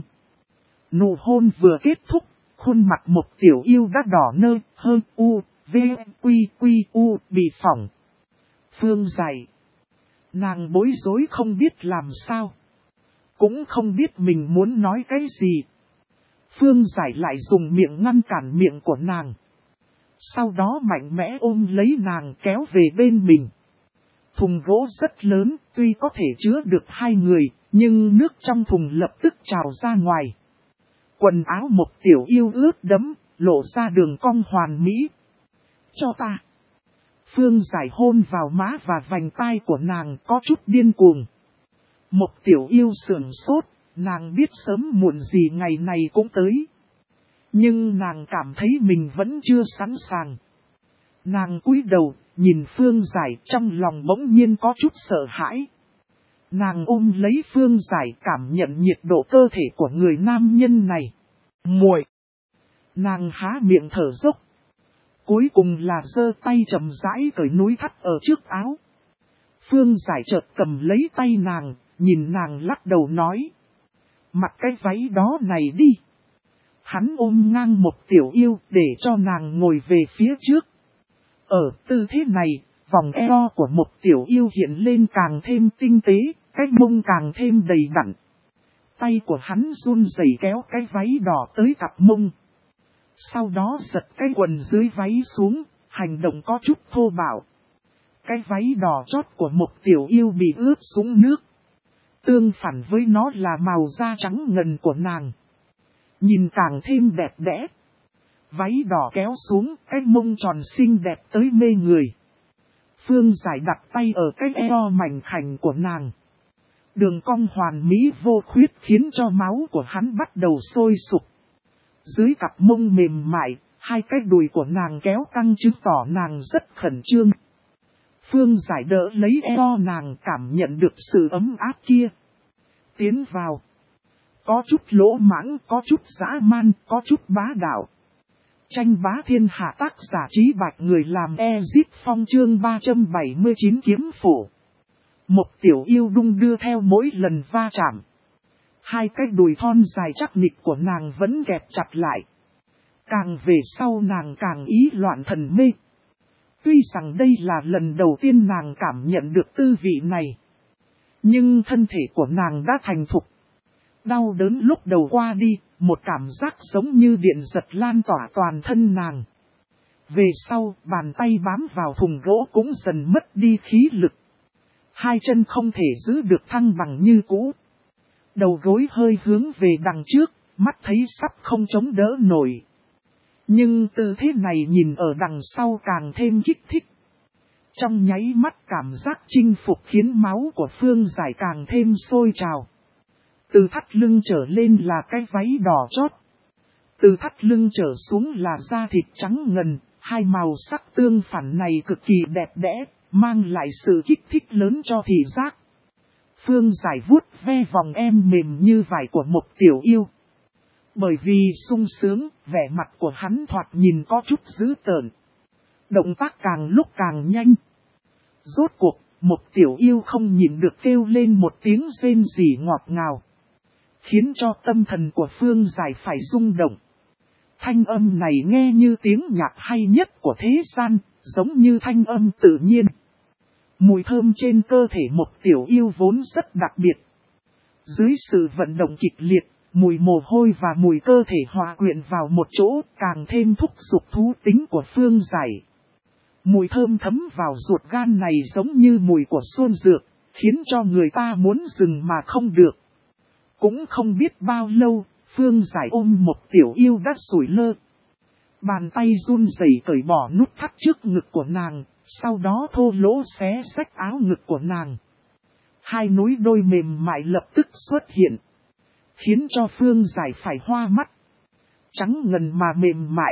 Speaker 1: Nụ hôn vừa kết thúc, khuôn mặt Mục Tiểu Yêu đã đỏ nơ, hơn u, v, u, bị phỏng. Phương Giải. Nàng bối rối không biết làm sao. Cũng không biết mình muốn nói cái gì. Phương Giải lại dùng miệng ngăn cản miệng của nàng. Sau đó mạnh mẽ ôm lấy nàng kéo về bên mình. Thùng gỗ rất lớn, tuy có thể chứa được hai người, nhưng nước trong thùng lập tức trào ra ngoài. Quần áo Mục Tiểu Yêu ướt đẫm, lộ ra đường cong hoàn mỹ. Cho ta. Phương Giải hôn vào má và vành tai của nàng có chút điên cuồng. Mục Tiểu Yêu sườn sốt, nàng biết sớm muộn gì ngày này cũng tới. Nhưng nàng cảm thấy mình vẫn chưa sẵn sàng. Nàng cúi đầu, nhìn Phương Giải, trong lòng bỗng nhiên có chút sợ hãi. Nàng ôm lấy Phương Giải, cảm nhận nhiệt độ cơ thể của người nam nhân này. Muội. Nàng há miệng thở dốc. Cuối cùng là giơ tay chậm rãi cởi núi thắt ở trước áo. Phương Giải chợt cầm lấy tay nàng, nhìn nàng lắc đầu nói. Mặc cái váy đó này đi. Hắn ôm ngang Mục Tiểu Yêu để cho nàng ngồi về phía trước. Ở tư thế này, vòng eo của Mục Tiểu Yêu hiện lên càng thêm tinh tế, cái mông càng thêm đầy đặn. Tay của hắn run rẩy kéo cái váy đỏ tới cặp mông. Sau đó giật cái quần dưới váy xuống, hành động có chút thô bạo. Cái váy đỏ chót của Mộc Tiểu Yêu bị ướt sũng nước. Tương phản với nó là màu da trắng ngần của nàng. Nhìn càng thêm đẹp đẽ. Váy đỏ kéo xuống, cái mông tròn xinh đẹp tới mê người. Phương Giải đặt tay ở cái eo mảnh khảnh của nàng. Đường cong hoàn mỹ vô khuyết khiến cho máu của hắn bắt đầu sôi sục. Dưới cặp mông mềm mại, hai cái đùi của nàng kéo căng chứng tỏ nàng rất khẩn trương. Phương Giải đỡ lấy eo nàng, cảm nhận được sự ấm áp kia. Tiến vào. Có chút lỗ mãng, có chút dã man, có chút bá đạo. Tranh bá thiên hạ, tác giả Trí Bạch, người làm Ezit Phong, chương 379 kiếm phổ. Mộc Tiểu Yêu đung đưa theo mỗi lần va chạm. Hai cái đùi thon dài chắc nịch của nàng vẫn kẹp chặt lại. Càng về sau nàng càng ý loạn thần mê. Tuy rằng đây là lần đầu tiên nàng cảm nhận được tư vị này. Nhưng thân thể của nàng đã thành thục. Đau đớn lúc đầu qua đi, một cảm giác giống như điện giật lan tỏa toàn thân nàng. Về sau, bàn tay bám vào thùng gỗ cũng dần mất đi khí lực. Hai chân không thể giữ được thăng bằng như cũ. Đầu gối hơi hướng về đằng trước, mắt thấy sắp không chống đỡ nổi. Nhưng tư thế này nhìn ở đằng sau càng thêm kích thích. Trong nháy mắt cảm giác chinh phục khiến máu của Phương Giải càng thêm sôi trào. Từ thắt lưng trở lên là cái váy đỏ chót. Từ thắt lưng trở xuống là da thịt trắng ngần, hai màu sắc tương phản này cực kỳ đẹp đẽ, mang lại sự kích thích lớn cho thị giác. Phương Giải vuốt ve vòng em mềm như vải của Mộc Tiểu Yêu. Bởi vì sung sướng, vẻ mặt của hắn thoạt nhìn có chút dữ tợn. Động tác càng lúc càng nhanh. Rốt cuộc, Mộc Tiểu Yêu không nhịn được kêu lên một tiếng rên rỉ ngọt ngào. Khiến cho tâm thần của Phương Giải phải rung động. Thanh âm này nghe như tiếng nhạc hay nhất của thế gian, giống như thanh âm tự nhiên. Mùi thơm trên cơ thể Mộc Tiểu Yêu vốn rất đặc biệt. Dưới sự vận động kịch liệt, mùi mồ hôi và mùi cơ thể hòa quyện vào một chỗ, càng thêm thúc giục thú tính của Phương Giải. Mùi thơm thấm vào ruột gan này giống như mùi của xuân dược, khiến cho người ta muốn dừng mà không được. Cũng không biết bao lâu, Phương Giải ôm Mộc Tiểu Yêu đã sủi lơ. Bàn tay run rẩy cởi bỏ nút thắt trước ngực của nàng, sau đó thô lỗ xé xách áo ngực của nàng. Hai núi đôi mềm mại lập tức xuất hiện, khiến cho Phương Giải phải hoa mắt. Trắng ngần mà mềm mại,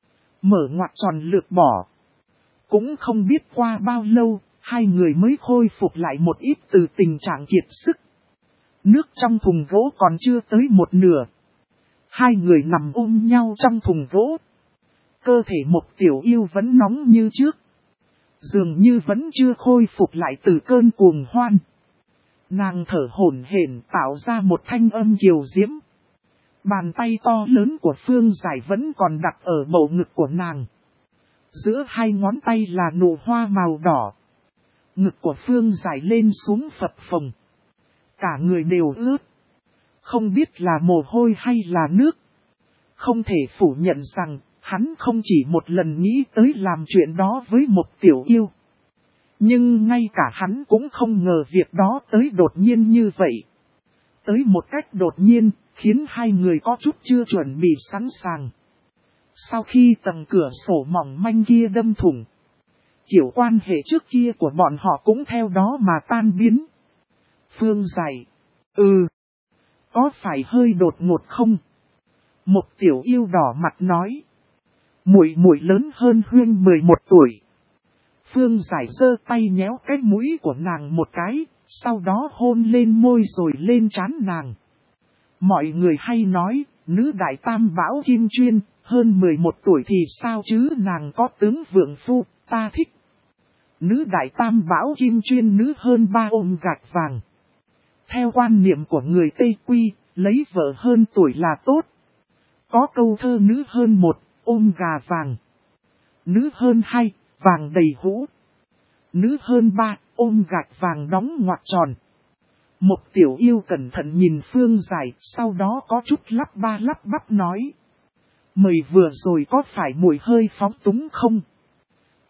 Speaker 1: mở ngoặt tròn lược bỏ. Cũng không biết qua bao lâu, hai người mới khôi phục lại một ít từ tình trạng kiệt sức. Nước trong thùng gỗ còn chưa tới một nửa. Hai người nằm ôm nhau trong thùng gỗ. Cơ thể Mộc Tiểu Yêu vẫn nóng như trước. Dường như vẫn chưa khôi phục lại từ cơn cuồng hoan. Nàng thở hổn hển tạo ra một thanh âm kiều diễm. Bàn tay to lớn của Phương Giải vẫn còn đặt ở bầu ngực của nàng. Giữa hai ngón tay là nụ hoa màu đỏ. Ngực của Phương Giải lên xuống phập phồng. Cả người đều ướt. Không biết là mồ hôi hay là nước. Không thể phủ nhận rằng, hắn không chỉ một lần nghĩ tới làm chuyện đó với Mộc Tiểu Yêu. Nhưng ngay cả hắn cũng không ngờ việc đó tới đột nhiên như vậy. Tới một cách đột nhiên, khiến hai người có chút chưa chuẩn bị sẵn sàng. Sau khi tầng cửa sổ mỏng manh kia đâm thủng, kiểu quan hệ trước kia của bọn họ cũng theo đó mà tan biến. Phương Giải, có phải hơi đột ngột không? Mộc Tiểu Yêu đỏ mặt nói. Muội muội lớn hơn Huyên 11 tuổi. Phương Giải giơ tay nhéo cái mũi của nàng một cái, sau đó hôn lên môi rồi lên trán nàng. Mọi người hay nói, nữ đại tam bảo kim chuyên, hơn 11 tuổi thì sao chứ, nàng có tướng vượng phu, ta thích. Nữ đại tam bảo kim chuyên, nữ hơn 3 ôm gạch vàng. Theo quan niệm của người Tây Quy, lấy vợ hơn tuổi là tốt. Có câu thơ nữ hơn 1, ôm gà vàng. Nữ hơn 2, vàng đầy hũ. Nữ hơn 3, ôm gạch vàng đóng ngoặc tròn. Mộc Tiểu Yêu cẩn thận nhìn Phương Giải, sau đó có chút lắp ba lắp bắp nói. Mời vừa rồi có phải mùi hơi phóng túng không?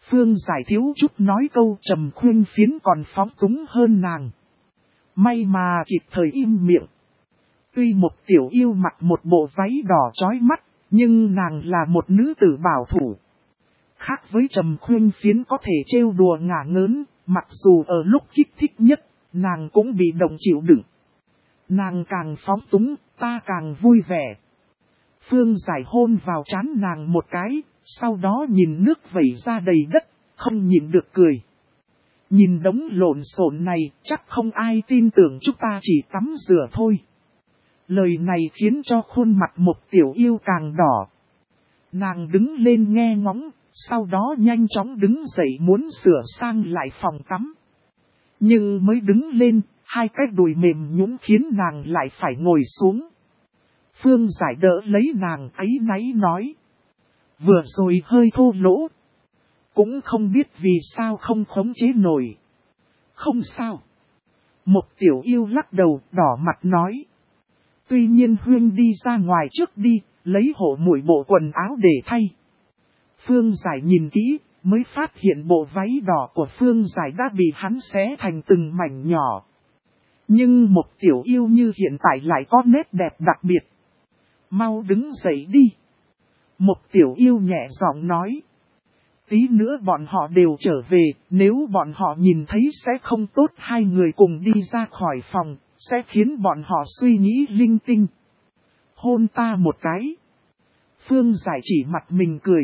Speaker 1: Phương Giải thiếu chút nói câu Trầm Khuyên Phiến còn phóng túng hơn nàng. May mà kịp thời im miệng. Tuy Mục Tiểu Yêu mặc một bộ váy đỏ chói mắt, nhưng nàng là một nữ tử bảo thủ. Khác với Trầm Khuyên Phiến có thể trêu đùa ngả ngớn, mặc dù ở lúc kích thích nhất, nàng cũng bị động chịu đựng. Nàng càng phóng túng, ta càng vui vẻ. Phương Giải hôn vào trán nàng một cái, sau đó nhìn nước vẩy ra đầy đất, không nhịn được cười. Nhìn đống lộn xộn này, chắc không ai tin tưởng chúng ta chỉ tắm rửa thôi. Lời này khiến cho khuôn mặt Mục Tiểu Yêu càng đỏ. Nàng đứng lên nghe ngóng, sau đó nhanh chóng đứng dậy muốn sửa sang lại phòng tắm. Nhưng mới đứng lên, hai cái đùi mềm nhũn khiến nàng lại phải ngồi xuống. Phương Giải đỡ lấy nàng áy náy nói. Vừa rồi hơi thô lỗ. Cũng không biết vì sao không khống chế nổi. Không sao. Mục Tiểu Yêu lắc đầu đỏ mặt nói. Tuy nhiên Huyên đi ra ngoài trước đi, lấy hộ muội bộ quần áo để thay. Phương Giải nhìn kỹ, mới phát hiện bộ váy đỏ của Phương Giải đã bị hắn xé thành từng mảnh nhỏ. Nhưng Mục Tiểu Yêu như hiện tại lại có nét đẹp đặc biệt. Mau đứng dậy đi. Mục Tiểu Yêu nhẹ giọng nói. Tí nữa bọn họ đều trở về, nếu bọn họ nhìn thấy sẽ không tốt, hai người cùng đi ra khỏi phòng, sẽ khiến bọn họ suy nghĩ linh tinh. Hôn ta một cái. Phương Giải chỉ mặt mình cười.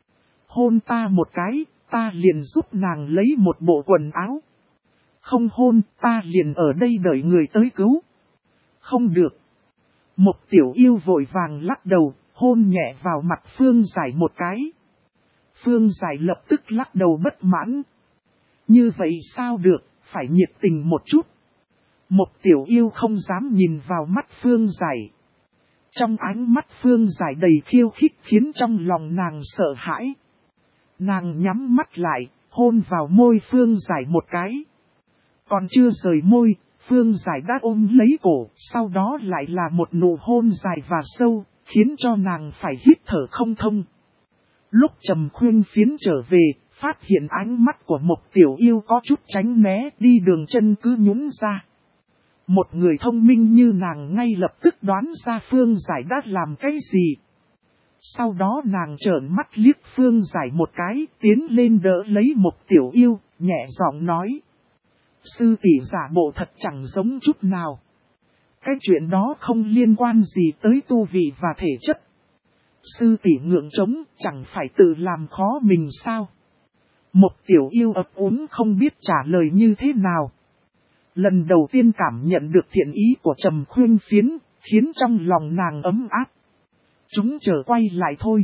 Speaker 1: Hôn ta một cái, ta liền giúp nàng lấy một bộ quần áo. Không hôn, ta liền ở đây đợi người tới cứu. Không được. Mục Tiểu Yêu vội vàng lắc đầu, hôn nhẹ vào mặt Phương Giải một cái. Phương Giải lập tức lắc đầu bất mãn. Như vậy sao được, phải nhiệt tình một chút. Mục Tiểu Yêu không dám nhìn vào mắt Phương Giải. Trong ánh mắt Phương Giải đầy khiêu khích khiến trong lòng nàng sợ hãi. Nàng nhắm mắt lại, hôn vào môi Phương Giải một cái. Còn chưa rời môi, Phương Giải đã ôm lấy cổ, sau đó lại là một nụ hôn dài và sâu, khiến cho nàng phải hít thở không thông. Lúc Trầm Khuyên Phiến trở về, phát hiện ánh mắt của Mục Tiểu Yêu có chút tránh né, đi đường chân cứ nhún ra. Một người thông minh như nàng ngay lập tức đoán ra Phương Giải đã làm cái gì. Sau đó nàng trợn mắt liếc Phương Giải một cái, tiến lên đỡ lấy Mục Tiểu Yêu, nhẹ giọng nói. Sư tỷ giả bộ thật chẳng giống chút nào. Cái chuyện đó không liên quan gì tới tu vị và thể chất. Sư tỷ ngượng trống, chẳng phải tự làm khó mình sao? Mục Tiểu Yêu ấp úng không biết trả lời như thế nào. Lần đầu tiên cảm nhận được thiện ý của Trầm Khuyên Phiến, khiến trong lòng nàng ấm áp. Chúng chờ quay lại thôi.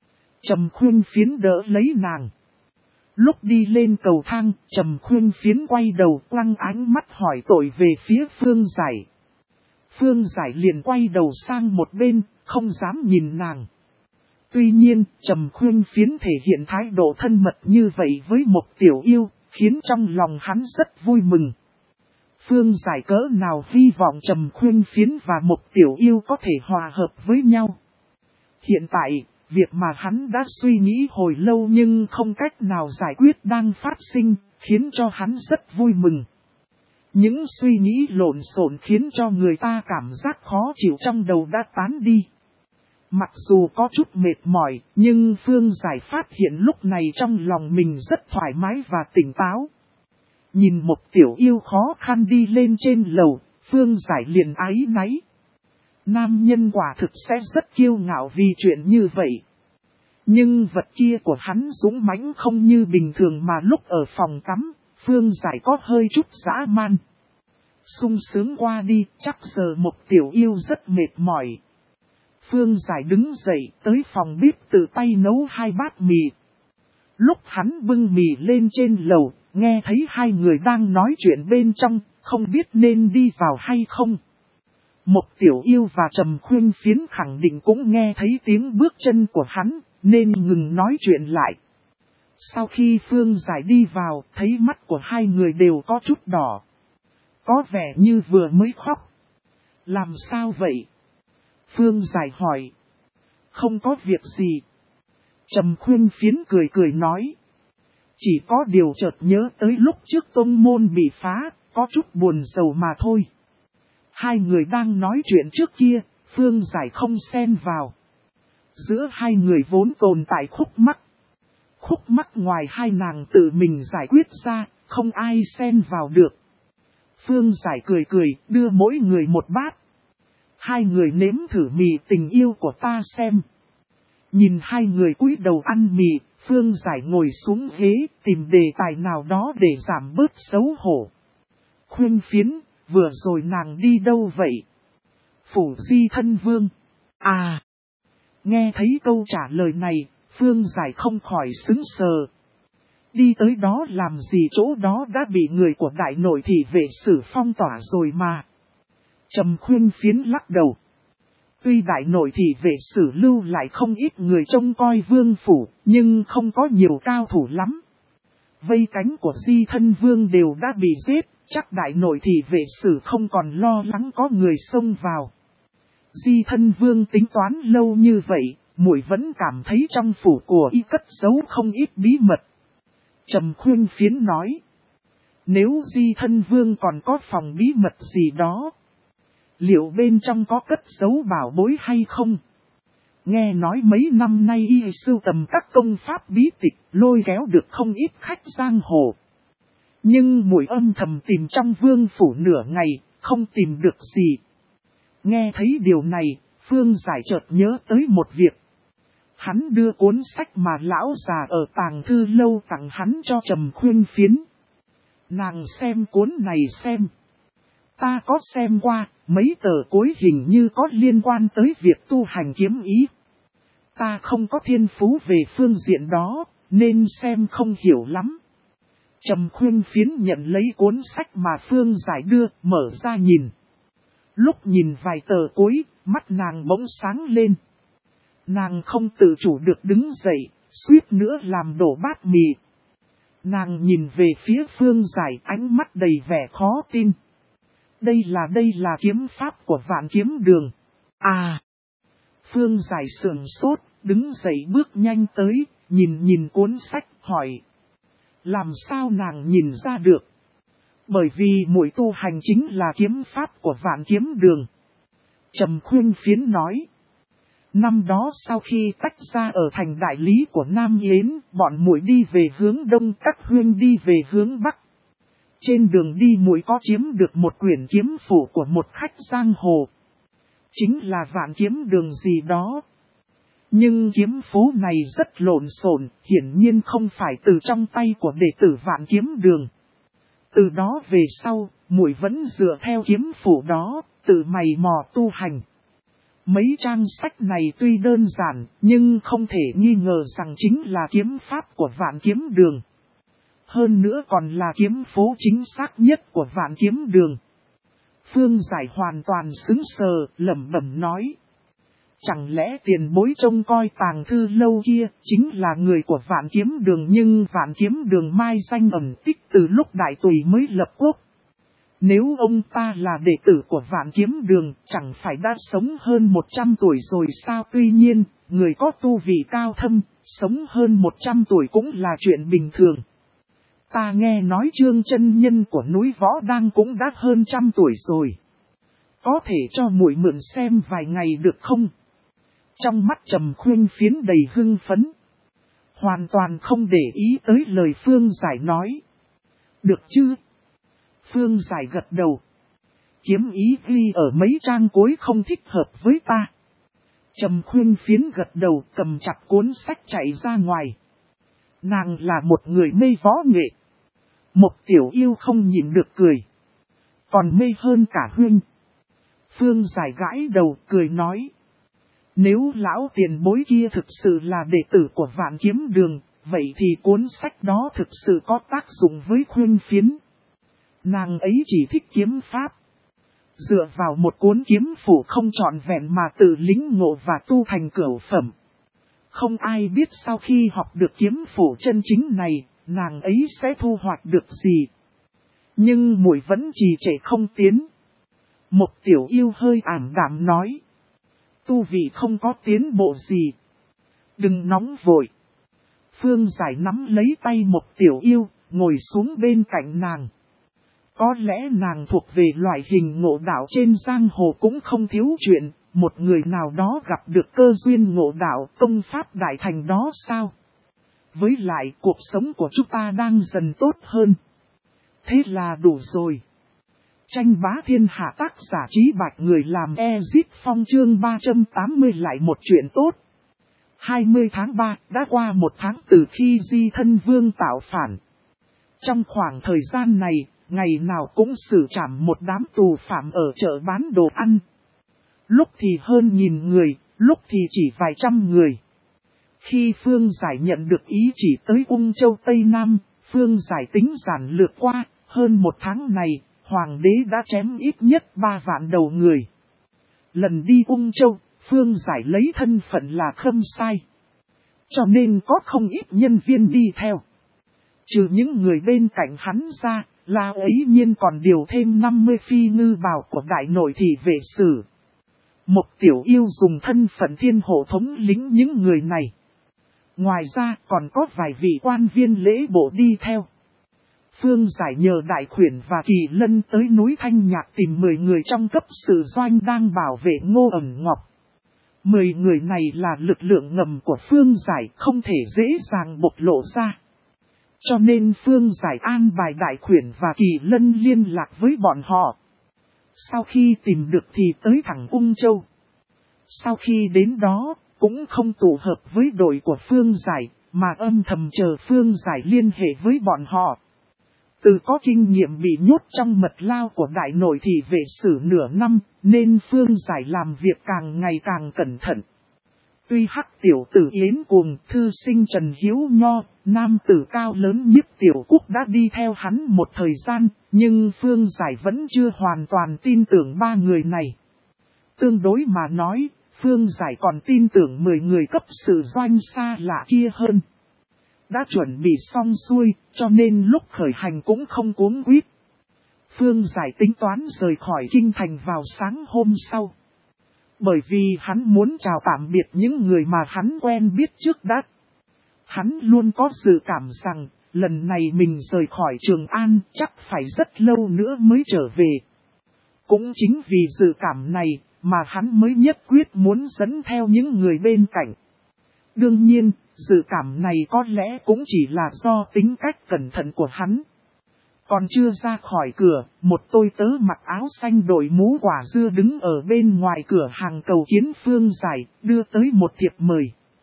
Speaker 1: Trầm Khuyên Phiến đỡ lấy nàng. Lúc đi lên cầu thang, Trầm Khuyên Phiến quay đầu quăng ánh mắt hỏi tội về phía Phương Giải. Phương Giải liền quay đầu sang một bên, không dám nhìn nàng. Tuy nhiên, Trầm Khuyên Phiến thể hiện thái độ thân mật như vậy với Mục Tiểu Yêu, khiến trong lòng hắn rất vui mừng. Phương Giải cỡ nào hy vọng Trầm Khuyên Phiến và Mục Tiểu Yêu có thể hòa hợp với nhau. Hiện tại, việc mà hắn đã suy nghĩ hồi lâu nhưng không cách nào giải quyết đang phát sinh, khiến cho hắn rất vui mừng. Những suy nghĩ lộn xộn khiến cho người ta cảm giác khó chịu trong đầu đã tán đi. Mặc dù có chút mệt mỏi, nhưng Phương Giải phát hiện lúc này trong lòng mình rất thoải mái và tỉnh táo. Nhìn Mục Tiểu Yêu khó khăn đi lên trên lầu, Phương Giải liền áy náy. Nam nhân quả thực sẽ rất kiêu ngạo vì chuyện như vậy. Nhưng vật kia của hắn dũng mãnh không như bình thường mà lúc ở phòng tắm, Phương Giải có hơi chút dã man. Sung sướng qua đi, chắc giờ Mục Tiểu Yêu rất mệt mỏi. Phương Giải đứng dậy tới phòng bếp tự tay nấu 2 bát mì. Lúc hắn bưng mì lên trên lầu, nghe thấy hai người đang nói chuyện bên trong, không biết nên đi vào hay không. Mục Tiểu Yêu và Trầm Khuyên Phiến khẳng định cũng nghe thấy tiếng bước chân của hắn, nên ngừng nói chuyện lại. Sau khi Phương Giải đi vào, thấy mắt của hai người đều có chút đỏ. Có vẻ như vừa mới khóc. Làm sao vậy? Phương Giải hỏi. Không có việc gì. Trầm Khuyên Phiến cười cười nói. Chỉ có điều chợt nhớ tới lúc trước tông môn bị phá, có chút buồn rầu mà thôi. Hai người đang nói chuyện trước kia, Phương Giải không xen vào. Giữa hai người vốn tồn tại khúc mắc. Khúc mắc ngoài hai nàng tự mình giải quyết ra, không ai xen vào được. Phương Giải cười cười, đưa mỗi người một bát. Hai người nếm thử mì tình yêu của ta xem. Nhìn hai người cúi đầu ăn mì, Phương Giải ngồi xuống ghế, tìm đề tài nào đó để giảm bớt xấu hổ. Khuyên Phiến, vừa rồi nàng đi đâu vậy? Phủ Di Thân Vương. À! Nghe thấy câu trả lời này, Phương Giải không khỏi sững sờ. Đi tới đó làm gì, chỗ đó đã bị người của đại nội thị vệ sử phong tỏa rồi mà. Trầm Khuyên Phiến lắc đầu. Tuy đại nội thị vệ sử lưu lại không ít người trông coi vương phủ, nhưng không có nhiều cao thủ lắm. Vây cánh của Di Thân Vương đều đã bị giết, chắc đại nội thị vệ sử không còn lo lắng có người xông vào. Di Thân Vương tính toán lâu như vậy, muội vẫn cảm thấy trong phủ của y cất giấu không ít bí mật. Trầm Khuyên Phiến nói. Nếu Di Thân Vương còn có phòng bí mật gì đó, liệu bên trong có cất giấu bảo bối hay không? Nghe nói mấy năm nay y sưu tầm các công pháp bí tịch, lôi kéo được không ít khách giang hồ. Nhưng muội âm thầm tìm trong vương phủ nửa ngày, không tìm được gì. Nghe thấy điều này, Phương Giải chợt nhớ tới một việc. Hắn đưa cuốn sách mà lão già ở tàng thư lâu tặng hắn cho Trầm Khuyên Phiến. Nàng xem cuốn này xem. Ta có xem qua, mấy tờ cuối hình như có liên quan tới việc tu hành kiếm ý. Ta không có thiên phú về phương diện đó, nên xem không hiểu lắm. Trầm Khuyên Phiến nhận lấy cuốn sách mà Phương Giải đưa, mở ra nhìn. Lúc nhìn vài tờ cuối, mắt nàng bỗng sáng lên. Nàng không tự chủ được đứng dậy, suýt nữa làm đổ bát mì. Nàng nhìn về phía Phương Giải, ánh mắt đầy vẻ khó tin. Đây là kiếm pháp của Vạn Kiếm Đường. À! Phương Giải sườn sốt, đứng dậy bước nhanh tới, nhìn cuốn sách, hỏi. Làm sao nàng nhìn ra được? Bởi vì muội tu hành chính là kiếm pháp của Vạn Kiếm Đường. Trầm Khuyên Phiến nói. Năm đó sau khi tách ra ở thành đại lý của Nam Yến, bọn muội đi về hướng đông, các huynh đi về hướng bắc. Trên đường đi muội có chiếm được một quyển kiếm phủ của một khách giang hồ. Chính là Vạn Kiếm Đường gì đó. Nhưng kiếm phố này rất lộn xộn, hiển nhiên không phải từ trong tay của đệ tử Vạn Kiếm Đường. Từ đó về sau, muội vẫn dựa theo kiếm phủ đó, tự mày mò tu hành. Mấy trang sách này tuy đơn giản, nhưng không thể nghi ngờ rằng chính là kiếm pháp của Vạn Kiếm Đường. Hơn nữa còn là kiếm phố chính xác nhất của Vạn Kiếm Đường. Phương Giải hoàn toàn sững sờ, lẩm bẩm nói. Chẳng lẽ tiền bối trông coi tàng thư lâu kia chính là người của Vạn Kiếm Đường, nhưng Vạn Kiếm Đường mai danh ẩn tích từ lúc Đại Tùy mới lập quốc. Nếu ông ta là đệ tử của Vạn Kiếm Đường, chẳng phải đã sống hơn 100 tuổi rồi sao? Tuy nhiên, người có tu vị cao thâm, sống hơn 100 tuổi cũng là chuyện bình thường. Ta nghe nói Trương chân nhân của núi Võ Đang cũng đã hơn 100 tuổi rồi. Có thể cho muội mượn xem vài ngày được không? Trong mắt Trầm Khuyên Phiến đầy hưng phấn. Hoàn toàn không để ý tới lời Phương Giải nói. Được chứ? Phương Giải gật đầu. Kiếm ý ghi ở mấy trang cuối không thích hợp với ta. Trầm Khuyên Phiến gật đầu, cầm chặt cuốn sách chạy ra ngoài. Nàng là một người mê võ nghệ. Một tiểu yêu không nhịn được cười. Còn mê hơn cả Huynh. Phương Giải gãi đầu cười nói. Nếu lão tiền bối kia thực sự là đệ tử của Vạn Kiếm Đường, vậy thì cuốn sách đó thực sự có tác dụng với Khuyên Phiến. Nàng ấy chỉ thích kiếm pháp. Dựa vào một cuốn kiếm phủ không trọn vẹn mà tự lĩnh ngộ và tu thành cửu phẩm. Không ai biết sau khi học được kiếm phủ chân chính này, nàng ấy sẽ thu hoạch được gì. Nhưng muội vẫn trì trệ không tiến. Một tiểu yêu hơi ảm đạm nói. Tu vị không có tiến bộ gì. Đừng nóng vội. Phương Giải nắm lấy tay một tiểu yêu, ngồi xuống bên cạnh nàng. Có lẽ nàng thuộc về loại hình ngộ đạo trên giang hồ cũng không thiếu chuyện, một người nào đó gặp được cơ duyên ngộ đạo công pháp đại thành đó sao? Với lại cuộc sống của chúng ta đang dần tốt hơn. Thế là đủ rồi. Tranh bá thiên hạ tác giả Trí Bạch người làm Ezit Phong chương 380 lại một chuyện tốt. 20 tháng 3 đã qua một tháng từ khi Di Thân Vương tạo phản. Trong khoảng thời gian này, ngày nào cũng xử trảm một đám tù phạm ở chợ bán đồ ăn. Lúc thì hơn 1000 người, lúc thì chỉ vài trăm người. Khi Phương Giải nhận được ý chỉ tới Ung Châu Tây Nam, Phương Giải tính giản lược qua, hơn một tháng này, Hoàng đế đã chém ít nhất 3 vạn đầu người. Lần đi Ung Châu, Phương Giải lấy thân phận là Khâm Sai. Cho nên có không ít nhân viên đi theo. Trừ những người bên cạnh hắn ra, là ấy nhiên còn điều thêm 50 phi ngư bào của đại nội thị vệ sử. Một tiểu yêu dùng thân phận thiên hộ thống lĩnh những người này. Ngoài ra còn có vài vị quan viên lễ bộ đi theo. Phương Giải nhờ Đại Khuyển và Kỳ Lân tới núi Thanh Nhạc tìm 10 người trong cấp sự doanh đang bảo vệ Ngô Ẩn Ngọc. 10 người này là lực lượng ngầm của Phương Giải không thể dễ dàng bộc lộ ra. Cho nên Phương Giải an bài Đại Khuyển và Kỳ Lân liên lạc với bọn họ. Sau khi tìm được thì tới thẳng Ung Châu. Sau khi đến đó, cũng không tụ hợp với đội của Phương Giải, mà âm thầm chờ Phương Giải liên hệ với bọn họ. Từ có kinh nghiệm bị nhốt trong mật lao của đại nội thị vệ sử nửa năm, nên Phương Giải làm việc càng ngày càng cẩn thận. Tuy hắc tiểu tử Yến Cuồng, thư sinh Trần Hiếu Nho, nam tử cao lớn nhất tiểu quốc đã đi theo hắn một thời gian, nhưng Phương Giải vẫn chưa hoàn toàn tin tưởng 3 người này. Tương đối mà nói, Phương Giải còn tin tưởng 10 người cấp sự doanh xa lạ kia hơn. Đã chuẩn bị xong xuôi, cho nên lúc khởi hành cũng không cuống quýt. Phương Giải tính toán rời khỏi kinh thành vào sáng hôm sau. Bởi vì hắn muốn chào tạm biệt những người mà hắn quen biết trước đã. Hắn luôn có dự cảm rằng, lần này mình rời khỏi Trường An chắc phải rất lâu nữa mới trở về. Cũng chính vì dự cảm này, mà hắn mới nhất quyết muốn dẫn theo những người bên cạnh. Đương nhiên, dự cảm này có lẽ cũng chỉ là do tính cách cẩn thận của hắn. Còn chưa ra khỏi cửa, một tôi tớ mặc áo xanh đội mũ quả dưa đứng ở bên ngoài cửa hàng cầu kiến Phương Giải, đưa tới một thiệp mời.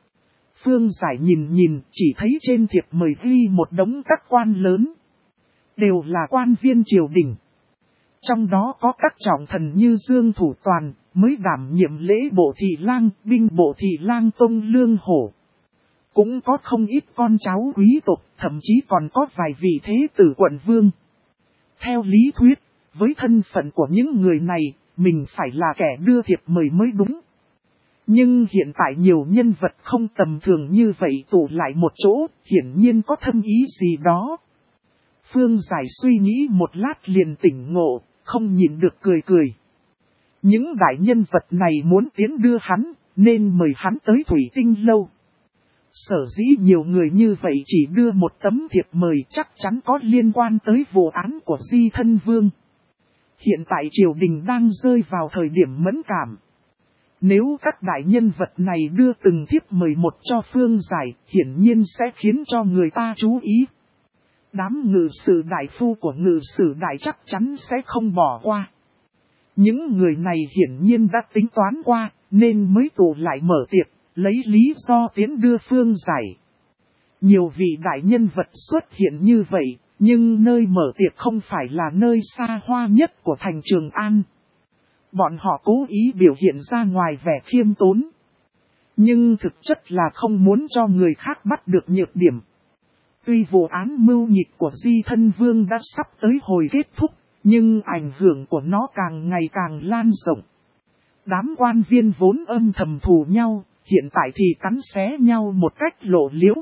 Speaker 1: Phương Giải nhìn, chỉ thấy trên thiệp mời ghi một đống các quan lớn. Đều là quan viên triều đình. Trong đó có các trọng thần như Dương Thủ Toàn, mới đảm nhiệm lễ bộ thị lang, binh bộ thị lang Tông Lương Hổ. Cũng có không ít con cháu quý tộc, thậm chí còn có vài vị thế tử quận vương. Theo lý thuyết, với thân phận của những người này, mình phải là kẻ đưa thiệp mời mới đúng. Nhưng hiện tại nhiều nhân vật không tầm thường như vậy tụ lại một chỗ, hiển nhiên có thâm ý gì đó. Phương Giải suy nghĩ một lát liền tỉnh ngộ, không nhịn được cười. Những đại nhân vật này muốn tiến đưa hắn, nên mời hắn tới Thủy Tinh Lâu. Sở dĩ nhiều người như vậy chỉ đưa một tấm thiệp mời chắc chắn có liên quan tới vụ án của Di Thân Vương. Hiện tại triều đình đang rơi vào thời điểm mẫn cảm. Nếu các đại nhân vật này đưa từng thiệp mời một cho Phương Giải, hiển nhiên sẽ khiến cho người ta chú ý. Đám ngự sử đại phu của ngự sử đại chắc chắn sẽ không bỏ qua. Những người này hiển nhiên đã tính toán qua, nên mới tụ lại mở tiệc, lấy lý do tiến đưa Phương Giải. Nhiều vị đại nhân vật xuất hiện như vậy, nhưng nơi mở tiệc không phải là nơi xa hoa nhất của thành Trường An. Bọn họ cố ý biểu hiện ra ngoài vẻ khiêm tốn. Nhưng thực chất là không muốn cho người khác bắt được nhược điểm. Tuy vụ án mưu nhịch của Di Thân Vương đã sắp tới hồi kết thúc, nhưng ảnh hưởng của nó càng ngày càng lan rộng. Đám quan viên vốn âm thầm thù nhau, hiện tại thì cắn xé nhau một cách lộ liễu.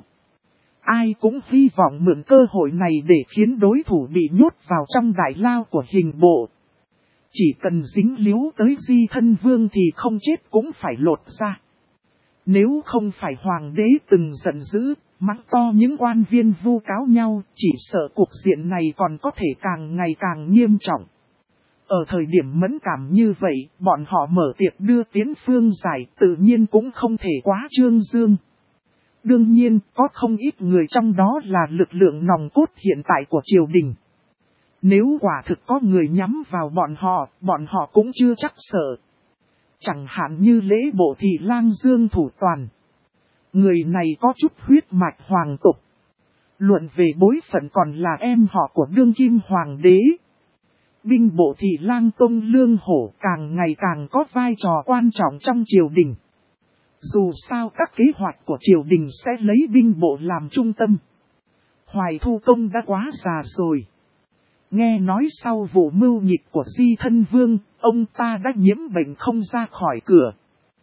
Speaker 1: Ai cũng hy vọng mượn cơ hội này để khiến đối thủ bị nhốt vào trong đại lao của hình bộ. Chỉ cần dính líu tới Di Thân Vương thì không chết cũng phải lột ra. Nếu không phải hoàng đế từng giận dữ, mắng to những quan viên vu cáo nhau, chỉ sợ cuộc diện này còn có thể càng ngày càng nghiêm trọng. Ở thời điểm mẫn cảm như vậy, bọn họ mở tiệc đưa tiến Phương Giải tự nhiên cũng không thể quá trương dương. Đương nhiên, có không ít người trong đó là lực lượng nòng cốt hiện tại của triều đình. Nếu quả thực có người nhắm vào bọn họ cũng chưa chắc sợ. Chẳng hạn như Lễ Bộ Thị Lang Dương Thủ Toàn. Người này có chút huyết mạch hoàng tộc. Luận về bối phận còn là em họ của đương kim hoàng đế. Binh bộ Thị Lang Tông Lương Hổ càng ngày càng có vai trò quan trọng trong triều đình. Dù sao các kế hoạch của triều đình sẽ lấy binh bộ làm trung tâm. Hoài Thu Công đã quá già rồi. Nghe nói sau vụ mưu nghịch của Di Thân Vương, ông ta đã nhiễm bệnh không ra khỏi cửa.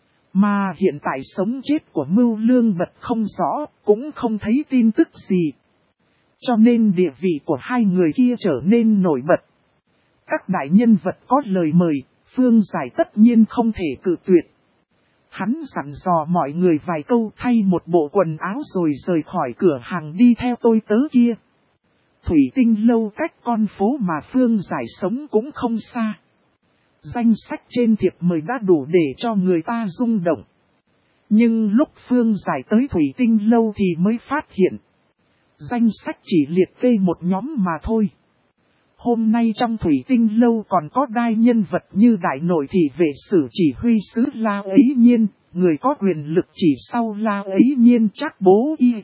Speaker 1: Mà hiện tại sống chết của Mưu Lương Bật không rõ, cũng không thấy tin tức gì. Cho nên địa vị của hai người kia trở nên nổi bật. Các đại nhân vật có lời mời, Phương Giải tất nhiên không thể cự tuyệt. Hắn dặn dò mọi người vài câu thay một bộ quần áo rồi rời khỏi cửa hàng đi theo tôi tớ kia. Thủy Tinh lâu cách con phố mà Phương Giải sống cũng không xa. Danh sách trên thiệp mời đã đủ để cho người ta rung động. Nhưng lúc Phương Giải tới Thủy Tinh lâu thì mới phát hiện. Danh sách chỉ liệt kê một nhóm mà thôi. Hôm nay trong Thủy Tinh lâu còn có đai nhân vật như đại nội thị vệ sử chỉ huy sứ La Ấy Nhiên, người có quyền lực chỉ sau La Ấy Nhiên Trác Bố Y.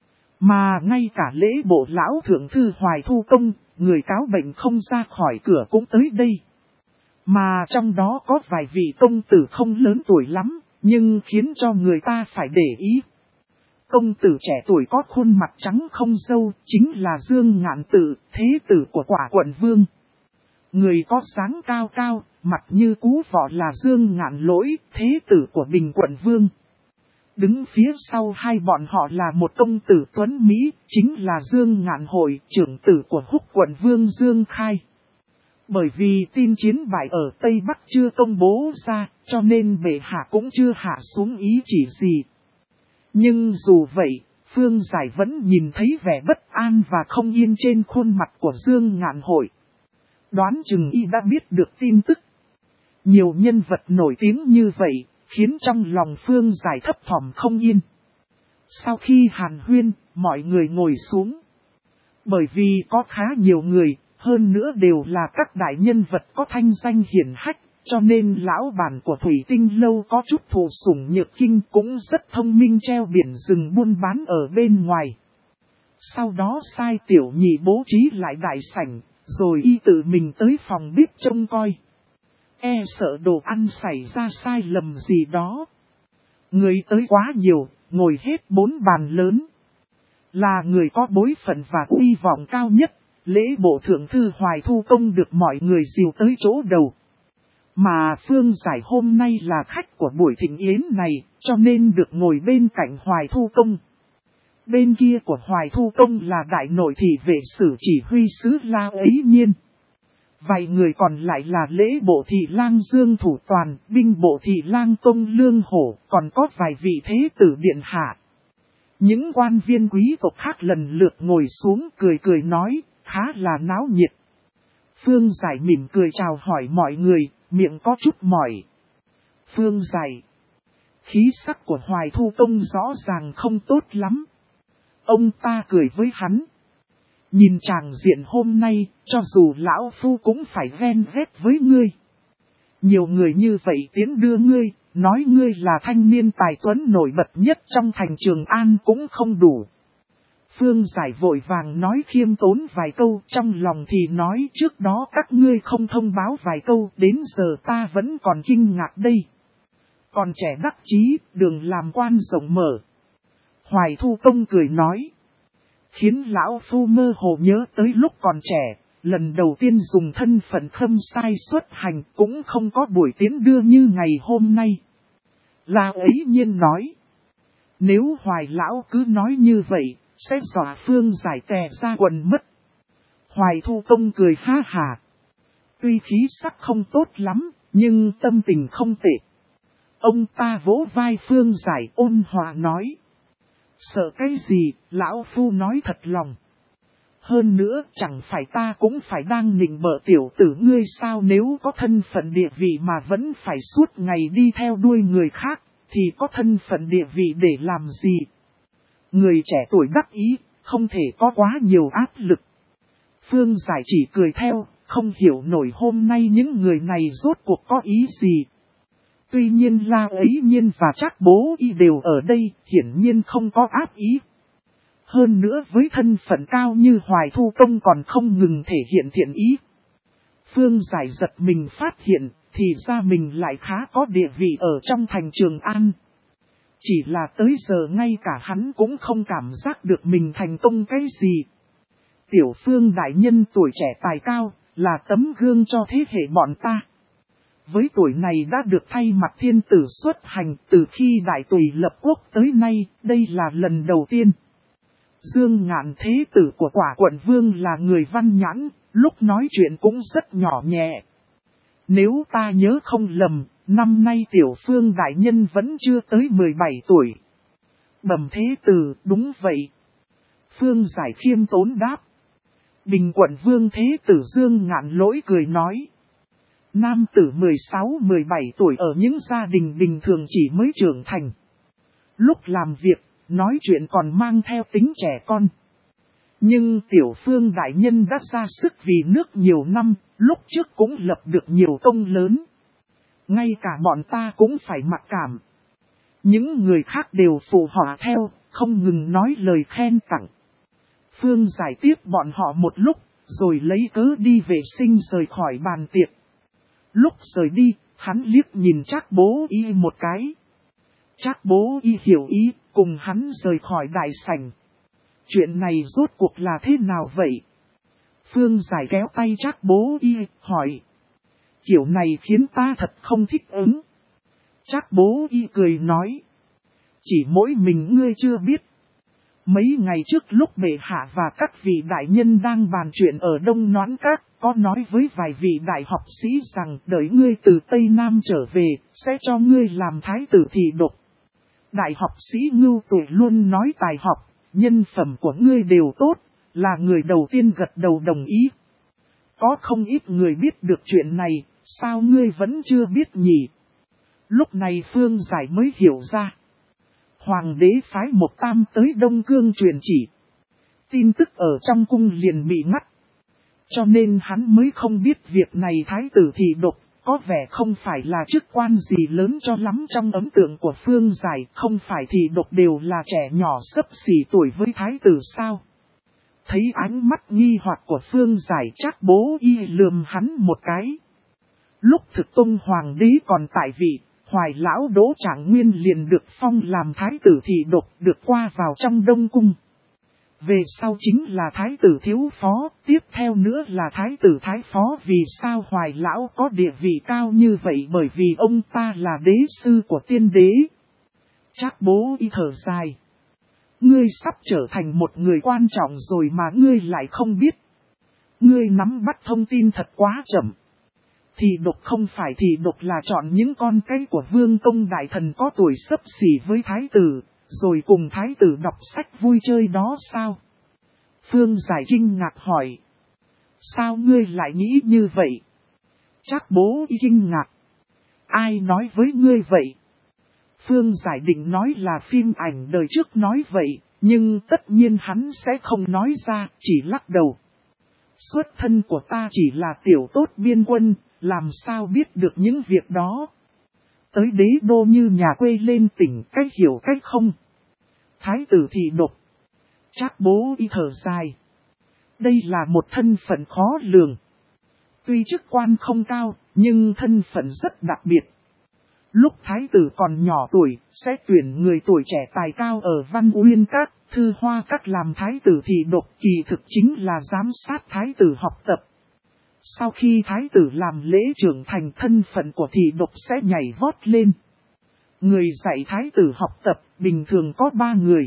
Speaker 1: Mà ngay cả Lễ Bộ lão thượng thư Hoài Thu Công, người cáo bệnh không ra khỏi cửa cũng tới đây. Mà trong đó có vài vị công tử không lớn tuổi lắm, nhưng khiến cho người ta phải để ý. Công tử trẻ tuổi có khuôn mặt trắng không râu, chính là Dương Ngạn Tự, thế tử của Quả Quận Vương. Người có dáng cao cao, mặt như cú vọ là Dương Ngạn Lỗi, thế tử của Bình Quận Vương. Đứng phía sau hai bọn họ là một công tử tuấn Mỹ, chính là Dương Ngạn Hội, trưởng tử của Húc Quận Vương Dương Khai. Bởi vì tin chiến bại ở Tây Bắc chưa công bố ra, cho nên bệ hạ cũng chưa hạ xuống ý chỉ gì. Nhưng dù vậy, Phương Giải vẫn nhìn thấy vẻ bất an và không yên trên khuôn mặt của Dương Ngạn Hội. Đoán chừng y đã biết được tin tức. Nhiều nhân vật nổi tiếng như vậy, khiến trong lòng Phương Giải thấp thỏm không yên. Sau khi hàn huyên, mọi người ngồi xuống. Bởi vì có khá nhiều người, hơn nữa đều là các đại nhân vật có thanh danh hiển hách, cho nên lão bản của Thủy Tinh lâu có chút thụ sủng nhược kinh cũng rất thông minh treo biển rừng buôn bán ở bên ngoài. Sau đó sai tiểu nhị bố trí lại đại sảnh, rồi y tự mình tới phòng bếp trông coi. E sợ đồ ăn xảy ra sai lầm gì đó. Người tới quá nhiều, ngồi hết 4 bàn lớn. Là người có bối phận và uy vọng cao nhất, Lễ Bộ Thượng thư Hoài Thu Công được mọi người dìu tới chỗ đầu. Mà Phương Giải hôm nay là khách của buổi thịnh yến này, cho nên được ngồi bên cạnh Hoài Thu Công. Bên kia của Hoài Thu Công là đại nội thị vệ sử chỉ huy sứ La Ấy Nhiên. Vài người còn lại là Lễ Bộ Thị Lang Dương Thủ Toàn, Binh Bộ Thị Lang Tông Lương Hổ, còn có vài vị thế tử điện hạ. Những quan viên quý tộc khác lần lượt ngồi xuống cười cười nói, khá là náo nhiệt. Phương Giải mỉm cười chào hỏi mọi người, miệng có chút mỏi. Phương Giải. Khí sắc của Hoài Thu Công rõ ràng không tốt lắm. Ông ta cười với hắn. Nhìn chàng diện hôm nay, cho dù lão phu cũng phải ghen ghét với ngươi. Nhiều người như vậy tiến đưa ngươi, nói ngươi là thanh niên tài tuấn nổi bật nhất trong thành Trường An cũng không đủ. Phương Giải vội vàng nói khiêm tốn vài câu, trong lòng thì nói trước đó các ngươi không thông báo vài câu, đến giờ ta vẫn còn kinh ngạc đây. Còn trẻ đắc chí, đường làm quan rộng mở. Hoài Thu Công cười nói. Khiến lão phu mơ hồ nhớ tới lúc còn trẻ, lần đầu tiên dùng thân phận khâm sai xuất hành cũng không có buổi tiến đưa như ngày hôm nay. La Ấy Nhiên nói. Nếu Hoài lão cứ nói như vậy, sẽ dọa Phương Giải tè ra quần mất. Hoài Thu Công cười ha hà. Tuy khí sắc không tốt lắm, nhưng tâm tình không tệ. Ông ta vỗ vai Phương Giải ôn hòa nói. Sợ cái gì, lão phu nói thật lòng. Hơn nữa, chẳng phải ta cũng phải đang nịnh bợ tiểu tử ngươi sao, nếu có thân phận địa vị mà vẫn phải suốt ngày đi theo đuôi người khác, thì có thân phận địa vị để làm gì? Người trẻ tuổi đắc ý, không thể có quá nhiều áp lực. Phương Giải chỉ cười theo, không hiểu nổi hôm nay những người này rốt cuộc có ý gì. Tuy nhiên La Ấy Nhiên và Trác Bố Y đều ở đây, hiển nhiên không có áp ý. Hơn nữa với thân phận cao như Hoài Thu Công còn không ngừng thể hiện thiện ý. Phương Giải giật mình phát hiện, thì ra mình lại khá có địa vị ở trong thành Trường An. Chỉ là tới giờ ngay cả hắn cũng không cảm giác được mình thành công cái gì. Tiểu Phương đại nhân tuổi trẻ tài cao, là tấm gương cho thế hệ bọn ta. Với tuổi này đã được thay mặt thiên tử xuất hành từ khi đại tùy lập quốc tới nay, đây là lần đầu tiên. Dương Ngạn thế tử của Quả Quận Vương là người văn nhãn, lúc nói chuyện cũng rất nhỏ nhẹ. Nếu ta nhớ không lầm, năm nay Tiểu Phương đại nhân vẫn chưa tới 17 tuổi. Bẩm thế tử, đúng vậy. Phương Giải khiêm tốn đáp. Bình Quận Vương thế tử Dương Ngạn lỗi cười nói. Nam tử 16-17 tuổi ở những gia đình bình thường chỉ mới trưởng thành. Lúc làm việc, nói chuyện còn mang theo tính trẻ con. Nhưng Tiểu Phương đại nhân đã ra sức vì nước nhiều năm, lúc trước cũng lập được nhiều công lớn. Ngay cả bọn ta cũng phải mặc cảm. Những người khác đều phụ họa theo, không ngừng nói lời khen tặng. Phương Giải tiếp bọn họ một lúc, rồi lấy cớ đi vệ sinh rời khỏi bàn tiệc. Lúc rời đi, hắn liếc nhìn Trác Bố Y một cái. Trác Bố Y hiểu ý, cùng hắn rời khỏi đại sảnh. Chuyện này rốt cuộc là thế nào vậy? Phương Giải kéo tay Trác Bố Y, hỏi. Kiểu này khiến ta thật không thích ứng. Trác Bố Y cười nói. Chỉ mỗi mình ngươi chưa biết. Mấy ngày trước lúc bệ hạ và các vị đại nhân đang bàn chuyện ở Đông Noãn Các, có nói với vài vị đại học sĩ rằng đợi ngươi từ Tây Nam trở về, sẽ cho ngươi làm thái tử thị độc. Đại học sĩ Ngưu Tuổi luôn nói tài học, nhân phẩm của ngươi đều tốt, là người đầu tiên gật đầu đồng ý. Có không ít người biết được chuyện này, sao ngươi vẫn chưa biết nhỉ? Lúc này Phương Giải mới hiểu ra. Hoàng đế phái một tam tới Đông Cương truyền chỉ. Tin tức ở trong cung liền bị ngắt. Cho nên hắn mới không biết việc này thái tử thị độc, có vẻ không phải là chức quan gì lớn cho lắm trong ấn tượng của Phương Giải. Không phải thị độc đều là trẻ nhỏ xấp xỉ tuổi với thái tử sao? Thấy ánh mắt nghi hoặc của Phương Giải, Trác Bố Y lườm hắn một cái. Lúc Thực Tông Hoàng đế còn tại vị, Hoài lão Đỗ Trạng Nguyên liền được phong làm thái tử thị độc, được qua vào trong Đông Cung. Về sau chính là thái tử thiếu phó, tiếp theo nữa là thái tử thái phó. Vì sao Hoài lão có địa vị cao như vậy? Bởi vì ông ta là đế sư của tiên đế. Trác Bố Y thở dài. Ngươi sắp trở thành một người quan trọng rồi mà ngươi lại không biết. Ngươi nắm bắt thông tin thật quá chậm. Thị độc không phải thị độc là chọn những con cái của vương công đại thần có tuổi xấp xỉ với thái tử, rồi cùng thái tử đọc sách vui chơi đó sao? Phương Giải kinh ngạc hỏi. Sao ngươi lại nghĩ như vậy? Trác Bố Y kinh ngạc. Ai nói với ngươi vậy? Phương Giải định nói là phim ảnh đời trước nói vậy, nhưng tất nhiên hắn sẽ không nói ra, chỉ lắc đầu. Xuất thân của ta chỉ là tiểu tốt biên quân, làm sao biết được những việc đó. Tới đế đô như nhà quê lên tỉnh, cách hiểu cách không. Thái tử thị độc. Trác Bố Y thở dài. Đây là một thân phận khó lường. Tuy chức quan không cao, nhưng thân phận rất đặc biệt. Lúc thái tử còn nhỏ tuổi, sẽ tuyển người tuổi trẻ tài cao ở Văn Uyên Các, Thư Hoa Các làm thái tử thị độc, kỳ thực chính là giám sát thái tử học tập. Sau khi thái tử làm lễ trưởng thành, thân phận của thị độc sẽ nhảy vót lên. Người dạy thái tử học tập bình thường có 3 người.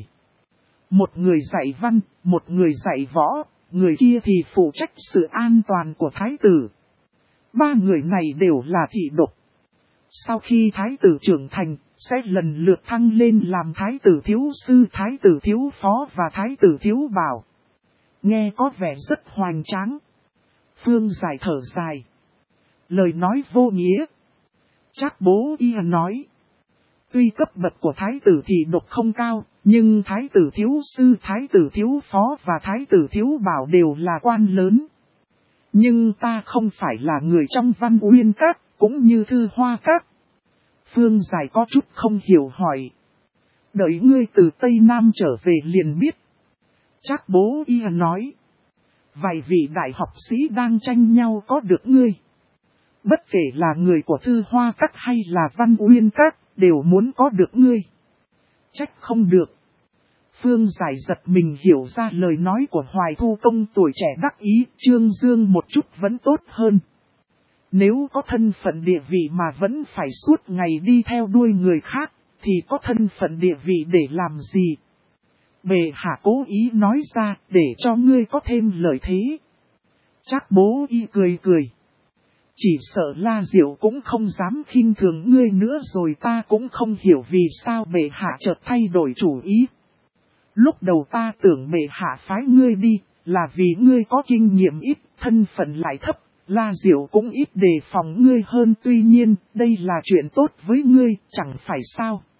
Speaker 1: Một người dạy văn, một người dạy võ, người kia thì phụ trách sự an toàn của thái tử. 3 người này đều là thị độc. Sau khi thái tử trưởng thành, sẽ lần lượt thăng lên làm thái tử thiếu sư, thái tử thiếu phó và thái tử thiếu bảo. Nghe có vẻ rất hoành tráng. Phương Giải thở dài. Lời nói vô nghĩa. Trác Bố Y nói. Tuy cấp bậc của thái tử thì độc không cao, nhưng thái tử thiếu sư, thái tử thiếu phó và thái tử thiếu bảo đều là quan lớn. Nhưng ta không phải là người trong Văn Uyên Các, cũng như Thư Hoa Các. Phương Giải có chút không hiểu hỏi. Đợi ngươi từ Tây Nam trở về liền biết. Trác Bố Y nói. Vài vị đại học sĩ đang tranh nhau có được ngươi. Bất kể là người của Thư Hoa Các hay là Văn Uyên Các, đều muốn có được ngươi. Trách không được. Phương Giải giật mình hiểu ra lời nói của Hoài Thu Công tuổi trẻ đắc ý, Trương Dương một chút vẫn tốt hơn. Nếu có thân phận địa vị mà vẫn phải suốt ngày đi theo đuôi người khác, thì có thân phận địa vị để làm gì? Bệ hạ cố ý nói ra để cho ngươi có thêm lợi thế. Trác Bố Y cười cười. Chỉ sợ La Diệu cũng không dám khinh thường ngươi nữa rồi, ta cũng không hiểu vì sao bệ hạ chợt thay đổi chủ ý. Lúc đầu ta tưởng bệ hạ phái ngươi đi, là vì ngươi có kinh nghiệm ít, thân phận lại thấp, La Diệu cũng ít đề phòng ngươi hơn, tuy nhiên, đây là chuyện tốt với ngươi, chẳng phải sao.